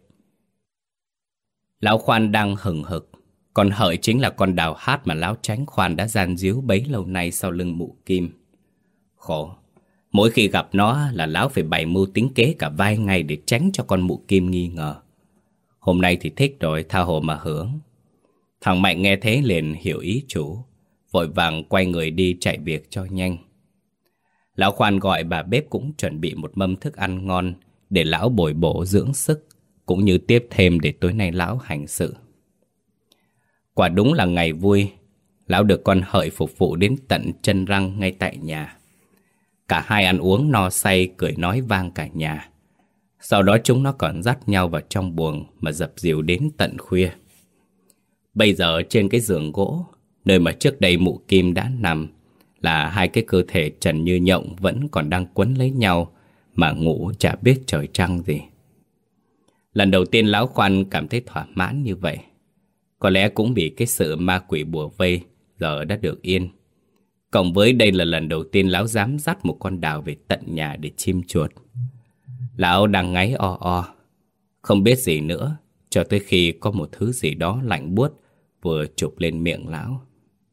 [SPEAKER 1] Lão Khoan đang hừng hực. Con Hợi chính là con đào hát mà lão Chánh Khoan đã gian díu bấy lâu nay sau lưng mụ Kim. Khổ, mỗi khi gặp nó là lão phải bày mưu tính kế cả vài ngày để tránh cho con mụ Kim nghi ngờ. Hôm nay thì thích rồi, tha hồ mà hưởng. Thằng Mạnh nghe thế liền hiểu ý chủ, vội vàng quay người đi chạy việc cho nhanh. Lão Khoan gọi bà bếp cũng chuẩn bị một mâm thức ăn ngon để lão bồi bổ dưỡng sức, cũng như tiếp thêm để tối nay lão hành sự. Quả đúng là ngày vui. Lão được con Hợi phục vụ đến tận chân răng ngay tại nhà. Cả hai ăn uống no say, cười nói vang cả nhà. Sau đó chúng nó còn dắt nhau vào trong buồng mà dập dìu đến tận khuya. Bây giờ trên cái giường gỗ, nơi mà trước đây mụ Kim đã nằm, là hai cái cơ thể trần như nhộng vẫn còn đang quấn lấy nhau mà ngủ chả biết trời trăng gì. Lần đầu tiên Lão Khoan cảm thấy thỏa mãn như vậy. Có lẽ cũng vì cái sự ma quỷ bùa vây giờ đã được yên. Cộng với đây là lần đầu tiên Lão dám dắt một con đào về tận nhà để chim chuột. Lão đang ngáy o o, không biết gì nữa, cho tới khi có một thứ gì đó lạnh buốt vừa chụp lên miệng Lão.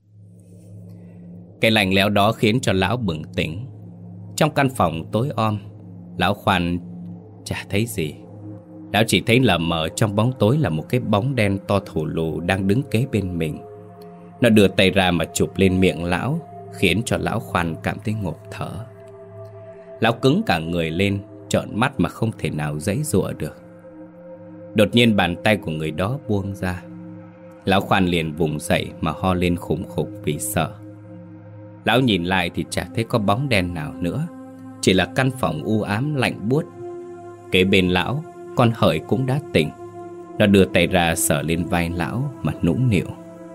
[SPEAKER 1] Cái lạnh lẽo đó khiến cho Lão bừng tỉnh. Trong căn phòng tối om, Lão Khoan chả thấy gì. Lão chỉ thấy lờ mờ trong bóng tối là một cái bóng đen to thù lù đang đứng kế bên mình. Nó đưa tay ra mà chụp lên miệng Lão, khiến cho Lão Khoan cảm thấy ngộp thở. Lão cứng cả người lên, trợn mắt mà không thể nào giãy giụa được. Đột nhiên bàn tay của người đó buông ra. Lão Khoan liền vùng dậy mà ho lên khủng khục vì sợ. Lão nhìn lại thì chả thấy có bóng đen nào nữa, chỉ là căn phòng u ám lạnh buốt. Kế bên Lão, con Hợi cũng đã tỉnh. Nó đưa tay ra sờ lên vai Lão mà nũng nịu.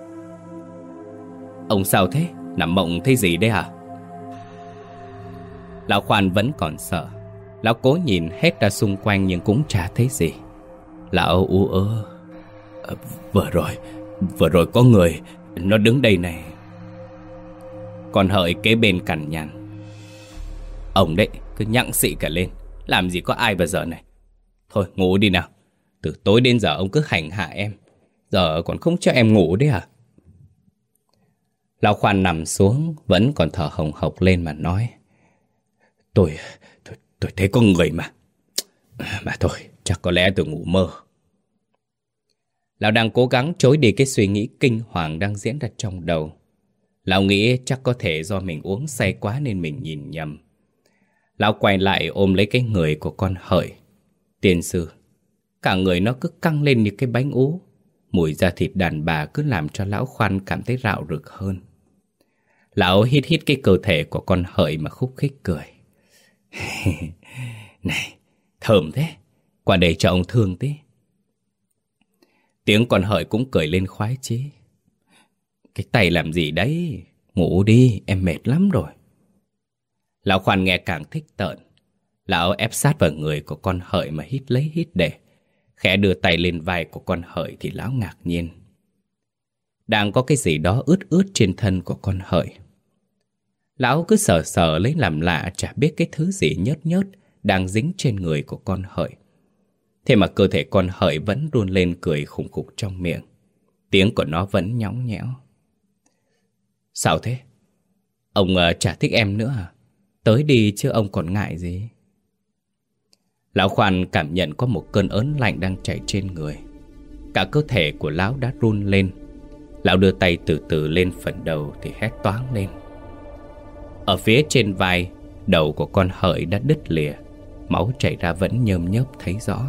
[SPEAKER 1] Ông sao thế? Nằm mộng thấy gì đấy hả? Lão Khoan vẫn còn sợ. Lão cố nhìn hết ra xung quanh nhưng cũng chả thấy gì. Lão ú ớ. À, vừa rồi, vừa rồi có người, nó đứng đây này. Con Hợi kế bên cằn nhằn. Ông đấy, cứ nhặng xị cả lên. Làm gì có ai vào giờ này. Thôi ngủ đi nào. Từ tối đến giờ ông cứ hành hạ em. Giờ còn không cho em ngủ đấy à? Lão Khoan nằm xuống, vẫn còn thở hồng hộc lên mà nói. Tôi, tôi, tôi thấy có người mà. Mà thôi, chắc có lẽ tôi ngủ mơ. Lão đang cố gắng trối đi cái suy nghĩ kinh hoàng đang diễn ra trong đầu. Lão nghĩ chắc có thể do mình uống say quá nên mình nhìn nhầm. Lão quay lại ôm lấy cái người của con Hợi. Tiên sư, cả người nó cứ căng lên như cái bánh ú. Mùi da thịt đàn bà cứ làm cho Lão Khoan cảm thấy rạo rực hơn. Lão hít hít cái cơ thể của con Hợi mà khúc khích cười. Này, thơm thế. Qua đây cho ông thương tí. Tiếng con Hợi cũng cười lên khoái chí. Cái tay làm gì đấy? Ngủ đi, em mệt lắm rồi. Lão Khoan nghe càng thích tợn. Lão ép sát vào người của con Hợi mà hít lấy hít để. Khẽ đưa tay lên vai của con Hợi thì Lão ngạc nhiên. Đang có cái gì đó ướt ướt trên thân của con Hợi. Lão cứ sờ sờ lấy làm lạ, chả biết cái thứ gì nhớt nhớt đang dính trên người của con Hợi. Thế mà cơ thể con Hợi vẫn run lên cười khủng khục trong miệng. Tiếng của nó vẫn nhõng nhẽo. Sao thế? Ông uh, chả thích em nữa à? Tới đi chứ ông còn ngại gì? Lão Khoan cảm nhận có một cơn ớn lạnh đang chảy trên người. Cả cơ thể của Lão đã run lên. Lão đưa tay từ từ lên phần đầu thì hét toáng lên. Ở phía trên vai, đầu của con Hợi đã đứt lìa. Máu chảy ra vẫn nhơm nhớp thấy rõ.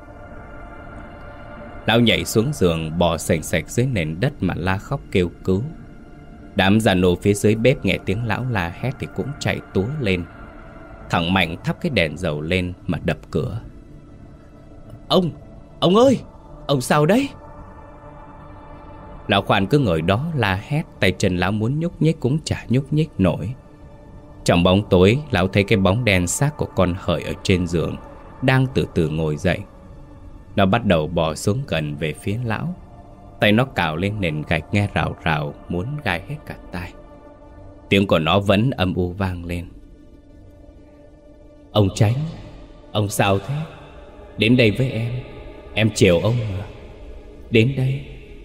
[SPEAKER 1] Lão nhảy xuống giường, bò sành sạch dưới nền đất mà la khóc kêu cứu. Đám già nô phía dưới bếp nghe tiếng Lão la hét thì cũng chạy túa lên. Thằng Mạnh thắp cái đèn dầu lên mà đập cửa. Ông, ông ơi, ông sao đấy? Lão Khoan cứ ngồi đó la hét, tay chân Lão muốn nhúc nhích cũng chả nhúc nhích nổi. Trong bóng tối, Lão thấy cái bóng đen xác của con Hợi ở trên giường đang từ từ ngồi dậy. Nó bắt đầu bò xuống gần về phía Lão. Tay nó cào lên nền gạch nghe rào rào, muốn gai hết cả tai. Tiếng của nó vẫn âm u vang lên. Ông Chánh, ông sao thế? Đến đây với em, em chiều ông mà. Đến đây.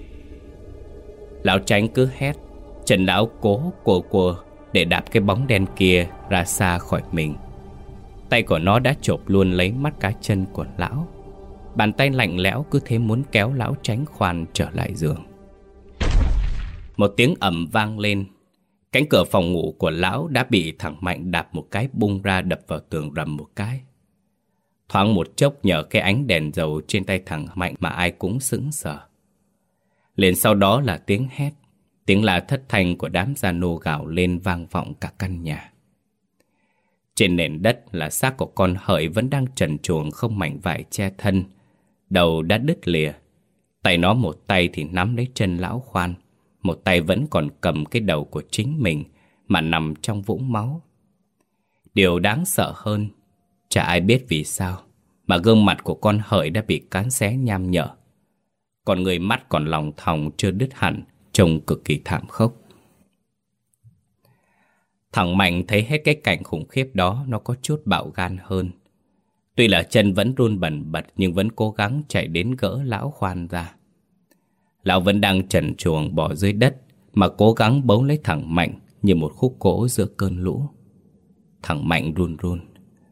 [SPEAKER 1] Lão Chánh cứ hét. Chân Lão cố quờ quờ để đạp cái bóng đen kia ra xa khỏi mình. Tay của nó đã chộp luôn lấy mắt cá chân của Lão. Bàn tay lạnh lẽo cứ thế muốn kéo Lão Chánh Khoan trở lại giường. Một tiếng ầm vang lên. Cánh cửa phòng ngủ của Lão đã bị thằng Mạnh đạp một cái bung ra, đập vào tường rầm một cái. Thoáng một chốc nhờ cái ánh đèn dầu trên tay thằng Mạnh mà ai cũng sững sờ. Liền sau đó là tiếng hét, Tiếng la thất thanh của đám gia nô gào lên vang vọng cả căn nhà. Trên nền đất là xác của con hợi vẫn đang trần truồng không mảnh vải che thân. Đầu đã đứt lìa. Tay nó một tay thì nắm lấy chân lão Khoan, một tay vẫn còn cầm cái đầu của chính mình mà nằm trong vũng máu. Điều đáng sợ hơn, chả ai biết vì sao mà gương mặt của con hợi đã bị cán xé nham nhở. Còn người mắt còn lòng thòng chưa đứt hẳn, trông cực kỳ thảm khốc. Thằng Mạnh thấy hết cái cảnh khủng khiếp đó, nó có chút bạo gan hơn. Tuy là chân vẫn run bần bật nhưng vẫn cố gắng chạy đến gỡ lão Khoan ra. Lão vẫn đang trần truồng bỏ dưới đất mà cố gắng bấu lấy thằng Mạnh như một khúc gỗ giữa cơn lũ. Thằng Mạnh run run.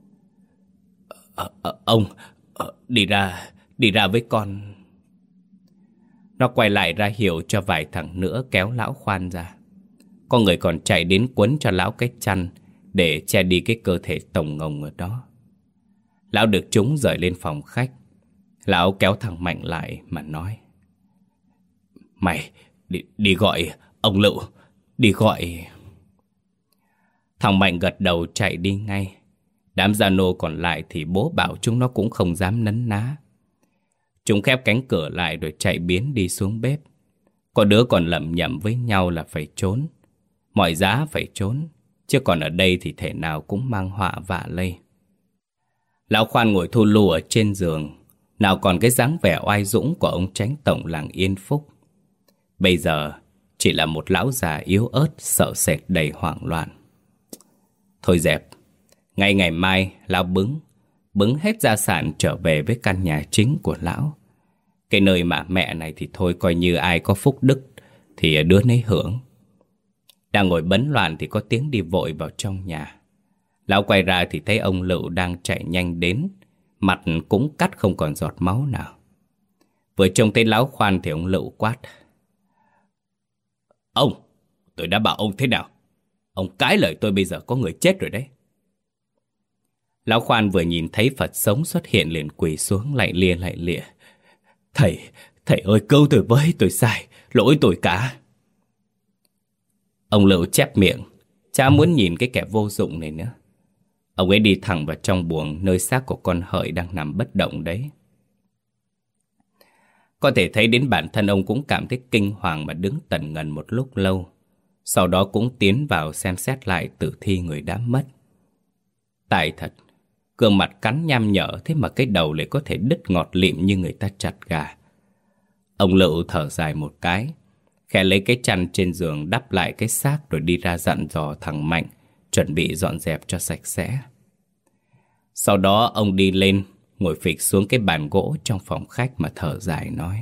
[SPEAKER 1] Ờ, ờ, ông, ờ, đi ra, đi ra với con. Nó quay lại ra hiệu cho vài thằng nữa kéo lão Khoan ra. Có người còn chạy đến quấn cho lão cái chăn để che đi cái cơ thể tổng ngồng ở đó. Lão được chúng rời lên phòng khách. Lão kéo thằng Mạnh lại mà nói: Mày đi, đi gọi ông Lựu, đi gọi. Thằng Mạnh gật đầu chạy đi ngay. Đám gia nô còn lại thì bố bảo chúng nó cũng không dám nấn ná. Chúng khép cánh cửa lại rồi chạy biến đi xuống bếp. Có đứa còn lẩm nhẩm với nhau là phải trốn. Mọi giá phải trốn, chứ còn ở đây thì thể nào cũng mang họa vạ lây. Lão Khoan ngồi thu lu ở trên giường, nào còn cái dáng vẻ oai dũng của ông chánh tổng làng Yên Phúc. Bây giờ chỉ là một lão già yếu ớt, sợ sệt đầy hoảng loạn. Thôi dẹp, ngay ngày mai lão bứng Bứng hết gia sản trở về với căn nhà chính của lão. Cái nơi mà mẹ này thì thôi, coi như ai có phúc đức thì đứa nấy hưởng. Đang ngồi bấn loạn thì có tiếng đi vội vào trong nhà. Lão quay ra thì thấy ông Lựu đang chạy nhanh đến, mặt cũng cắt không còn giọt máu nào. Vừa trông thấy lão Khoan thì ông Lựu quát: Ông, tôi đã bảo ông thế nào? Ông cãi lời tôi, bây giờ có người chết rồi đấy. Lão Khoan vừa nhìn thấy Phật sống xuất hiện liền quỳ xuống lạy lia lạy lịa: Thầy, thầy ơi cứu tôi với, tôi sai, lỗi tôi cả. Ông Lựu chép miệng, chả muốn nhìn cái kẻ vô dụng này nữa. Ông ấy đi thẳng vào trong buồng nơi xác của con hợi đang nằm bất động đấy. Có thể thấy đến bản thân ông cũng cảm thấy kinh hoàng mà đứng tần ngần một lúc lâu. Sau đó cũng tiến vào xem xét lại tử thi người đã mất. Tại thật, gương mặt cắn nham nhở thế mà cái đầu lại có thể đứt ngọt lịm như người ta chặt gà. Ông Lựu thở dài một cái, khẽ lấy cái chăn trên giường đắp lại cái xác rồi đi ra dặn dò thằng Mạnh chuẩn bị dọn dẹp cho sạch sẽ. Sau đó ông đi lên, ngồi phịch xuống cái bàn gỗ trong phòng khách mà thở dài nói: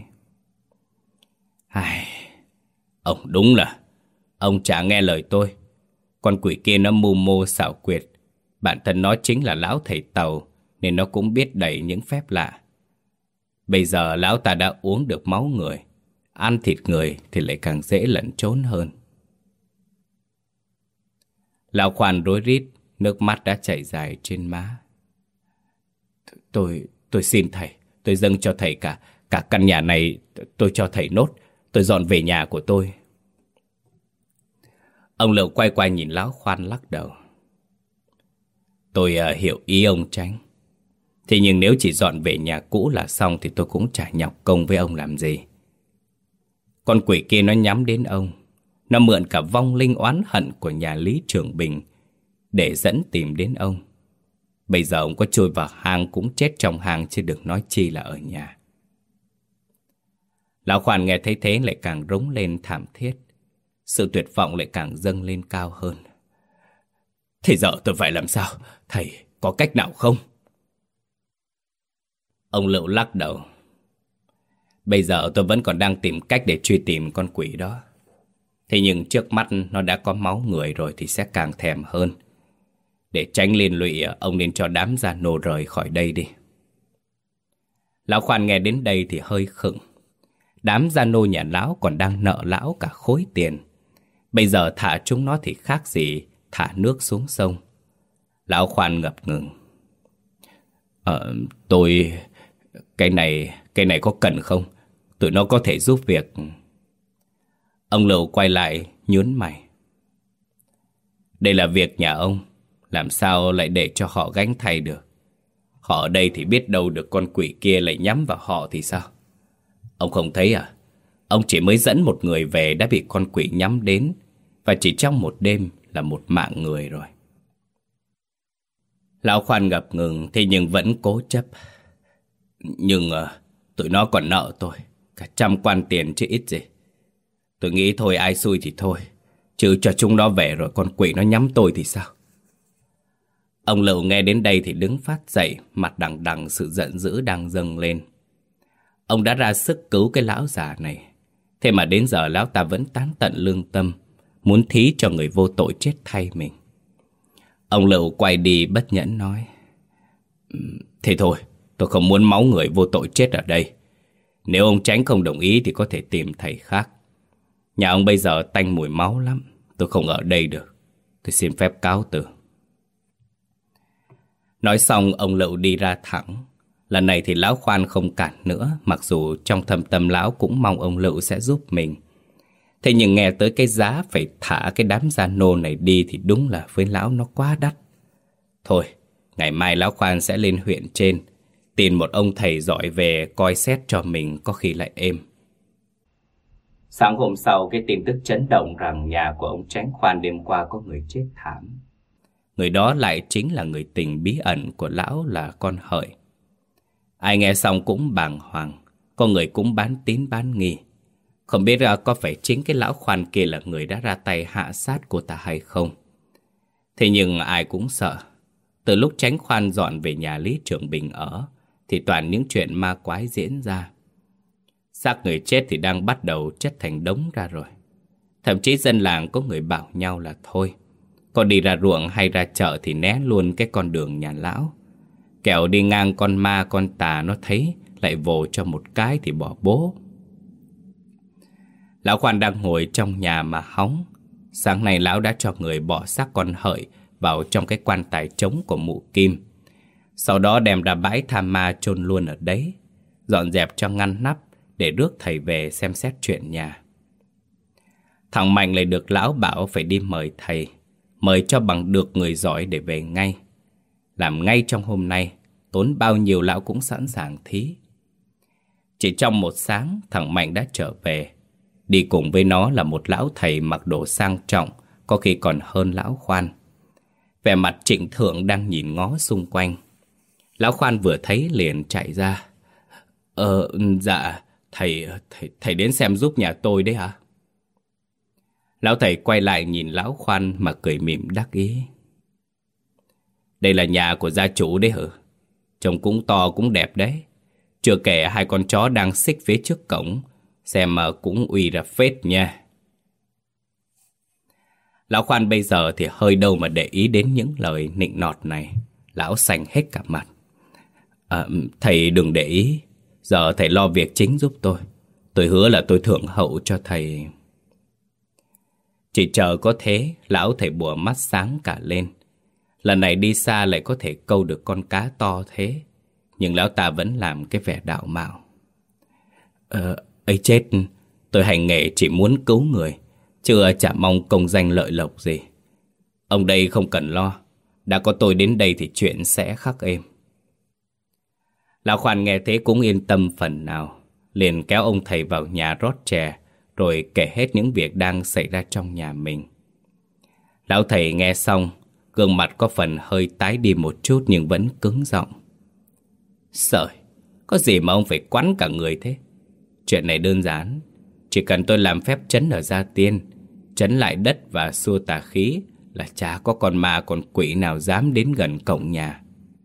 [SPEAKER 1] Ai, ông đúng là ông chả nghe lời tôi. Con quỷ kia nó mưu mô xảo quyệt, bản thân nó chính là lão thầy Tàu nên nó cũng biết đầy những phép lạ. Bây giờ lão ta đã uống được máu người, ăn thịt người thì lại càng dễ lẩn trốn hơn. Lão Khoan rối rít, nước mắt đã chảy dài trên má. Tôi, tôi xin thầy, tôi dâng cho thầy cả, cả căn nhà này, tôi cho thầy nốt, tôi dọn về nhà của tôi. Ông Lựu quay qua nhìn lão Khoan lắc đầu. Tôi uh, hiểu ý ông Chánh. Thế nhưng nếu chỉ dọn về nhà cũ là xong thì tôi cũng chả nhọc công với ông làm gì. Con quỷ kia nó nhắm đến ông. Nó mượn cả vong linh oán hận của nhà Lý Trường Bình để dẫn tìm đến ông. Bây giờ ông có chui vào hang cũng chết trong hang, chứ đừng nói chi là ở nhà. Lão Khoan nghe thấy thế lại càng rống lên thảm thiết. Sự tuyệt vọng lại càng dâng lên cao hơn. Thế giờ tôi phải làm sao? Thầy có cách nào không? Ông Lựu lắc đầu. Bây giờ tôi vẫn còn đang tìm cách để truy tìm con quỷ đó. Thế nhưng trước mắt nó đã có máu người rồi thì sẽ càng thèm hơn. Để tránh liên lụy, ông nên cho đám gia nô rời khỏi đây đi. Lão Khoan nghe đến đây thì hơi khựng. Đám gia nô nhà lão còn đang nợ lão cả khối tiền. Bây giờ thả chúng nó thì khác gì thả nước xuống sông. Lão Khoan ngập ngừng. Ờ, tôi... Cái này... Cái này có cần không? Tụi nó có thể giúp việc. Ông Lựu quay lại nhướng mày. Đây là việc nhà ông, làm sao lại để cho họ gánh thay được? Họ ở đây thì biết đâu được con quỷ kia lại nhắm vào họ thì sao? Ông không thấy à? Ông chỉ mới dẫn một người về đã bị con quỷ nhắm đến, và chỉ trong một đêm là một mạng người rồi. Lão Khoan ngập ngừng thế nhưng vẫn cố chấp. Nhưng uh, tụi nó còn nợ tôi cả trăm quan tiền chứ ít gì. Tôi nghĩ thôi ai xui thì thôi, chứ cho chúng nó về rồi con quỷ nó nhắm tôi thì sao? Ông Lựu nghe đến đây thì đứng phát dậy, mặt đằng đằng sự giận dữ đang dâng lên. Ông đã ra sức cứu cái lão già này, thế mà đến giờ lão ta vẫn tán tận lương tâm, muốn thí cho người vô tội chết thay mình. Ông Lựu quay đi bất nhẫn nói: Thế thôi, tôi không muốn máu người vô tội chết ở đây. Nếu ông Chánh không đồng ý thì có thể tìm thầy khác. Nhà ông bây giờ tanh mùi máu lắm, tôi không ở đây được. Tôi xin phép cáo từ. Nói xong ông Lựu đi ra thẳng. Lần này thì lão Khoan không cản nữa, mặc dù trong thâm tâm lão cũng mong ông Lựu sẽ giúp mình. Thế nhưng nghe tới cái giá phải thả cái đám gia nô này đi thì đúng là với lão nó quá đắt. Thôi, ngày mai lão Khoan sẽ lên huyện trên, tìm một ông thầy giỏi về coi xét cho mình, có khi lại êm. Sáng hôm sau, cái tin tức chấn động rằng nhà của ông Chánh Khoan đêm qua có người chết thảm. Người đó lại chính là người tình bí ẩn của lão là con Hợi. Ai nghe xong cũng bàng hoàng, có người cũng bán tín bán nghi. Không biết có phải chính cái lão Khoan kia là người đã ra tay hạ sát cô ta hay không. Thế nhưng ai cũng sợ. Từ lúc Chánh Khoan dọn về nhà Lý Trường Bình ở thì toàn những chuyện ma quái diễn ra. Xác người chết thì đang bắt đầu chất thành đống ra rồi. Thậm chí dân làng có người bảo nhau là thôi, con đi ra ruộng hay ra chợ thì né luôn cái con đường nhà lão. Kẻo đi ngang con ma con tà nó thấy lại vồ cho một cái thì bỏ bố. Lão Khoan đang ngồi trong nhà mà hóng. Sáng nay lão đã cho người bỏ xác con Hợi vào trong cái quan tài trống của mụ Kim. Sau đó đem ra bãi tha ma chôn luôn ở đấy, dọn dẹp cho ngăn nắp để rước thầy về xem xét chuyện nhà. Thằng Mạnh lại được lão bảo phải đi mời thầy, mời cho bằng được người giỏi để về ngay. Làm ngay trong hôm nay, tốn bao nhiêu lão cũng sẵn sàng thí. Chỉ trong một sáng, thằng Mạnh đã trở về. Đi cùng với nó là một lão thầy mặc đồ sang trọng, có khi còn hơn lão Khoan. Vẻ mặt trịnh thượng đang nhìn ngó xung quanh. Lão Khoan vừa thấy liền chạy ra. Ờ, dạ, thầy, thầy, thầy đến xem giúp nhà tôi đấy hả? Lão thầy quay lại nhìn lão Khoan mà cười mỉm đắc ý. Đây là nhà của gia chủ đấy hả? Trông cũng to cũng đẹp đấy. Chưa kể hai con chó đang xích phía trước cổng, xem mà cũng uy ra phết nha. Lão Khoan bây giờ thì hơi đâu mà để ý đến những lời nịnh nọt này. Lão xanh hết cả mặt. À, thầy đừng để ý. Giờ thầy lo việc chính giúp tôi. Tôi hứa là tôi thưởng hậu cho thầy. Chỉ chờ có thế, lão thầy bùa mắt sáng cả lên. Lần này đi xa lại có thể câu được con cá to thế. Nhưng lão ta vẫn làm cái vẻ đạo mạo. Ờ, ấy chết, tôi hành nghề chỉ muốn cứu người, chưa chả mong công danh lợi lộc gì. Ông đây không cần lo, đã có tôi đến đây thì chuyện sẽ khắc êm. Lão Khoan nghe thế cũng yên tâm phần nào, liền kéo ông thầy vào nhà rót chè, rồi kể hết những việc đang xảy ra trong nhà mình. Lão thầy nghe xong, gương mặt có phần hơi tái đi một chút nhưng vẫn cứng giọng. Sợi, có gì mà ông phải quắn cả người thế? Chuyện này đơn giản, chỉ cần tôi làm phép trấn ở Gia Tiên, trấn lại đất và xua tà khí là chả có con ma con quỷ nào dám đến gần cổng nhà.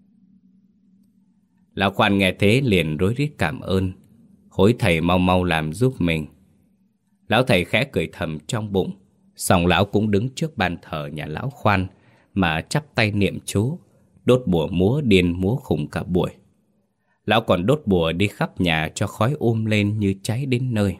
[SPEAKER 1] Lão Khoan nghe thế liền rối rít cảm ơn, hối thầy mau mau làm giúp mình. Lão thầy khẽ cười thầm trong bụng, xong lão cũng đứng trước bàn thờ nhà lão Khoan mà chắp tay niệm chú, đốt bùa múa điên múa khùng cả buổi. Lão còn đốt bùa đi khắp nhà cho khói um lên như cháy đến nơi.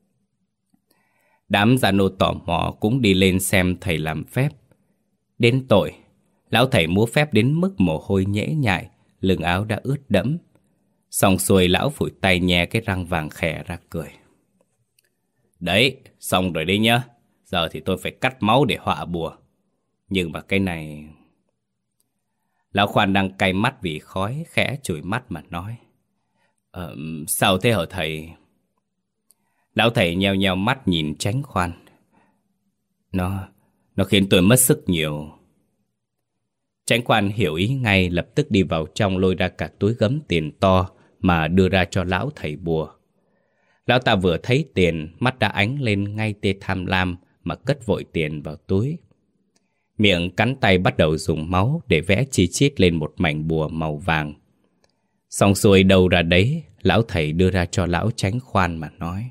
[SPEAKER 1] Đám gia nô tò mò cũng đi lên xem thầy làm phép. Đến tội, lão thầy múa phép đến mức mồ hôi nhễ nhại, lưng áo đã ướt đẫm. Xong xuôi lão phủi tay nhè cái răng vàng khè ra cười. Đấy, xong rồi đi nhá. Giờ thì tôi phải cắt máu để họa bùa. Nhưng mà cái này... Lão Khoan đang cay mắt vì khói, khẽ chùi mắt mà nói. Ờ, sao thế hả thầy? Lão thầy nheo nheo mắt nhìn Chánh Khoan. Nó, nó khiến tôi mất sức nhiều. Chánh Khoan hiểu ý ngay, lập tức đi vào trong lôi ra cả túi gấm tiền to mà đưa ra cho lão thầy bùa. Lão ta vừa thấy tiền, mắt đã ánh lên ngay tia tham lam mà cất vội tiền vào túi. Miệng cắn tay bắt đầu dùng máu để vẽ chi chít lên một mảnh bùa màu vàng. Xong xuôi đâu ra đấy, lão thầy đưa ra cho lão Chánh Khoan mà nói.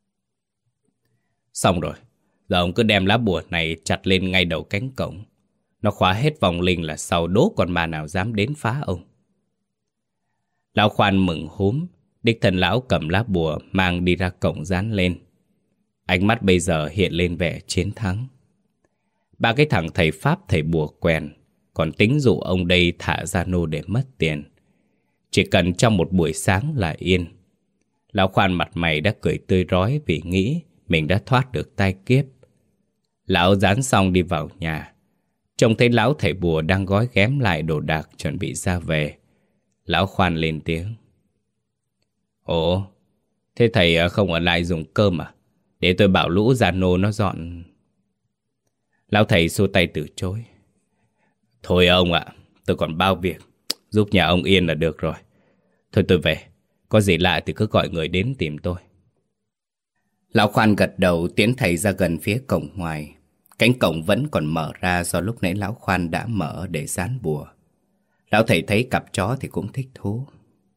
[SPEAKER 1] Xong rồi, giờ ông cứ đem lá bùa này chặt lên ngay đầu cánh cổng. Nó khóa hết vòng linh là sau đố con ma nào dám đến phá ông. Lão Khoan mừng húm, đích thân lão cầm lá bùa mang đi ra cổng dán lên. Ánh mắt bây giờ hiện lên vẻ chiến thắng. Ba cái thằng thầy Pháp thầy bùa quèn còn tính dụ ông đây thả ra nô để mất tiền. Chỉ cần trong một buổi sáng là yên. Lão Khoan mặt mày đã cười tươi rói vì nghĩ mình đã thoát được tai kiếp. Lão dán xong đi vào nhà. Trông thấy lão thầy bùa đang gói ghém lại đồ đạc chuẩn bị ra về. Lão Khoan lên tiếng. Ồ, thế thầy không ở lại dùng cơm à? Để tôi bảo lũ già nô nó dọn. Lão thầy xua tay từ chối. Thôi ông ạ, tôi còn bao việc. Giúp nhà ông yên là được rồi. Thôi tôi về, có gì lạ thì cứ gọi người đến tìm tôi. Lão Khoan gật đầu tiến thầy ra gần phía cổng ngoài. Cánh cổng vẫn còn mở ra do lúc nãy lão Khoan đã mở để dán bùa. Lão thầy thấy cặp chó thì cũng thích thú.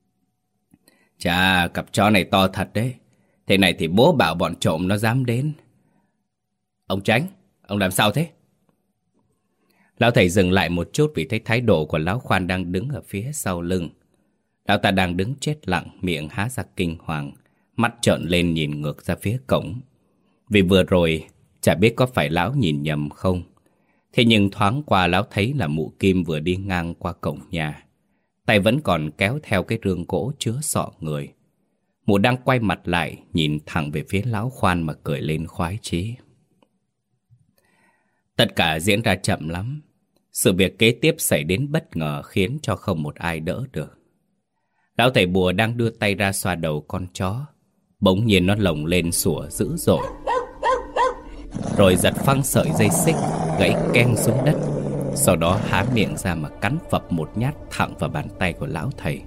[SPEAKER 1] Chà, cặp chó này to thật đấy. Thế này thì bố bảo bọn trộm nó dám đến. Ông Chánh, ông làm sao thế? Lão thầy dừng lại một chút vì thấy thái độ của lão Khoan đang đứng ở phía sau lưng. Lão ta đang đứng chết lặng, miệng há ra kinh hoàng, mắt trợn lên nhìn ngược ra phía cổng. Vì vừa rồi, chả biết có phải lão nhìn nhầm không. Thế nhưng thoáng qua lão thấy là mụ Kim vừa đi ngang qua cổng nhà. Tay vẫn còn kéo theo cái rương gỗ chứa sọ người. Mụ đang quay mặt lại, nhìn thẳng về phía lão Khoan mà cười lên khoái chí. Tất cả diễn ra chậm lắm. Sự việc kế tiếp xảy đến bất ngờ khiến cho không một ai đỡ được. Lão thầy bùa đang đưa tay ra xoa đầu con chó. Bỗng nhiên nó lồng lên sủa dữ dội. Rồi giật phăng sợi dây xích, gãy keng xuống đất. Sau đó há miệng ra mà cắn phập một nhát thẳng vào bàn tay của lão thầy.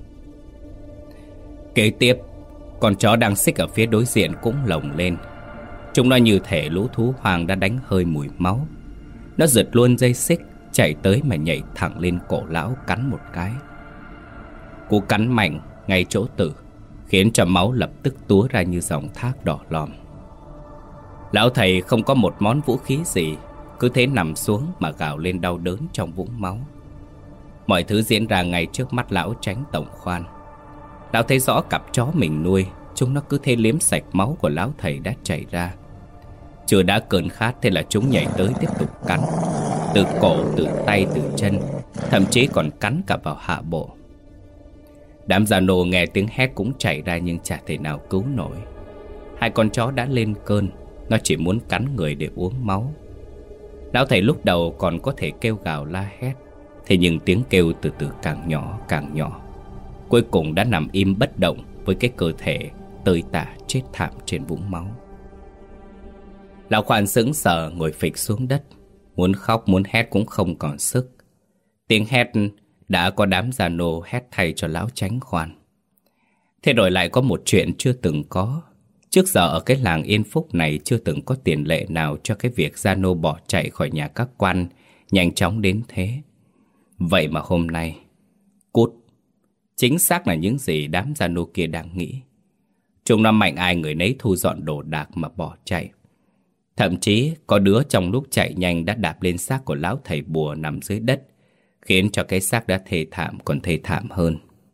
[SPEAKER 1] Kế tiếp, con chó đang xích ở phía đối diện cũng lồng lên. Chúng nó như thể lũ thú hoang đã đánh hơi mùi máu. Nó giật luôn dây xích, chạy tới mà nhảy thẳng lên cổ lão cắn một cái. Cú cắn mạnh ngay chỗ tử, khiến cho máu lập tức túa ra như dòng thác đỏ lòm. Lão thầy không có một món vũ khí gì, cứ thế nằm xuống mà gào lên đau đớn trong vũng máu. Mọi thứ diễn ra ngay trước mắt lão Chánh tổng khoan. Lão thấy rõ cặp chó mình nuôi, chúng nó cứ thế liếm sạch máu của lão thầy đã chảy ra. Chưa đã cơn khát thế là chúng nhảy tới tiếp tục cắn. Từ cổ, từ tay, từ chân, thậm chí còn cắn cả vào hạ bộ. Đám già nô nghe tiếng hét cũng chạy ra nhưng chả thể nào cứu nổi. Hai con chó đã lên cơn, nó chỉ muốn cắn người để uống máu. Lão thầy lúc đầu còn có thể kêu gào la hét, thế nhưng tiếng kêu từ từ càng nhỏ càng nhỏ. Cuối cùng đã nằm im bất động với cái cơ thể tơi tả chết thảm trên vũng máu. Lão Khoan sững sờ ngồi phịch xuống đất, muốn khóc muốn hét cũng không còn sức. Tiếng hét đã có đám già nô hét thay cho lão Chánh Khoan. Thế rồi lại có một chuyện chưa từng có. Trước giờ ở cái làng Yên Phúc này chưa từng có tiền lệ nào cho cái việc gia nô bỏ chạy khỏi nhà các quan nhanh chóng đến thế. Vậy mà hôm nay, cút. Chính xác là những gì đám gia nô kia đang nghĩ. Chúng nó mạnh ai người nấy thu dọn đồ đạc mà bỏ chạy. Thậm chí có đứa trong lúc chạy nhanh đã đạp lên xác của lão thầy bùa nằm dưới đất, khiến cho cái xác đã thê thảm còn thê thảm hơn.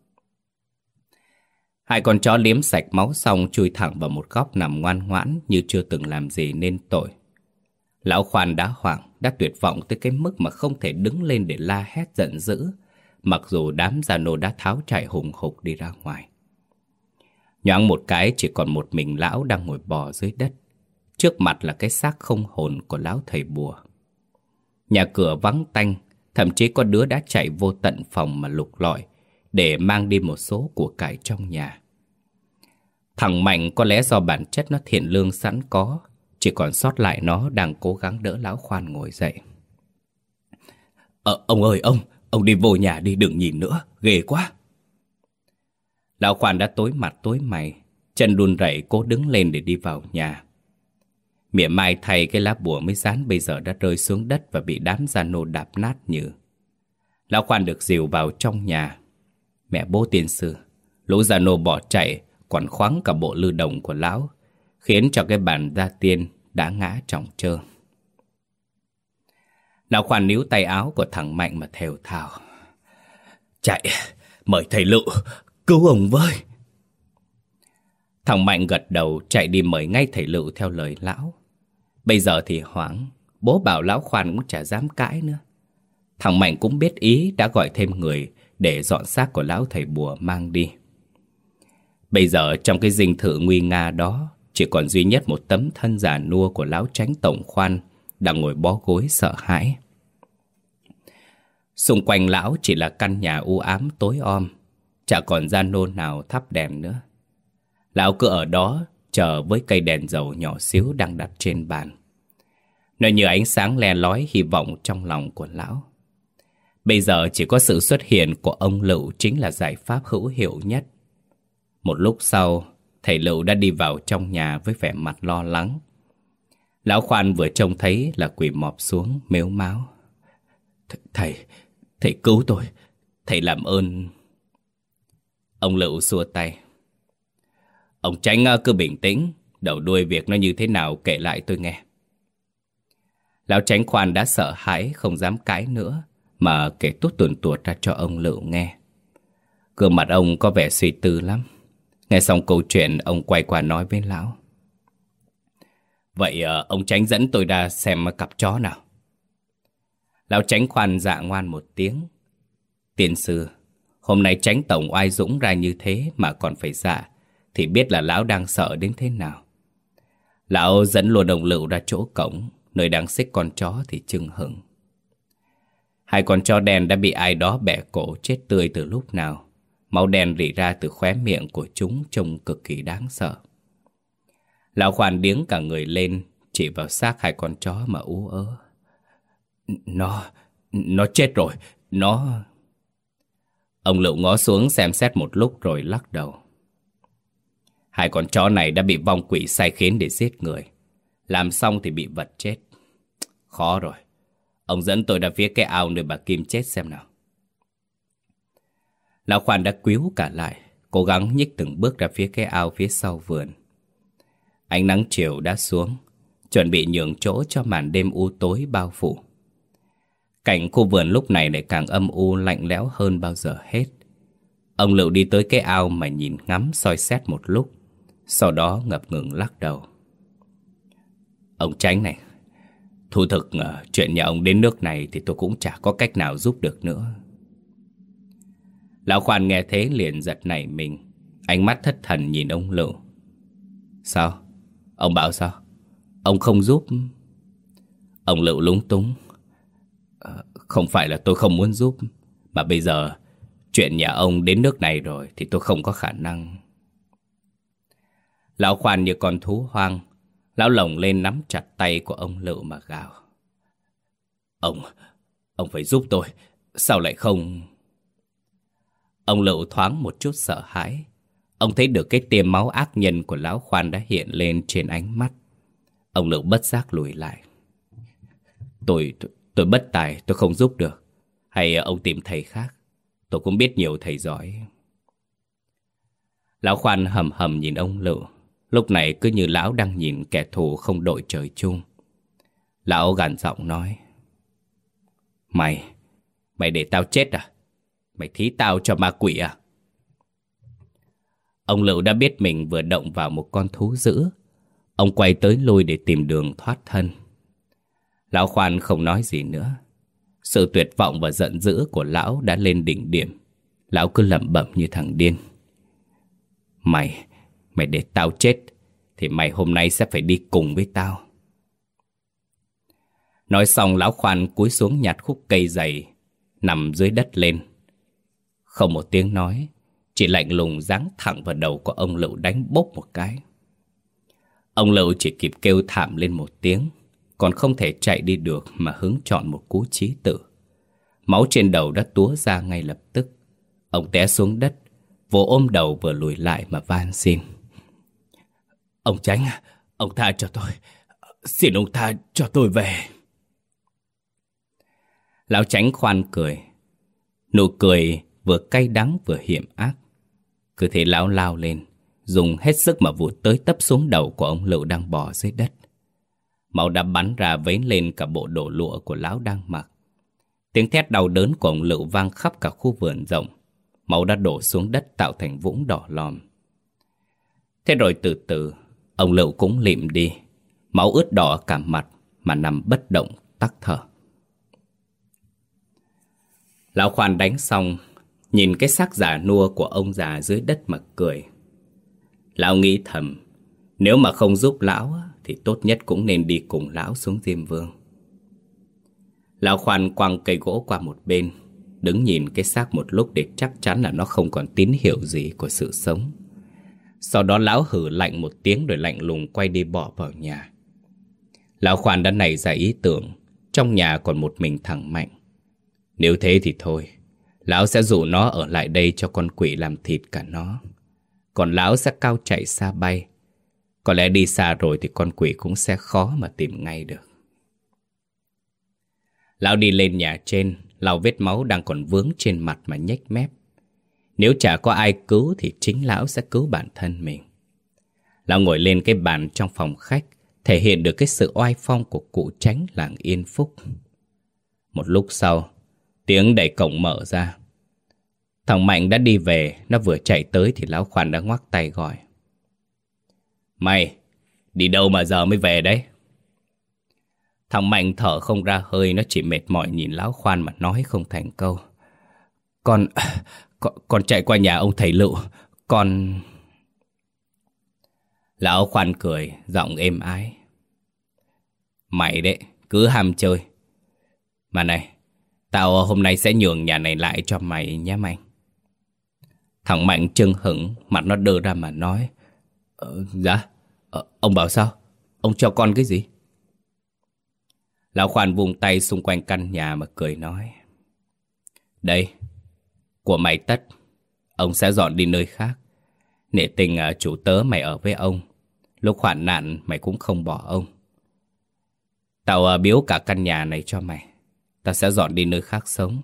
[SPEAKER 1] Hai con chó liếm sạch máu xong chui thẳng vào một góc nằm ngoan ngoãn như chưa từng làm gì nên tội. Lão Khoan đã hoảng, đã tuyệt vọng tới cái mức mà không thể đứng lên để la hét giận dữ, mặc dù đám già nô đã tháo chạy hùng hục đi ra ngoài. Nhoáng một cái chỉ còn một mình lão đang ngồi bò dưới đất. Trước mặt là cái xác không hồn của lão thầy bùa. Nhà cửa vắng tanh, thậm chí có đứa đã chạy vô tận phòng mà lục lọi để mang đi một số của cải trong nhà. Thằng Mạnh có lẽ do bản chất nó thiện lương sẵn có, chỉ còn sót lại nó đang cố gắng đỡ lão Khoan ngồi dậy. Ờ, ông ơi ông, ông đi vô nhà đi, đừng nhìn nữa, ghê quá. Lão Khoan đã tối mặt tối mày, chân run rẩy cố đứng lên để đi vào nhà. Mỉa mai thay cái lá bùa mới dán bây giờ đã rơi xuống đất và bị đám gia nô đạp nát nhừ. Lão Khoan được dìu vào trong nhà. Mẹ bố tiên sư, lũ gia nô bỏ chạy, còn khoáng cả bộ lư đồng của lão, khiến cho cái bàn gia tiên đã ngã trỏng trơ. Lão Khoan níu tay áo của thằng Mạnh mà thều thào. Chạy, mời thầy Lựu, cứu ông với. Thằng Mạnh gật đầu chạy đi mời ngay thầy Lựu theo lời lão. Bây giờ thì hoảng, bố bảo lão Khoan cũng chả dám cãi nữa. Thằng Mạnh cũng biết ý, đã gọi thêm người để dọn xác của lão thầy bùa mang đi. Bây giờ trong cái dinh thự nguy nga đó chỉ còn duy nhất một tấm thân già nua của lão Chánh Tổng Khoan đang ngồi bó gối sợ hãi. Xung quanh lão chỉ là căn nhà u ám tối om, chả còn gia nô nào thắp đèn nữa. Lão cứ ở đó chờ với cây đèn dầu nhỏ xíu đang đặt trên bàn. Nó như ánh sáng le lói hy vọng trong lòng của lão. Bây giờ chỉ có sự xuất hiện của ông Lựu chính là giải pháp hữu hiệu nhất. Một lúc sau, thầy Lựu đã đi vào trong nhà với vẻ mặt lo lắng. Lão Khoan vừa trông thấy là quỳ mọp xuống mếu máo. Th Thầy, thầy cứu tôi, thầy làm ơn. Ông Lựu xua tay. Ông Chánh cứ bình tĩnh, đầu đuôi việc nó như thế nào kể lại tôi nghe. Lão Chánh Khoan đã sợ hãi không dám cãi nữa, mà kể tuốt tuồn tuột ra cho ông Lựu nghe. Gương mặt ông có vẻ suy tư lắm. Nghe xong câu chuyện, ông quay qua nói với lão. Vậy ông Chánh dẫn tôi ra xem cặp chó nào. Lão Chánh Khoan dạ ngoan một tiếng. Tiên sư, hôm nay Chánh Tổng oai dũng ra như thế mà còn phải dạ, thì biết là lão đang sợ đến thế nào. Lão dẫn luôn ông Lựu ra chỗ cổng, nơi đang xích con chó thì chưng hửng. Hai con chó đen đã bị ai đó bẻ cổ chết tươi từ lúc nào. Máu đen rỉ ra từ khóe miệng của chúng trông cực kỳ đáng sợ. Lão Khoan điếng cả người lên, chỉ vào xác hai con chó mà ú ớ. Nó, nó chết rồi, nó... Ông Lựu ngó xuống xem xét một lúc rồi lắc đầu. Hai con chó này đã bị vong quỷ sai khiến để giết người. Làm xong thì bị vật chết. Khó rồi. Ông dẫn tôi ra phía cái ao nơi bà Kim chết xem nào. Lão Khoan đã quíu cả lại, cố gắng nhích từng bước ra phía cái ao phía sau vườn. Ánh nắng chiều đã xuống, chuẩn bị nhường chỗ cho màn đêm u tối bao phủ. Cảnh khu vườn lúc này lại càng âm u lạnh lẽo hơn bao giờ hết. Ông Lựu đi tới cái ao mà nhìn ngắm soi xét một lúc, sau đó ngập ngừng lắc đầu. Ông Chánh này, thú thực uh, chuyện nhà ông đến nước này thì tôi cũng chả có cách nào giúp được nữa. Lão Khoan nghe thế liền giật nảy mình, ánh mắt thất thần nhìn ông Lựu. Sao? Ông bảo sao? Ông không giúp? Ông Lựu lúng túng. À, không phải là tôi không muốn giúp, mà bây giờ chuyện nhà ông đến nước này rồi thì tôi không có khả năng. Lão Khoan như con thú hoang, lão lồng lên nắm chặt tay của ông Lựu mà gào. Ông, ông phải giúp tôi, sao lại không... Ông Lựu thoáng một chút sợ hãi. Ông thấy được cái tia máu ác nhân của lão Khoan đã hiện lên trên ánh mắt. Ông Lựu bất giác lùi lại. Tôi, tôi, tôi bất tài, tôi không giúp được. Hay ông tìm thầy khác. Tôi cũng biết nhiều thầy giỏi. Lão Khoan hầm hầm nhìn ông Lựu. Lúc này cứ như lão đang nhìn kẻ thù không đội trời chung. Lão gằn giọng nói. Mày, mày để tao chết à? Mày thí tao cho ma quỷ à? Ông Lựu đã biết mình vừa động vào một con thú dữ. Ông quay tới lui để tìm đường thoát thân. Lão Khoan không nói gì nữa. Sự tuyệt vọng và giận dữ của lão đã lên đỉnh điểm. Lão cứ lẩm bẩm như thằng điên. Mày, Mày để tao chết thì mày hôm nay sẽ phải đi cùng với tao. Nói xong lão Khoan cúi xuống nhặt khúc cây dày nằm dưới đất lên. Không một tiếng nói, chỉ lạnh lùng giáng thẳng vào đầu của ông Lựu đánh bốp một cái. Ông Lựu chỉ kịp kêu thảm lên một tiếng, còn không thể chạy đi được mà hứng chọn một cú chí tử. Máu trên đầu đã túa ra ngay lập tức. Ông té xuống đất, vừa ôm đầu vừa lùi lại mà van xin. Ông Chánh, ông tha cho tôi. Xin ông tha cho tôi về. Lão Chánh khoan cười. Nụ cười vừa cay đắng vừa hiểm ác. Cứ thế lão lao lên, dùng hết sức mà vụt tới tấp xuống đầu của ông Lựu đang bò dưới đất. Máu đã bắn ra vấy lên cả bộ đồ lụa của lão đang mặc. Tiếng thét đau đớn của ông Lựu vang khắp cả khu vườn rộng. Máu đã đổ xuống đất tạo thành vũng đỏ lòm. Thế rồi từ từ ông Lựu cũng lịm đi. Máu ướt đỏ cả mặt mà nằm bất động tắc thở. Lão Khoan đánh xong, nhìn cái xác già nua của ông già dưới đất mà cười. Lão nghĩ thầm, nếu mà không giúp lão thì tốt nhất cũng nên đi cùng lão xuống Diêm Vương. Lão Khoan quăng cây gỗ qua một bên, đứng nhìn cái xác một lúc để chắc chắn là nó không còn tín hiệu gì của sự sống. Sau đó lão hử lạnh một tiếng rồi lạnh lùng quay đi bỏ vào nhà. Lão Khoan đã nảy ra ý tưởng, trong nhà còn một mình thằng Mạnh. Nếu thế thì thôi, lão sẽ dụ nó ở lại đây cho con quỷ làm thịt cả nó. Còn lão sẽ cao chạy xa bay. Có lẽ đi xa rồi thì con quỷ cũng sẽ khó mà tìm ngay được. Lão đi lên nhà trên, lau vết máu đang còn vướng trên mặt mà nhếch mép. Nếu chả có ai cứu thì chính lão sẽ cứu bản thân mình. Lão ngồi lên cái bàn trong phòng khách, thể hiện được cái sự oai phong của cụ Chánh làng Yên Phúc. Một lúc sau, tiếng đẩy cổng mở ra. Thằng Mạnh đã đi về, nó vừa chạy tới thì lão Khoan đã ngoắc tay gọi. Mày, đi đâu mà giờ mới về đấy? Thằng Mạnh thở không ra hơi, nó chỉ mệt mỏi nhìn lão Khoan mà nói không thành câu. Con, con, con chạy qua nhà ông thầy Lựu, con... Lão Khoan cười, giọng êm ái. Mày đấy, cứ ham chơi. Mà này, tao hôm nay sẽ nhường nhà này lại cho mày nhé Mạnh. Thằng Mạnh chưng hửng, mặt nó đơ ra mà nói. Ờ, dạ, ờ, ông bảo sao? Ông cho con cái gì? Lão Khoan vùng tay xung quanh căn nhà mà cười nói. Đây, của mày tất. Ông sẽ dọn đi nơi khác. Nể tình uh, chủ tớ mày ở với ông. Lúc hoạn nạn mày cũng không bỏ ông. Tao uh, biếu cả căn nhà này cho mày. Tao sẽ dọn đi nơi khác sống.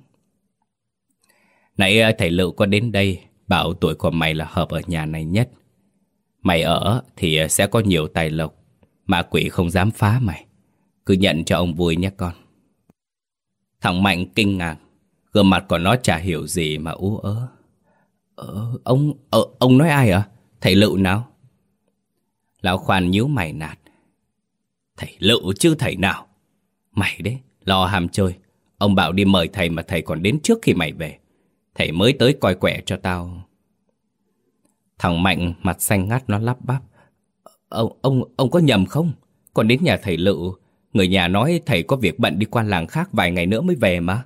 [SPEAKER 1] Nãy uh, thầy Lựu có đến đây, bảo tuổi của mày là hợp ở nhà này nhất. Mày ở thì uh, sẽ có nhiều tài lộc, mà quỷ không dám phá mày. Cứ nhận cho ông vui nhé con. Thằng Mạnh kinh ngạc, gương mặt của nó chả hiểu gì mà ú ớ. Ờ, ông, ờ, ông nói ai ạ? Thầy Lựu nào? Lão Khoan nhíu mày nạt. Thầy Lựu chứ thầy nào? Mày đấy, lo ham chơi. Ông bảo đi mời thầy mà thầy còn đến trước khi mày về. Thầy mới tới coi quẻ cho tao. Thằng Mạnh mặt xanh ngắt nó lắp bắp. Ông, ông, ông có nhầm không? Còn đến nhà thầy Lựu, người nhà nói thầy có việc bận đi qua làng khác vài ngày nữa mới về mà.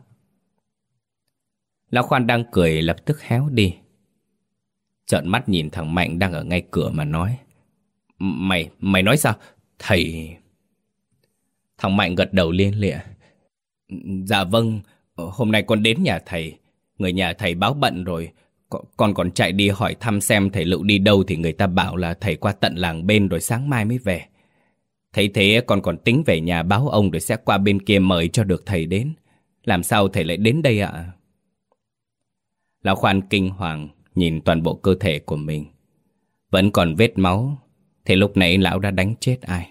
[SPEAKER 1] Lão Khoan đang cười lập tức héo đi. Trợn mắt nhìn thằng Mạnh đang ở ngay cửa mà nói. Mày, mày nói sao? Thầy... Thằng Mạnh gật đầu lia lịa. Dạ vâng, hôm nay con đến nhà thầy. Người nhà thầy báo bận rồi. Con còn chạy đi hỏi thăm xem thầy Lựu đi đâu thì người ta bảo là thầy qua tận làng bên rồi sáng mai mới về. Thấy thế con còn tính về nhà báo ông rồi sẽ qua bên kia mời cho được thầy đến. Làm sao thầy lại đến đây ạ? Lão Khoan kinh hoàng nhìn toàn bộ cơ thể của mình. Vẫn còn vết máu. Thế lúc nãy lão đã đánh chết ai?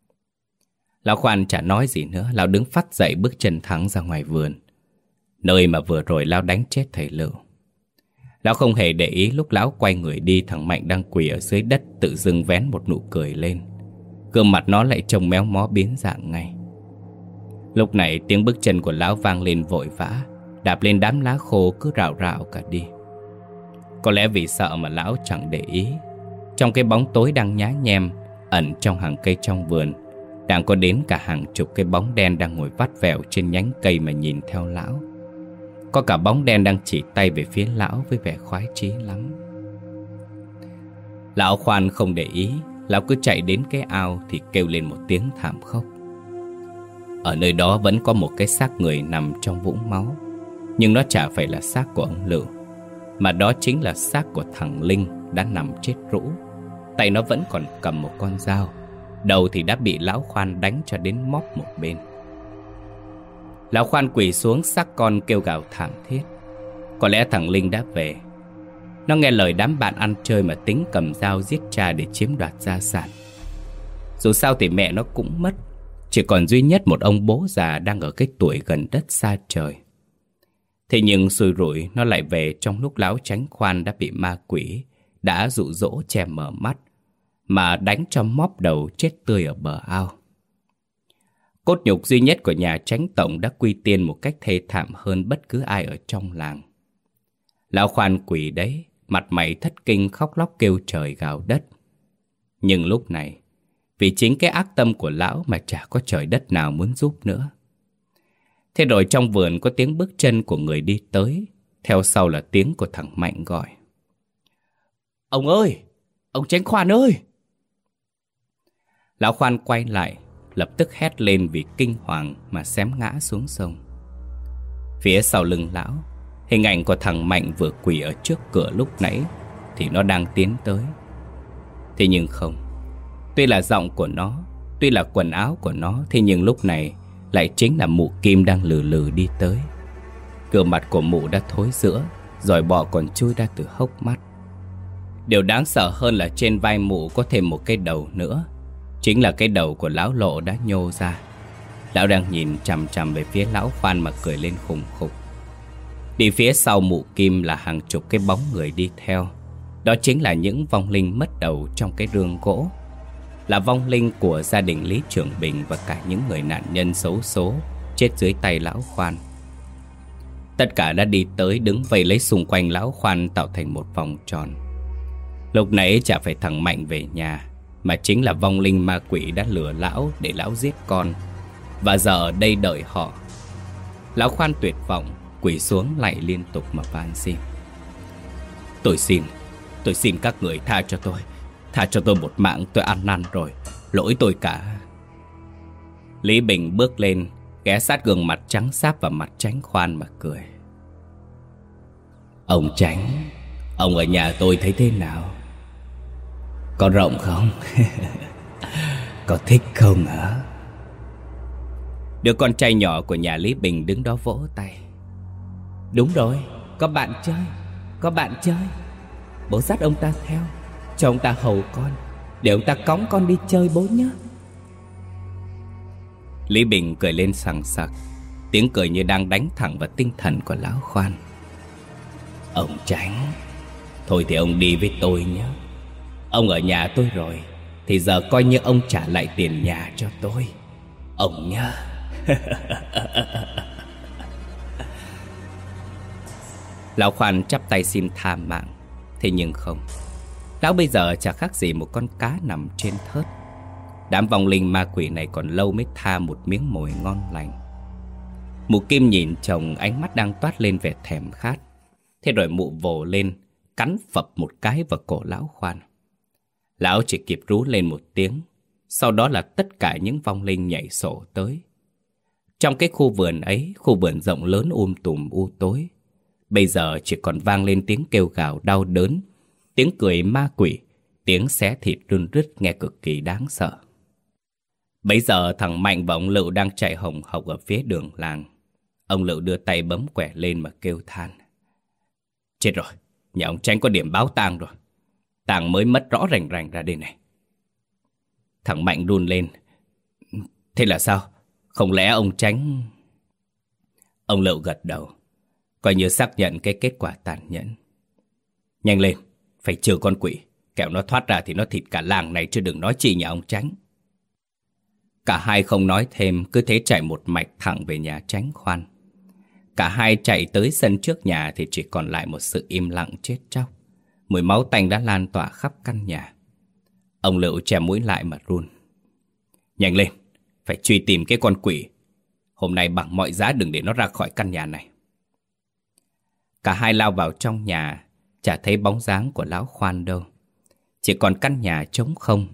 [SPEAKER 1] Lão Khoan chả nói gì nữa. Lão đứng phắt dậy bước chân thẳng ra ngoài vườn, nơi mà vừa rồi lão đánh chết thầy Lựu. Lão không hề để ý lúc lão quay người đi, thằng Mạnh đang quỳ ở dưới đất tự dưng vén một nụ cười lên. Gương mặt nó lại trông méo mó biến dạng ngay. Lúc này tiếng bước chân của lão vang lên vội vã, đạp lên đám lá khô cứ rào rào cả đi. Có lẽ vì sợ mà lão chẳng để ý. Trong cái bóng tối đang nhá nhem ẩn trong hàng cây trong vườn, đang có đến cả hàng chục cái bóng đen đang ngồi vắt vẻo trên nhánh cây mà nhìn theo lão. Có cả bóng đen đang chỉ tay về phía lão với vẻ khoái chí lắm. Lão Khoan không để ý, lão cứ chạy đến cái ao thì kêu lên một tiếng thảm khốc. Ở nơi đó vẫn có một cái xác người nằm trong vũng máu, nhưng nó chả phải là xác của ông Lựu, mà đó chính là xác của thằng Linh đã nằm chết rũ. Tay nó vẫn còn cầm một con dao, đầu thì đã bị lão Khoan đánh cho đến móc một bên. Lão Khoan quỳ xuống xác con kêu gào thảm thiết. Có lẽ thằng Linh đã về. Nó nghe lời đám bạn ăn chơi mà tính cầm dao giết cha để chiếm đoạt gia sản. Dù sao thì mẹ nó cũng mất, chỉ còn duy nhất một ông bố già đang ở cái tuổi gần đất xa trời. Thế nhưng xui rủi nó lại về trong lúc lão Chánh Khoan đã bị ma quỷ đã dụ dỗ che mở mắt, mà đánh cho móp đầu chết tươi ở bờ ao. Cốt nhục duy nhất của nhà Chánh Tổng đã quy tiên một cách thê thảm hơn bất cứ ai ở trong làng. Lão Khoan quỷ đấy, mặt mày thất kinh khóc lóc kêu trời gào đất. Nhưng lúc này, vì chính cái ác tâm của lão mà chả có trời đất nào muốn giúp nữa. Thế rồi trong vườn có tiếng bước chân của người đi tới, theo sau là tiếng của thằng Mạnh gọi. Ông ơi! Ông Chánh Khoan ơi! Lão Khoan quay lại, lập tức hét lên vì kinh hoàng mà xém ngã xuống sông. Phía sau lưng lão, hình ảnh của thằng Mạnh vừa quỳ ở trước cửa lúc nãy thì nó đang tiến tới. Thế nhưng không, tuy là giọng của nó, tuy là quần áo của nó, thế nhưng lúc này lại chính là mụ Kim đang lừ lừ đi tới. Gương mặt của mụ đã thối rữa, rồi bọ còn chui ra từ hốc mắt. Điều đáng sợ hơn là trên vai mụ có thêm một cái đầu nữa, chính là cái đầu của lão Lộ đã nhô ra. Lão đang nhìn chằm chằm về phía lão Khoan mà cười lên khùng khục. Đi phía sau mụ Kim là hàng chục cái bóng người đi theo. Đó chính là những vong linh mất đầu trong cái rương gỗ, là vong linh của gia đình Lý Trường Bình và cả những người nạn nhân xấu số chết dưới tay lão Khoan. Tất cả đã đi tới đứng vây lấy xung quanh lão Khoan tạo thành một vòng tròn. Lúc nãy chả phải thằng Mạnh về nhà, mà chính là vong linh ma quỷ đã lừa lão để lão giết con, và giờ ở đây đợi họ. Lão Khoan tuyệt vọng quỳ xuống lạy liên tục mà van xin. Tôi xin, tôi xin các người tha cho tôi, tha cho tôi một mạng, tôi ăn năn rồi, lỗi tôi cả. Lý Bình bước lên, ghé sát gương mặt trắng xáp vào mặt Chánh Khoan mà cười. Ông Chánh, ông ở nhà tôi thấy thế nào? Có rộng không? Có thích không hả? Đứa con trai nhỏ của nhà Lý Bình đứng đó vỗ tay. Đúng rồi, có bạn chơi, có bạn chơi. Bố dắt ông ta theo, cho ông ta hầu con, để ông ta cõng con đi chơi bố nhé. Lý Bình cười lên sằng sặc, tiếng cười như đang đánh thẳng vào tinh thần của lão Khoan. Ông Chánh, thôi thì ông đi với tôi nhé. Ông ở nhà tôi rồi, thì giờ coi như ông trả lại tiền nhà cho tôi, ông nhá. Lão Khoan chắp tay xin tha mạng. Thế nhưng không, lão bây giờ chả khác gì một con cá nằm trên thớt. Đám vong linh ma quỷ này còn lâu mới tha một miếng mồi ngon lành. Mụ Kim nhìn chồng, ánh mắt đang toát lên vẻ thèm khát. Thế rồi mụ vồ lên, cắn phập một cái vào cổ lão Khoan. Lão chỉ kịp rú lên một tiếng, sau đó là tất cả những vong linh nhảy sổ tới. Trong cái khu vườn ấy, khu vườn rộng lớn um tùm u tối, bây giờ chỉ còn vang lên tiếng kêu gào đau đớn, tiếng cười ma quỷ, tiếng xé thịt run rít nghe cực kỳ đáng sợ. Bây giờ thằng Mạnh và ông Lựu đang chạy hồng hộc ở phía đường làng. Ông Lựu đưa tay bấm quẻ lên mà kêu than. Chết rồi, nhà ông Chánh có điểm báo tang rồi. Tang mới mất rõ rành rành ra đây này. Thằng Mạnh run lên. Thế là sao? Không lẽ ông Chánh... Ông Lựu gật đầu, coi như xác nhận cái kết quả tàn nhẫn. Nhanh lên, phải trừ con quỷ, kẻo nó thoát ra thì nó thịt cả làng này, chứ đừng nói chi nhà ông Chánh. Cả hai không nói thêm, cứ thế chạy một mạch thẳng về nhà Chánh Khoan. Cả hai chạy tới sân trước nhà thì chỉ còn lại một sự im lặng chết chóc. Mùi máu tanh đã lan tỏa khắp căn nhà. Ông Lựu che mũi lại mà run. Nhanh lên, phải truy tìm cái con quỷ. Hôm nay bằng mọi giá đừng để nó ra khỏi căn nhà này. Cả hai lao vào trong nhà, chả thấy bóng dáng của lão Khoan đâu. Chỉ còn căn nhà trống không.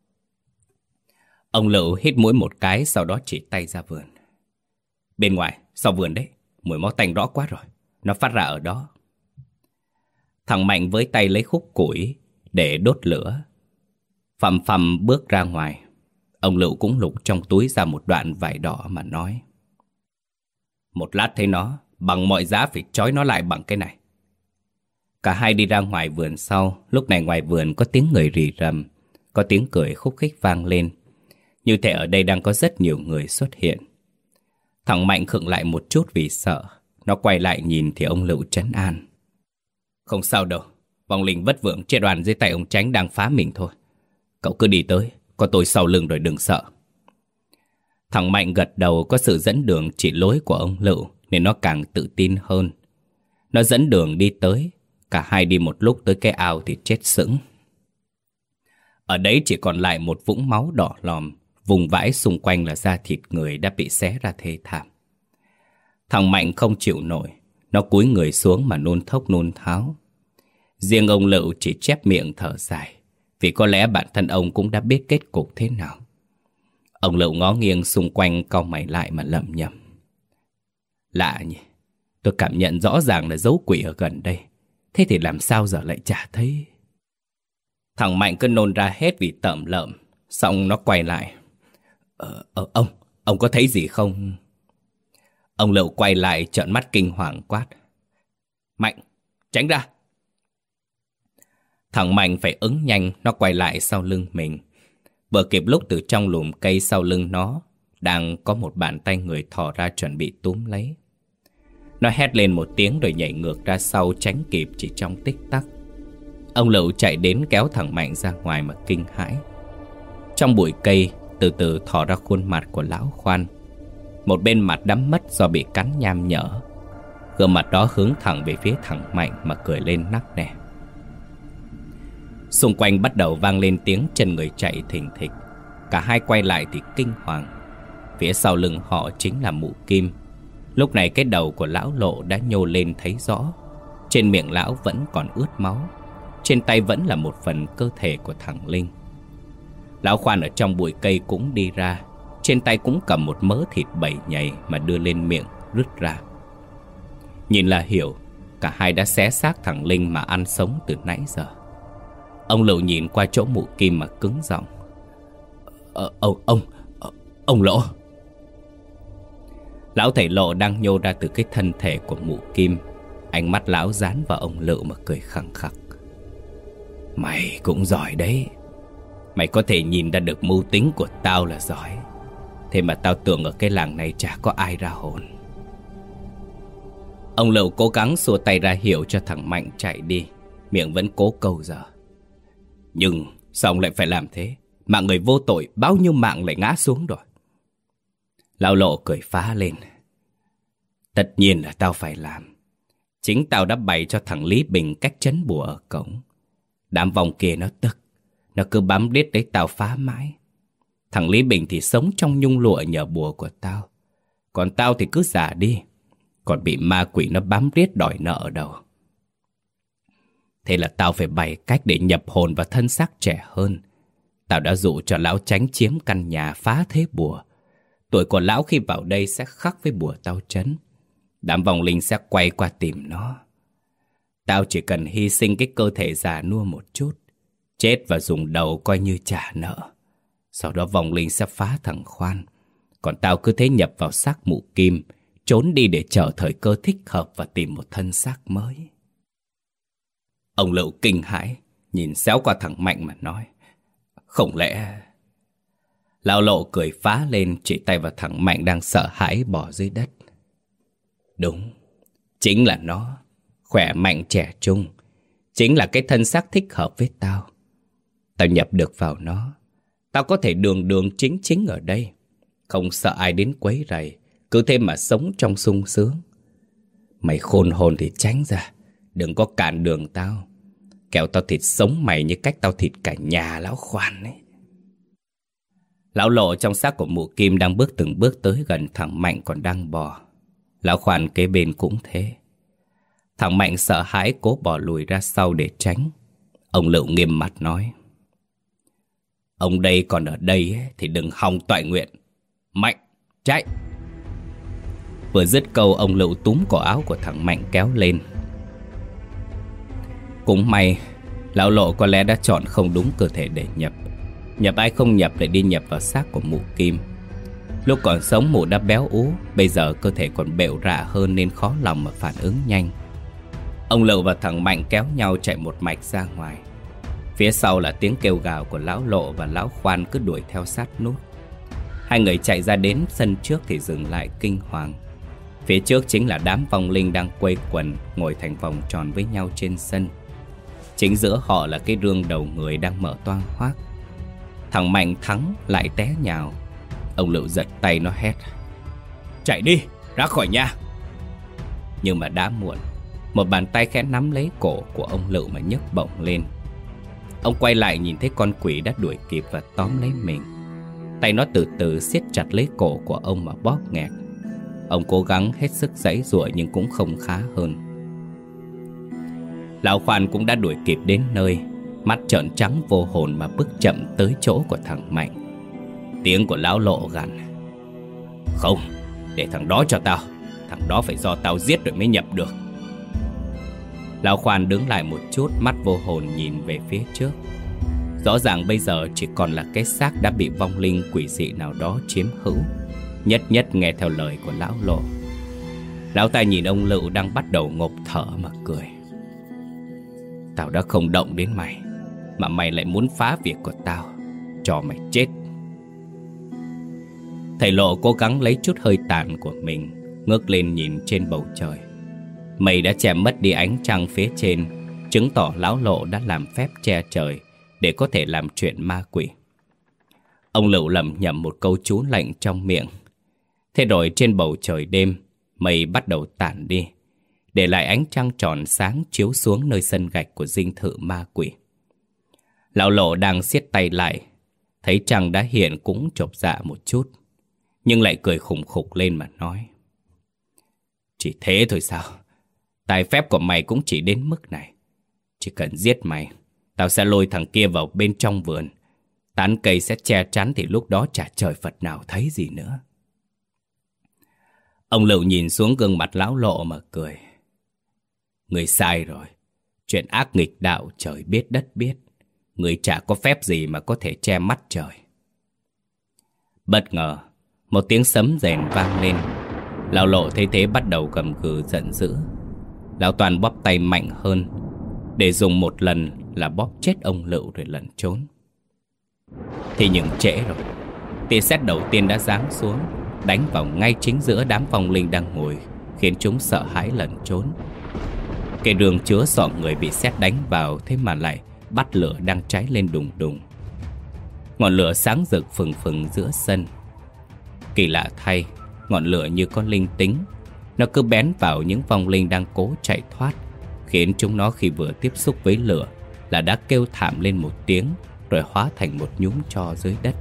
[SPEAKER 1] Ông Lựu hít mũi một cái, sau đó chỉ tay ra vườn. Bên ngoài, sau vườn đấy, mùi máu tanh rõ quá rồi. Nó phát ra ở đó. Thằng Mạnh với tay lấy khúc củi để đốt lửa. Phầm phầm bước ra ngoài. Ông Lựu cũng lục trong túi ra một đoạn vải đỏ mà nói. Một lát thấy nó, bằng mọi giá phải trói nó lại bằng cái này. Cả hai đi ra ngoài vườn sau. Lúc này ngoài vườn có tiếng người rì rầm, có tiếng cười khúc khích vang lên. Như thể ở đây đang có rất nhiều người xuất hiện. Thằng Mạnh khựng lại một chút vì sợ. Nó quay lại nhìn thì ông Lựu trấn an. Không sao đâu, vong linh vất vưởng chết oan dưới tay ông Chánh đang phá mình thôi. Cậu cứ đi tới, có tôi sau lưng rồi đừng sợ. Thằng Mạnh gật đầu, có sự dẫn đường chỉ lối của ông Lựu nên nó càng tự tin hơn. Nó dẫn đường đi tới. Cả hai đi một lúc tới cái ao thì chết sững. Ở đấy chỉ còn lại một vũng máu đỏ lòm. Vùng vãi xung quanh là da thịt người đã bị xé ra thê thảm. Thằng Mạnh không chịu nổi. Nó cúi người xuống mà nôn thốc nôn tháo. Riêng ông Lựu chỉ chép miệng thở dài, vì có lẽ bản thân ông cũng đã biết kết cục thế nào. Ông Lựu ngó nghiêng xung quanh, cau mày lại mà lẩm nhẩm. Lạ nhỉ, tôi cảm nhận rõ ràng là dấu quỷ ở gần đây. Thế thì làm sao giờ lại chả thấy. Thằng Mạnh cứ nôn ra hết vì tởm lợm. Xong nó quay lại. Ờ, ờ, ông, ông có thấy gì không? Ông Lựu quay lại trợn mắt kinh hoàng quát. Mạnh, tránh ra. Thằng Mạnh phải ứng nhanh, nó quay lại sau lưng mình. Vừa kịp lúc từ trong lùm cây sau lưng nó đang có một bàn tay người thò ra chuẩn bị túm lấy. Nó hét lên một tiếng rồi nhảy ngược ra sau, tránh kịp chỉ trong tích tắc. Ông Lựu chạy đến kéo thằng Mạnh ra ngoài mà kinh hãi. Trong bụi cây từ từ thò ra khuôn mặt của lão Khoan. Một bên mặt đắm mất do bị cắn nham nhở. Gương mặt đó hướng thẳng về phía thằng Mạnh mà cười lên nắc nẻ. Xung quanh bắt đầu vang lên tiếng chân người chạy thình thịch. Cả hai quay lại thì kinh hoàng. Phía sau lưng họ chính là mụ Kim. Lúc này cái đầu của lão Lộ đã nhô lên thấy rõ. Trên miệng lão vẫn còn ướt máu. Trên tay vẫn là một phần cơ thể của thằng Linh. Lão Khoan ở trong bụi cây cũng đi ra. Trên tay cũng cầm một mớ thịt bầy nhầy mà đưa lên miệng rứt ra. Nhìn là hiểu, cả hai đã xé xác thằng Linh mà ăn sống từ nãy giờ. Ông Lựu nhìn qua chỗ mụ Kim mà cứng giọng. Ờ, ông, ông, ông Lộ. Lão thầy Lộ đang nhô ra từ cái thân thể của mụ Kim. Ánh mắt lão dán vào ông Lựu mà cười khăng khặc. Mày cũng giỏi đấy. Mày có thể nhìn ra được mưu tính của tao là giỏi. Thế mà tao tưởng ở cái làng này chả có ai ra hồn. Ông Lựu cố gắng xua tay ra hiệu cho thằng Mạnh chạy đi. Miệng vẫn cố câu giờ. Nhưng sao ông lại phải làm thế? Mạng người vô tội, bao nhiêu mạng lại ngã xuống rồi. Lão Lộ cười phá lên. Tất nhiên là tao phải làm. Chính tao đã bày cho thằng Lý Bình cách trấn bùa ở cổng. Đám vong kia nó tức. Nó cứ bám đít đấy tao phá mãi. Thằng Lý Bình thì sống trong nhung lụa nhờ bùa của tao. Còn tao thì cứ giả đi. Còn bị ma quỷ nó bám riết đòi nợ ở đầu. Thế là tao phải bày cách để nhập hồn vào thân xác trẻ hơn. Tao đã dụ cho lão Chánh chiếm căn nhà phá thế bùa. Tuổi của lão khi vào đây sẽ khắc với bùa tao trấn. Đám vong linh sẽ quay qua tìm nó. Tao chỉ cần hy sinh cái cơ thể già nua một chút, chết và dùng đầu coi như trả nợ. Sau đó vong linh sẽ phá thằng Khoan. Còn tao cứ thế nhập vào xác mụ Kim, trốn đi để chờ thời cơ thích hợp và tìm một thân xác mới. Ông Lựu kinh hãi, nhìn xéo qua thằng Mạnh mà nói. Không lẽ... Lão Lộ cười phá lên, chỉ tay vào thằng Mạnh đang sợ hãi bỏ dưới đất. Đúng, chính là nó. Khỏe mạnh trẻ trung. Chính là cái thân xác thích hợp với tao. Tao nhập được vào nó. Tao có thể đường đường chính chính ở đây. Không sợ ai đến quấy rầy. Cứ thế mà sống trong sung sướng. Mày khôn hồn thì tránh ra. Đừng có cản đường tao. kẻo tao thịt sống mày như cách tao thịt cả nhà lão Khoan ấy. Lão Lộ trong xác của mụ Kim đang bước từng bước tới gần thằng Mạnh còn đang bò. Lão Khoan kế bên cũng thế. Thằng Mạnh sợ hãi cố bỏ lùi ra sau để tránh. Ông Lựu nghiêm mặt nói: ông đây còn ở đây ấy, thì đừng hòng toại nguyện. Mạnh, chạy! Vừa dứt câu, ông Lựu túm cổ áo của thằng Mạnh kéo lên. Cũng may lão Lộ có lẽ đã chọn không đúng cơ thể để nhập. Nhập ai không nhập lại đi nhập vào xác của mụ Kim. Lúc còn sống mụ đã béo ú, bây giờ cơ thể còn bệu rạ hơn nên khó lòng mà phản ứng nhanh. Ông Lựu và thằng Mạnh kéo nhau chạy một mạch ra ngoài. Phía sau là tiếng kêu gào của lão Lộ và lão Khoan cứ đuổi theo sát nút. Hai người chạy ra đến sân trước thì dừng lại kinh hoàng. Phía trước chính là đám vong linh đang quây quần ngồi thành vòng tròn với nhau trên sân. Chính giữa họ là cái rương đầu người đang mở toang hoác. Thằng Mạnh thắng lại té nhào. Ông Lựu giật tay nó hét: chạy đi, ra khỏi nhà! Nhưng mà đã muộn. Một bàn tay khẽ nắm lấy cổ của ông Lựu mà nhấc bổng lên. Ông quay lại nhìn thấy con quỷ đã đuổi kịp và tóm lấy mình. Tay nó từ từ siết chặt lấy cổ của ông mà bóp nghẹt. Ông cố gắng hết sức giãy giụa nhưng cũng không khá hơn. Lão Khoan cũng đã đuổi kịp đến nơi, mắt trợn trắng vô hồn mà bước chậm tới chỗ của thằng Mạnh. Tiếng của lão Lộ gằn: không, để thằng đó cho tao. Thằng đó phải do tao giết rồi mới nhập được. Lão Khoan đứng lại một chút, mắt vô hồn nhìn về phía trước. Rõ ràng bây giờ chỉ còn là cái xác đã bị vong linh quỷ dị nào đó chiếm hữu. Nhất nhất nghe theo lời của lão Lộ. Lão ta nhìn ông Lựu đang bắt đầu ngộp thở mà cười: tao đã không động đến mày, mà mày lại muốn phá việc của tao. Cho mày chết! Thầy Lộ cố gắng lấy chút hơi tàn của mình, ngước lên nhìn trên bầu trời. Mây đã che mất đi ánh trăng phía trên, chứng tỏ lão Lộ đã làm phép che trời để có thể làm chuyện ma quỷ. Ông Lựu lẩm nhẩm một câu chú lệnh trong miệng. Thế rồi trên bầu trời đêm, mây bắt đầu tản đi, để lại ánh trăng tròn sáng chiếu xuống nơi sân gạch của dinh thự ma quỷ. Lão Lộ đang siết tay lại, thấy trăng đã hiện cũng chột dạ một chút, nhưng lại cười khủng khục lên mà nói: chỉ thế thôi sao? Tài phép của mày cũng chỉ đến mức này. Chỉ cần giết mày, tao sẽ lôi thằng kia vào bên trong vườn. Tán cây sẽ che chắn thì lúc đó chả trời Phật nào thấy gì nữa. Ông Lựu nhìn xuống gương mặt lão Lộ mà cười: người sai rồi. Chuyện ác nghịch đạo trời biết đất biết. Người chả có phép gì mà có thể che mắt trời. Bất ngờ, một tiếng sấm rền vang lên. Lão Lộ thấy thế bắt đầu gầm gừ giận dữ. Lão Toàn bóp tay mạnh hơn, để dùng một lần là bóp chết ông Lựu rồi lẩn trốn. Thì nhưng trễ rồi. Tia sét đầu tiên đã giáng xuống, đánh vào ngay chính giữa đám vong linh đang ngồi, khiến chúng sợ hãi lẩn trốn. Cái đường chứa sọ người bị sét đánh vào, thế mà lại bắt lửa đang cháy lên đùng đùng. Ngọn lửa sáng rực phừng phừng giữa sân. Kỳ lạ thay, ngọn lửa như có linh tính. Nó cứ bén vào những vong linh đang cố chạy thoát, khiến chúng nó khi vừa tiếp xúc với lửa là đã kêu thảm lên một tiếng, rồi hóa thành một nhúm tro dưới đất.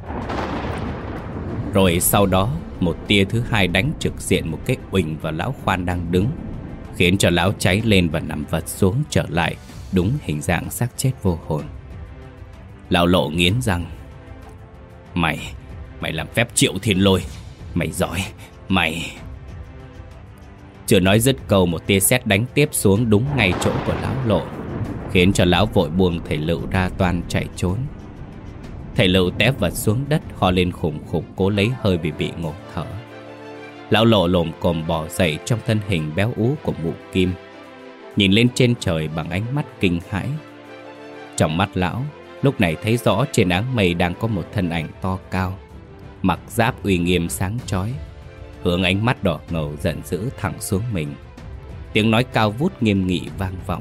[SPEAKER 1] Rồi sau đó, một tia thứ hai đánh trực diện một cái uỳnh vào lão Khoan đang đứng, khiến cho lão cháy lên và nằm vật xuống trở lại đúng hình dạng xác chết vô hồn. Lão Lộ nghiến răng: Mày, mày làm phép triệu thiên lôi. Mày giỏi, mày... Chưa nói dứt câu, một tia sét đánh tiếp xuống đúng ngay chỗ của lão Lộ, khiến cho lão vội buông thầy Lựu ra toan chạy trốn. Thầy Lựu té vật xuống đất, ho lên khủng khục cố lấy hơi vì bị ngộp thở. Lão Lộ lồm cồm bò dậy trong thân hình béo ú của mụ Kim, nhìn lên trên trời bằng ánh mắt kinh hãi. Trong mắt lão lúc này thấy rõ trên áng mây đang có một thân ảnh to cao, mặc giáp uy nghiêm sáng chói, hướng ánh mắt đỏ ngầu giận dữ thẳng xuống mình. Tiếng nói cao vút nghiêm nghị vang vọng: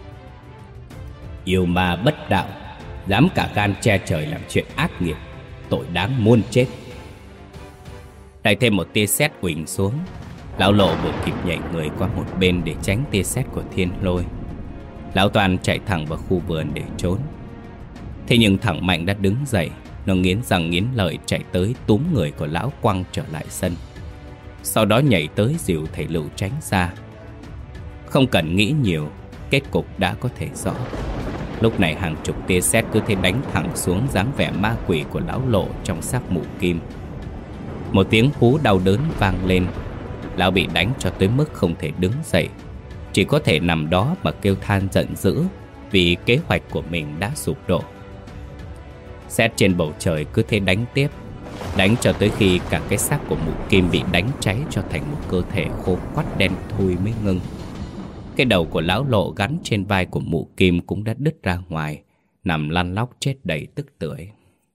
[SPEAKER 1] Yêu ma bất đạo, dám cả gan che trời làm chuyện ác nghiệp, tội đáng muôn chết. Lại thêm một tia sét uỳnh xuống. Lão Lộ vừa kịp nhảy người qua một bên để tránh tia sét của thiên lôi. Lão Toàn chạy thẳng vào khu vườn để trốn. Thế nhưng thằng Mạnh đã đứng dậy. Nó nghiến răng nghiến lợi chạy tới túm người của lão quăng trở lại sân. Sau đó nhảy tới dìu thầy Lựu tránh ra. Không cần nghĩ nhiều, kết cục đã có thể rõ. Lúc này hàng chục tia sét cứ thế đánh thẳng xuống dáng vẻ ma quỷ của lão Lộ trong xác mụ Kim. Một tiếng hú đau đớn vang lên. Lão bị đánh cho tới mức không thể đứng dậy, chỉ có thể nằm đó mà kêu than giận dữ vì kế hoạch của mình đã sụp đổ. Sét trên bầu trời cứ thế đánh tiếp, đánh cho tới khi cả cái xác của mụ Kim bị đánh cháy cho thành một cơ thể khô quắt đen thui mới ngưng. Cái đầu của lão Lộ gắn trên vai của mụ Kim cũng đã đứt ra ngoài, nằm lăn lóc chết đầy tức tưởi.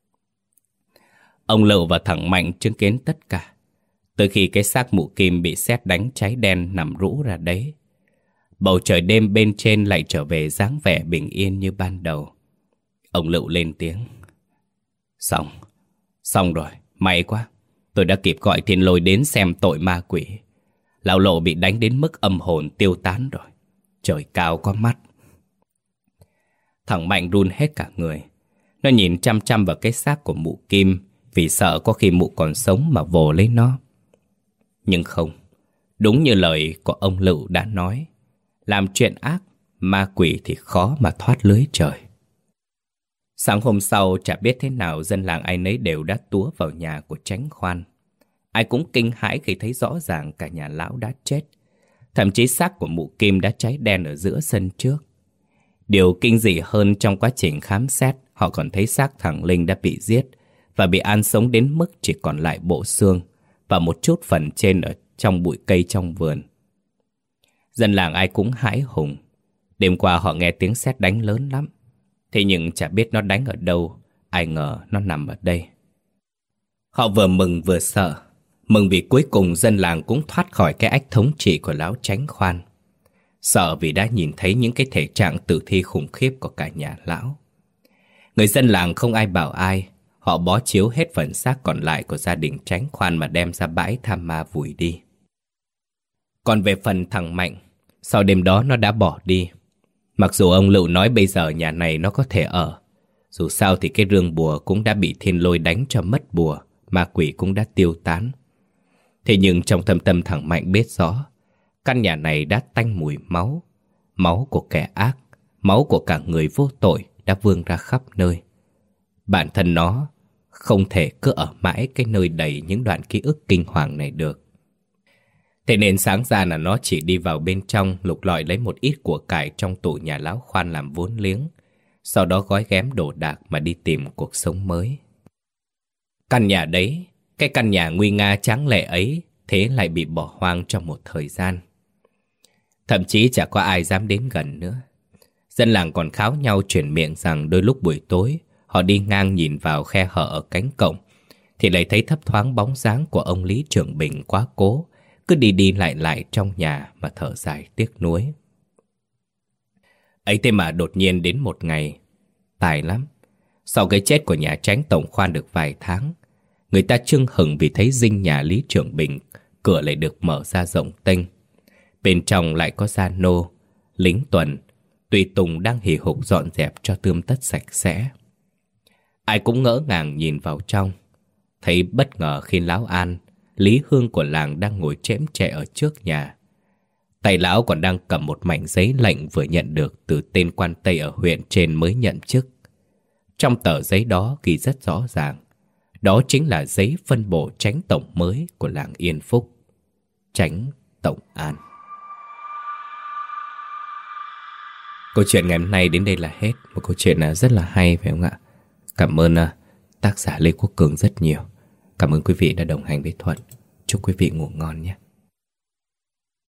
[SPEAKER 1] Ông Lựu và thằng Mạnh chứng kiến tất cả, tới khi cái xác mụ Kim bị sét đánh cháy đen nằm rũ ra đấy. Bầu trời đêm bên trên lại trở về dáng vẻ bình yên như ban đầu. Ông Lựu lên tiếng: Xong, xong rồi, may quá. Tôi đã kịp gọi Thiên Lôi đến xem tội ma quỷ. Lão Lộ bị đánh đến mức âm hồn tiêu tán rồi. Trời cao có mắt. Thằng Mạnh run hết cả người. Nó nhìn chăm chăm vào cái xác của mụ Kim, vì sợ có khi mụ còn sống mà vồ lấy nó. Nhưng không, đúng như lời của ông Lựu đã nói, làm chuyện ác, ma quỷ thì khó mà thoát lưới trời. Sáng hôm sau, chả biết thế nào dân làng ai nấy đều đã túa vào nhà của Chánh Khoan. Ai cũng kinh hãi khi thấy rõ ràng cả nhà lão đã chết. Thậm chí xác của mụ Kim đã cháy đen ở giữa sân trước. Điều kinh dị hơn, trong quá trình khám xét, họ còn thấy xác thằng Linh đã bị giết và bị ăn sống đến mức chỉ còn lại bộ xương và một chút phần trên ở trong bụi cây trong vườn. Dân làng ai cũng hãi hùng. Đêm qua họ nghe tiếng sét đánh lớn lắm. Thế nhưng chả biết nó đánh ở đâu, ai ngờ nó nằm ở đây. Họ vừa mừng vừa sợ. Mừng vì cuối cùng dân làng cũng thoát khỏi cái ách thống trị của lão Chánh Khoan. Sợ vì đã nhìn thấy những cái thể trạng tử thi khủng khiếp của cả nhà lão. Người dân làng không ai bảo ai. Họ bó chiếu hết phần xác còn lại của gia đình Chánh Khoan mà đem ra bãi Tham Ma vùi đi. Còn về phần thằng Mạnh, sau đêm đó nó đã bỏ đi. Mặc dù ông Lựu nói bây giờ nhà này nó có thể ở. Dù sao thì cái rương bùa cũng đã bị Thiên Lôi đánh cho mất bùa, ma quỷ cũng đã tiêu tán. Thế nhưng trong thâm tâm thằng Mạnh biết rõ, căn nhà này đã tanh mùi máu. Máu của kẻ ác, máu của cả người vô tội đã vương ra khắp nơi. Bản thân nó không thể cứ ở mãi cái nơi đầy những đoạn ký ức kinh hoàng này được. Thế nên sáng ra là nó chỉ đi vào bên trong lục lọi lấy một ít của cải trong tủ nhà lão Khoan làm vốn liếng, sau đó gói ghém đồ đạc mà đi tìm cuộc sống mới. Căn nhà đấy, cái căn nhà nguy nga tráng lệ ấy, thế lại bị bỏ hoang trong một thời gian. Thậm chí chả có ai dám đến gần nữa. Dân làng còn kháo nhau chuyển miệng rằng đôi lúc buổi tối họ đi ngang nhìn vào khe hở ở cánh cổng thì lại thấy thấp thoáng bóng dáng của ông Lý Trường Bình quá cố, cứ đi đi lại lại trong nhà mà thở dài tiếc nuối. Ấy thế mà đột nhiên đến một ngày, tài lắm. Sau cái chết của nhà Chánh tổng khoan được vài tháng, người ta chưng hừng vì thấy dinh nhà Lý Trường Bình cửa lại được mở ra rộng tênh. Bên trong lại có gia nô, lính tuần, tùy tùng đang hì hục dọn dẹp cho tươm tất sạch sẽ. Ai cũng ngỡ ngàng nhìn vào trong, thấy bất ngờ khi lão An, Lý Hương của làng đang ngồi chễm chệ ở trước nhà. Tay lão còn đang cầm một mảnh giấy lệnh vừa nhận được từ tên quan Tây ở huyện trên mới nhận chức. Trong tờ giấy đó ghi rất rõ ràng, đó chính là giấy phân bổ Chánh tổng mới của làng Yên Phúc, Chánh Tổng An. Câu chuyện ngày hôm nay đến đây là hết. Một câu chuyện rất là hay phải không ạ? Cảm ơn tác giả Lê Quốc Cường rất nhiều. Cảm ơn quý vị đã đồng hành với Thuận. Chúc quý vị ngủ ngon nhé.